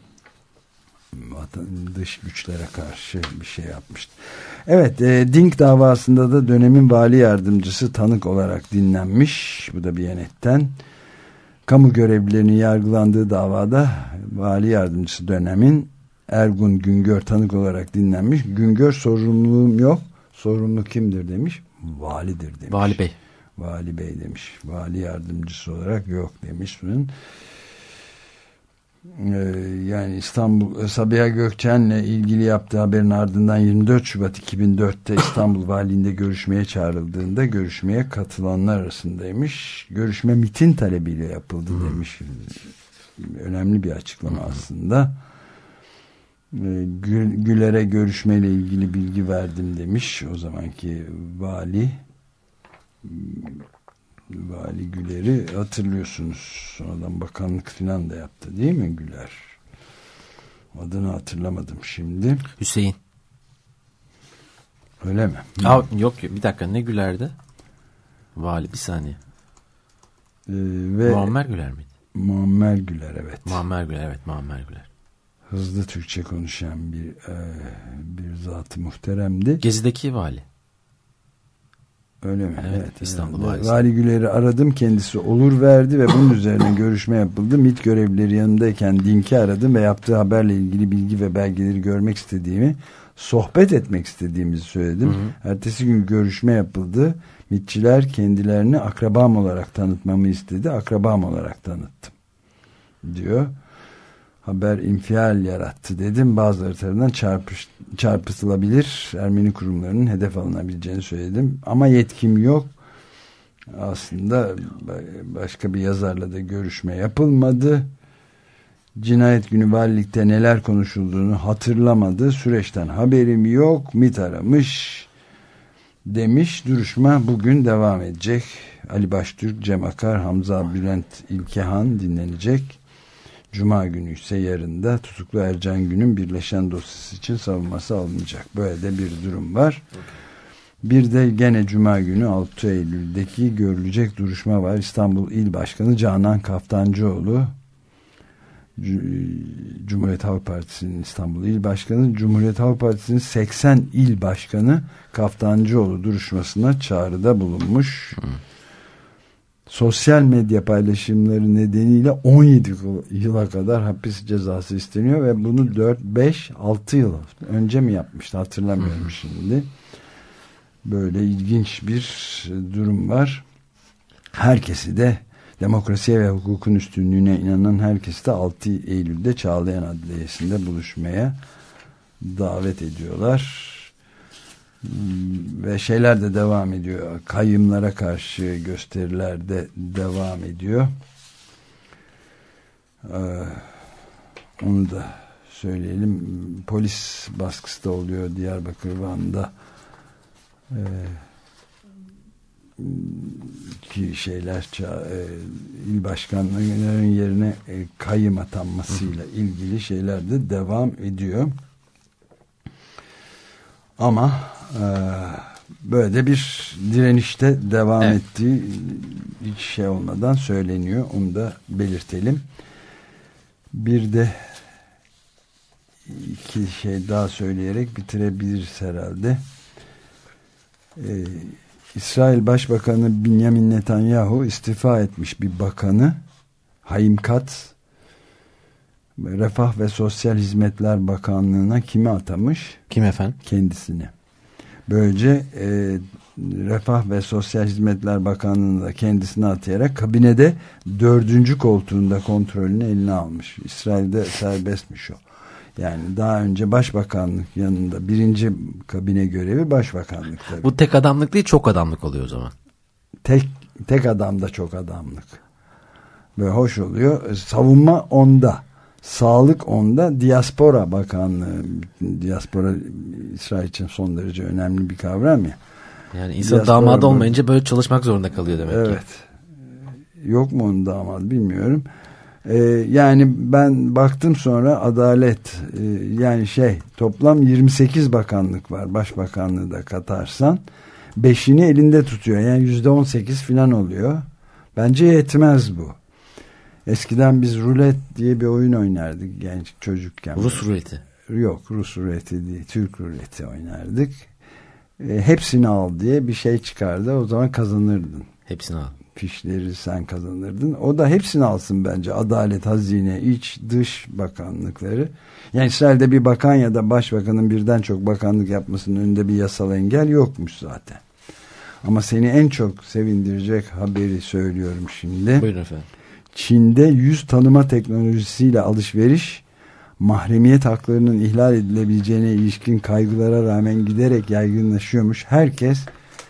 Dış güçlere karşı bir şey yapmıştı. Evet, e, Dink davasında da dönemin vali yardımcısı tanık olarak dinlenmiş. Bu da Biyanet'ten. Kamu görevlilerinin yargılandığı davada vali yardımcısı dönemin Ergun Güngör tanık olarak dinlenmiş. Güngör sorumluluğum yok. Sorumlu kimdir demiş. Validir demiş. Vali Bey. Vali Bey demiş. Vali yardımcısı olarak yok demiş. Yani İstanbul, Sabiha Gökçen'le ilgili yaptığı haberin ardından yirmi dört Şubat iki bin dörtte İstanbul Valiliğinde görüşmeye çağrıldığında görüşmeye katılanlar arasındaymış. Görüşme MİT'in talebiyle yapıldı hmm. demiş. Önemli bir açıklama hmm. aslında. Gül, Güler'e görüşmeyle ilgili bilgi verdim demiş o zamanki vali. Vali Güler'i hatırlıyorsunuz. Sonradan bakanlık falan da yaptı değil mi Güler? Adını hatırlamadım şimdi. Hüseyin. Öyle mi? Aa, yok yok bir dakika, ne Güler'di? Vali, bir saniye. Ee, ve Muammer Güler miydi? Muammer Güler, evet. Muammer Güler, evet, Muammer Güler. Hızlı Türkçe konuşan bir e, bir zat-ı muhteremdi. Gezi'deki vali. Öyle mi? Evet, evet İstanbul yani. Valisi. Vali Güler'i aradım, kendisi olur verdi ve bunun üzerine görüşme yapıldı. MİT görevlileri yanındayken Dink'i aradım ve yaptığı haberle ilgili bilgi ve belgeleri görmek istediğimi, sohbet etmek istediğimizi söyledim. Hı hı. Ertesi gün görüşme yapıldı. MİTçiler kendilerini akrabam olarak tanıtmamı istedi. Akrabam olarak tanıttım diyor. Haber infial yarattı dedim. Bazıları tarafından çarpış, çarpıtılabilir, Ermeni kurumlarının hedef alınabileceğini söyledim. Ama yetkim yok. Aslında başka bir yazarla da görüşme yapılmadı. Cinayet günü valilikte neler konuşulduğunu hatırlamadı. Süreçten haberim yok. MİT aramış demiş. Duruşma bugün devam edecek. Ali Baştürk, Cem Akar, Hamza Bülent İlkehan dinlenecek. Cuma günü ise yarın da tutuklu Ercan Gün'ün birleşen dosyası için savunması alınacak. Böyle de bir durum var. Bir de gene Cuma günü altı Eylül'deki görülecek duruşma var. İstanbul İl Başkanı Canan Kaftancıoğlu, Cumhuriyet Halk Partisi'nin İstanbul İl Başkanı, Cumhuriyet Halk Partisi'nin seksen il başkanı Kaftancıoğlu duruşmasına çağrıda bulunmuş. Hmm. Sosyal medya paylaşımları nedeniyle on yedi yıla kadar hapis cezası isteniyor ve bunu dört, beş, altı yıl önce mi yapmıştı hatırlamıyorum hmm. şimdi. Böyle ilginç bir durum var. Herkesi de, demokrasiye ve hukukun üstünlüğüne inanan herkesi de altı Eylül'de Çağlayan Adliyesi'nde buluşmaya davet ediyorlar. Ve şeyler de devam ediyor. Kayyımlara karşı gösteriler de devam ediyor. Ee, onu da söyleyelim. Polis baskısı da oluyor Diyarbakır Van'da. Ee, ki şeyler e, il başkanlarının yerine e, kayyım atanmasıyla ilgili şeyler de devam ediyor. Ama e, böyle de bir direnişte devam evet. ettiği hiç şey olmadan söyleniyor. Onu da belirtelim. Bir de iki şey daha söyleyerek bitirebiliriz herhalde. Ee, İsrail Başbakanı Benjamin Netanyahu istifa etmiş bir bakanı, Haim Katz, Refah ve Sosyal Hizmetler Bakanlığı'na kimi atamış? Kim efendim? Kendisini. Böylece e, Refah ve Sosyal Hizmetler Bakanlığı'nı da kendisine atayarak kabinede dördüncü koltuğunda kontrolünü eline almış. İsrail'de serbestmiş o. Yani daha önce başbakanlık yanında birinci kabine görevi başbakanlık tabii. Bu tek adamlık değil, çok adamlık oluyor o zaman. Tek tek adamda çok adamlık. Böyle hoş oluyor. Savunma onda. Sağlık onda. Diaspora Bakanlığı. Diaspora İsrail için son derece önemli bir kavram ya. Yani insan damadı olmayınca böyle çalışmak zorunda kalıyor demek evet. ki. Evet. Yok mu onun damadı bilmiyorum. Ee, yani ben baktım sonra adalet e, yani şey toplam yirmi sekiz bakanlık var. Başbakanlığı da katarsan beşini elinde tutuyor. Yani yüzde on sekiz falan oluyor. Bence yetmez bu. Eskiden biz rulet diye bir oyun oynardık genç çocukken. Rus ruleti. Yok, Rus ruleti değil, Türk ruleti oynardık. E, hepsini al diye bir şey çıkardı. O zaman kazanırdın. Hepsini al. Fişleri sen kazanırdın. O da hepsini alsın bence. Adalet, hazine, iç, dış bakanlıkları. Yani İsrail'de bir bakan ya da başbakanın birden çok bakanlık yapmasının önünde bir yasal engel yokmuş zaten. Ama seni en çok sevindirecek haberi söylüyorum şimdi. Buyurun efendim. Çin'de yüz tanıma teknolojisiyle alışveriş, mahremiyet haklarının ihlal edilebileceğine ilişkin kaygılara rağmen giderek yaygınlaşıyormuş. Herkes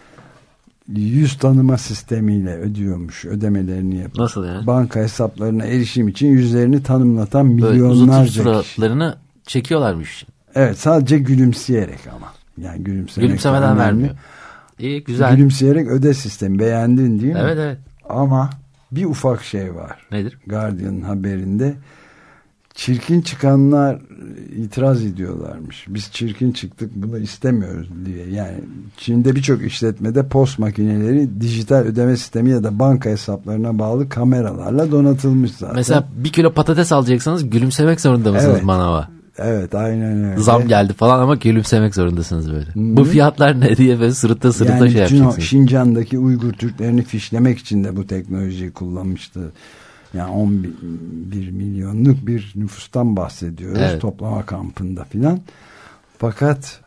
yüz tanıma sistemiyle ödüyormuş, ödemelerini yapıyor. Nasıl yani? Banka hesaplarına erişim için yüzlerini tanımlatan böyle milyonlarca kişi. suratlarını çekiyorlarmış. Evet, sadece gülümseyerek ama. Yani gülümsemek gülümsemeden vermiyor. İyi, güzel. Gülümseyerek öde sistemi, beğendin değil mi? Evet evet. Ama bir ufak şey var. Nedir? Guardian'ın haberinde çirkin çıkanlar itiraz ediyorlarmış. Biz çirkin çıktık, bunu istemiyoruz diye. Yani Çin'de birçok işletmede post makineleri dijital ödeme sistemi ya da banka hesaplarına bağlı kameralarla donatılmış zaten. Mesela bir kilo patates alacaksanız gülümsemek zorunda mısınız evet. manava? Evet, aynen öyle. Zam geldi falan ama gülümsemek zorundasınız böyle. Hı-hı. Bu fiyatlar ne diye böyle sırıta sırıta yani şey yapacaksınız. Şincan'daki Uygur Türklerini fişlemek için de bu teknolojiyi kullanmıştı. Yani on bir milyonluk bir nüfustan bahsediyoruz. Evet. Toplama kampında filan. Fakat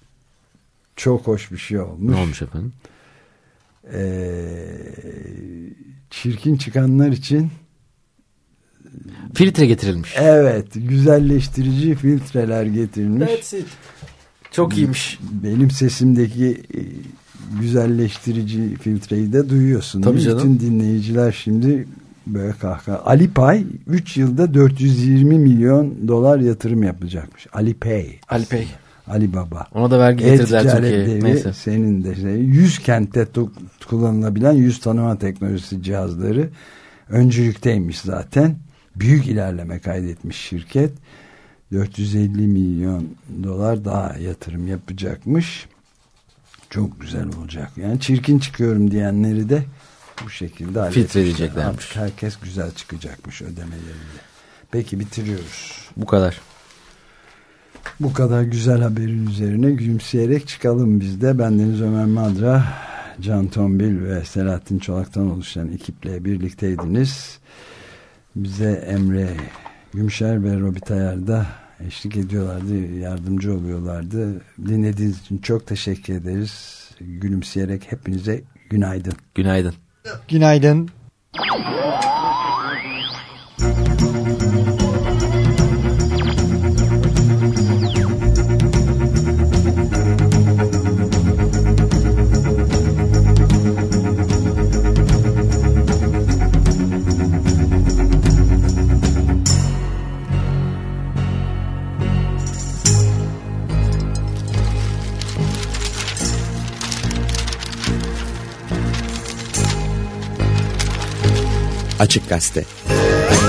çok hoş bir şey olmuş. Ne olmuş efendim? Ee, çirkin çıkanlar için filtre getirilmiş. Evet. Güzelleştirici filtreler getirilmiş. That's it. Çok iyiymiş. Benim sesimdeki güzelleştirici filtreyi de duyuyorsun. Tabii canım. Bütün dinleyiciler şimdi böyle kahkaha. Alipay üç yılda dört yüz yirmi milyon dolar yatırım yapacakmış. Alipay. Alipay. Alibaba. Ona da vergi getirdiler Türkiye'ye. Neyse. Senin de şey. yüz kentte kullanılabilen yüz tanıma teknolojisi cihazları öncülükteymiş zaten. Büyük ilerleme kaydetmiş şirket. dört yüz elli milyon dolar daha yatırım yapacakmış. Çok güzel olacak. Yani çirkin çıkıyorum diyenleri de bu şekilde filtreleyeceklermiş. Herkes güzel çıkacakmış ödemelerinde. Peki bitiriyoruz. Bu kadar. Bu kadar güzel haberin üzerine gülümseyerek çıkalım biz de. Bendeniz Ömer Madra, Can Tombil ve Selahattin Çolak'tan oluşan ekiple birlikteydiniz. Bize Emre Gümüşer ve Robi Tayar da eşlik ediyorlardı, yardımcı oluyorlardı. Dinlediğiniz için çok teşekkür ederiz. Gülümseyerek hepinize günaydın. Günaydın. Günaydın. Açık Gazete.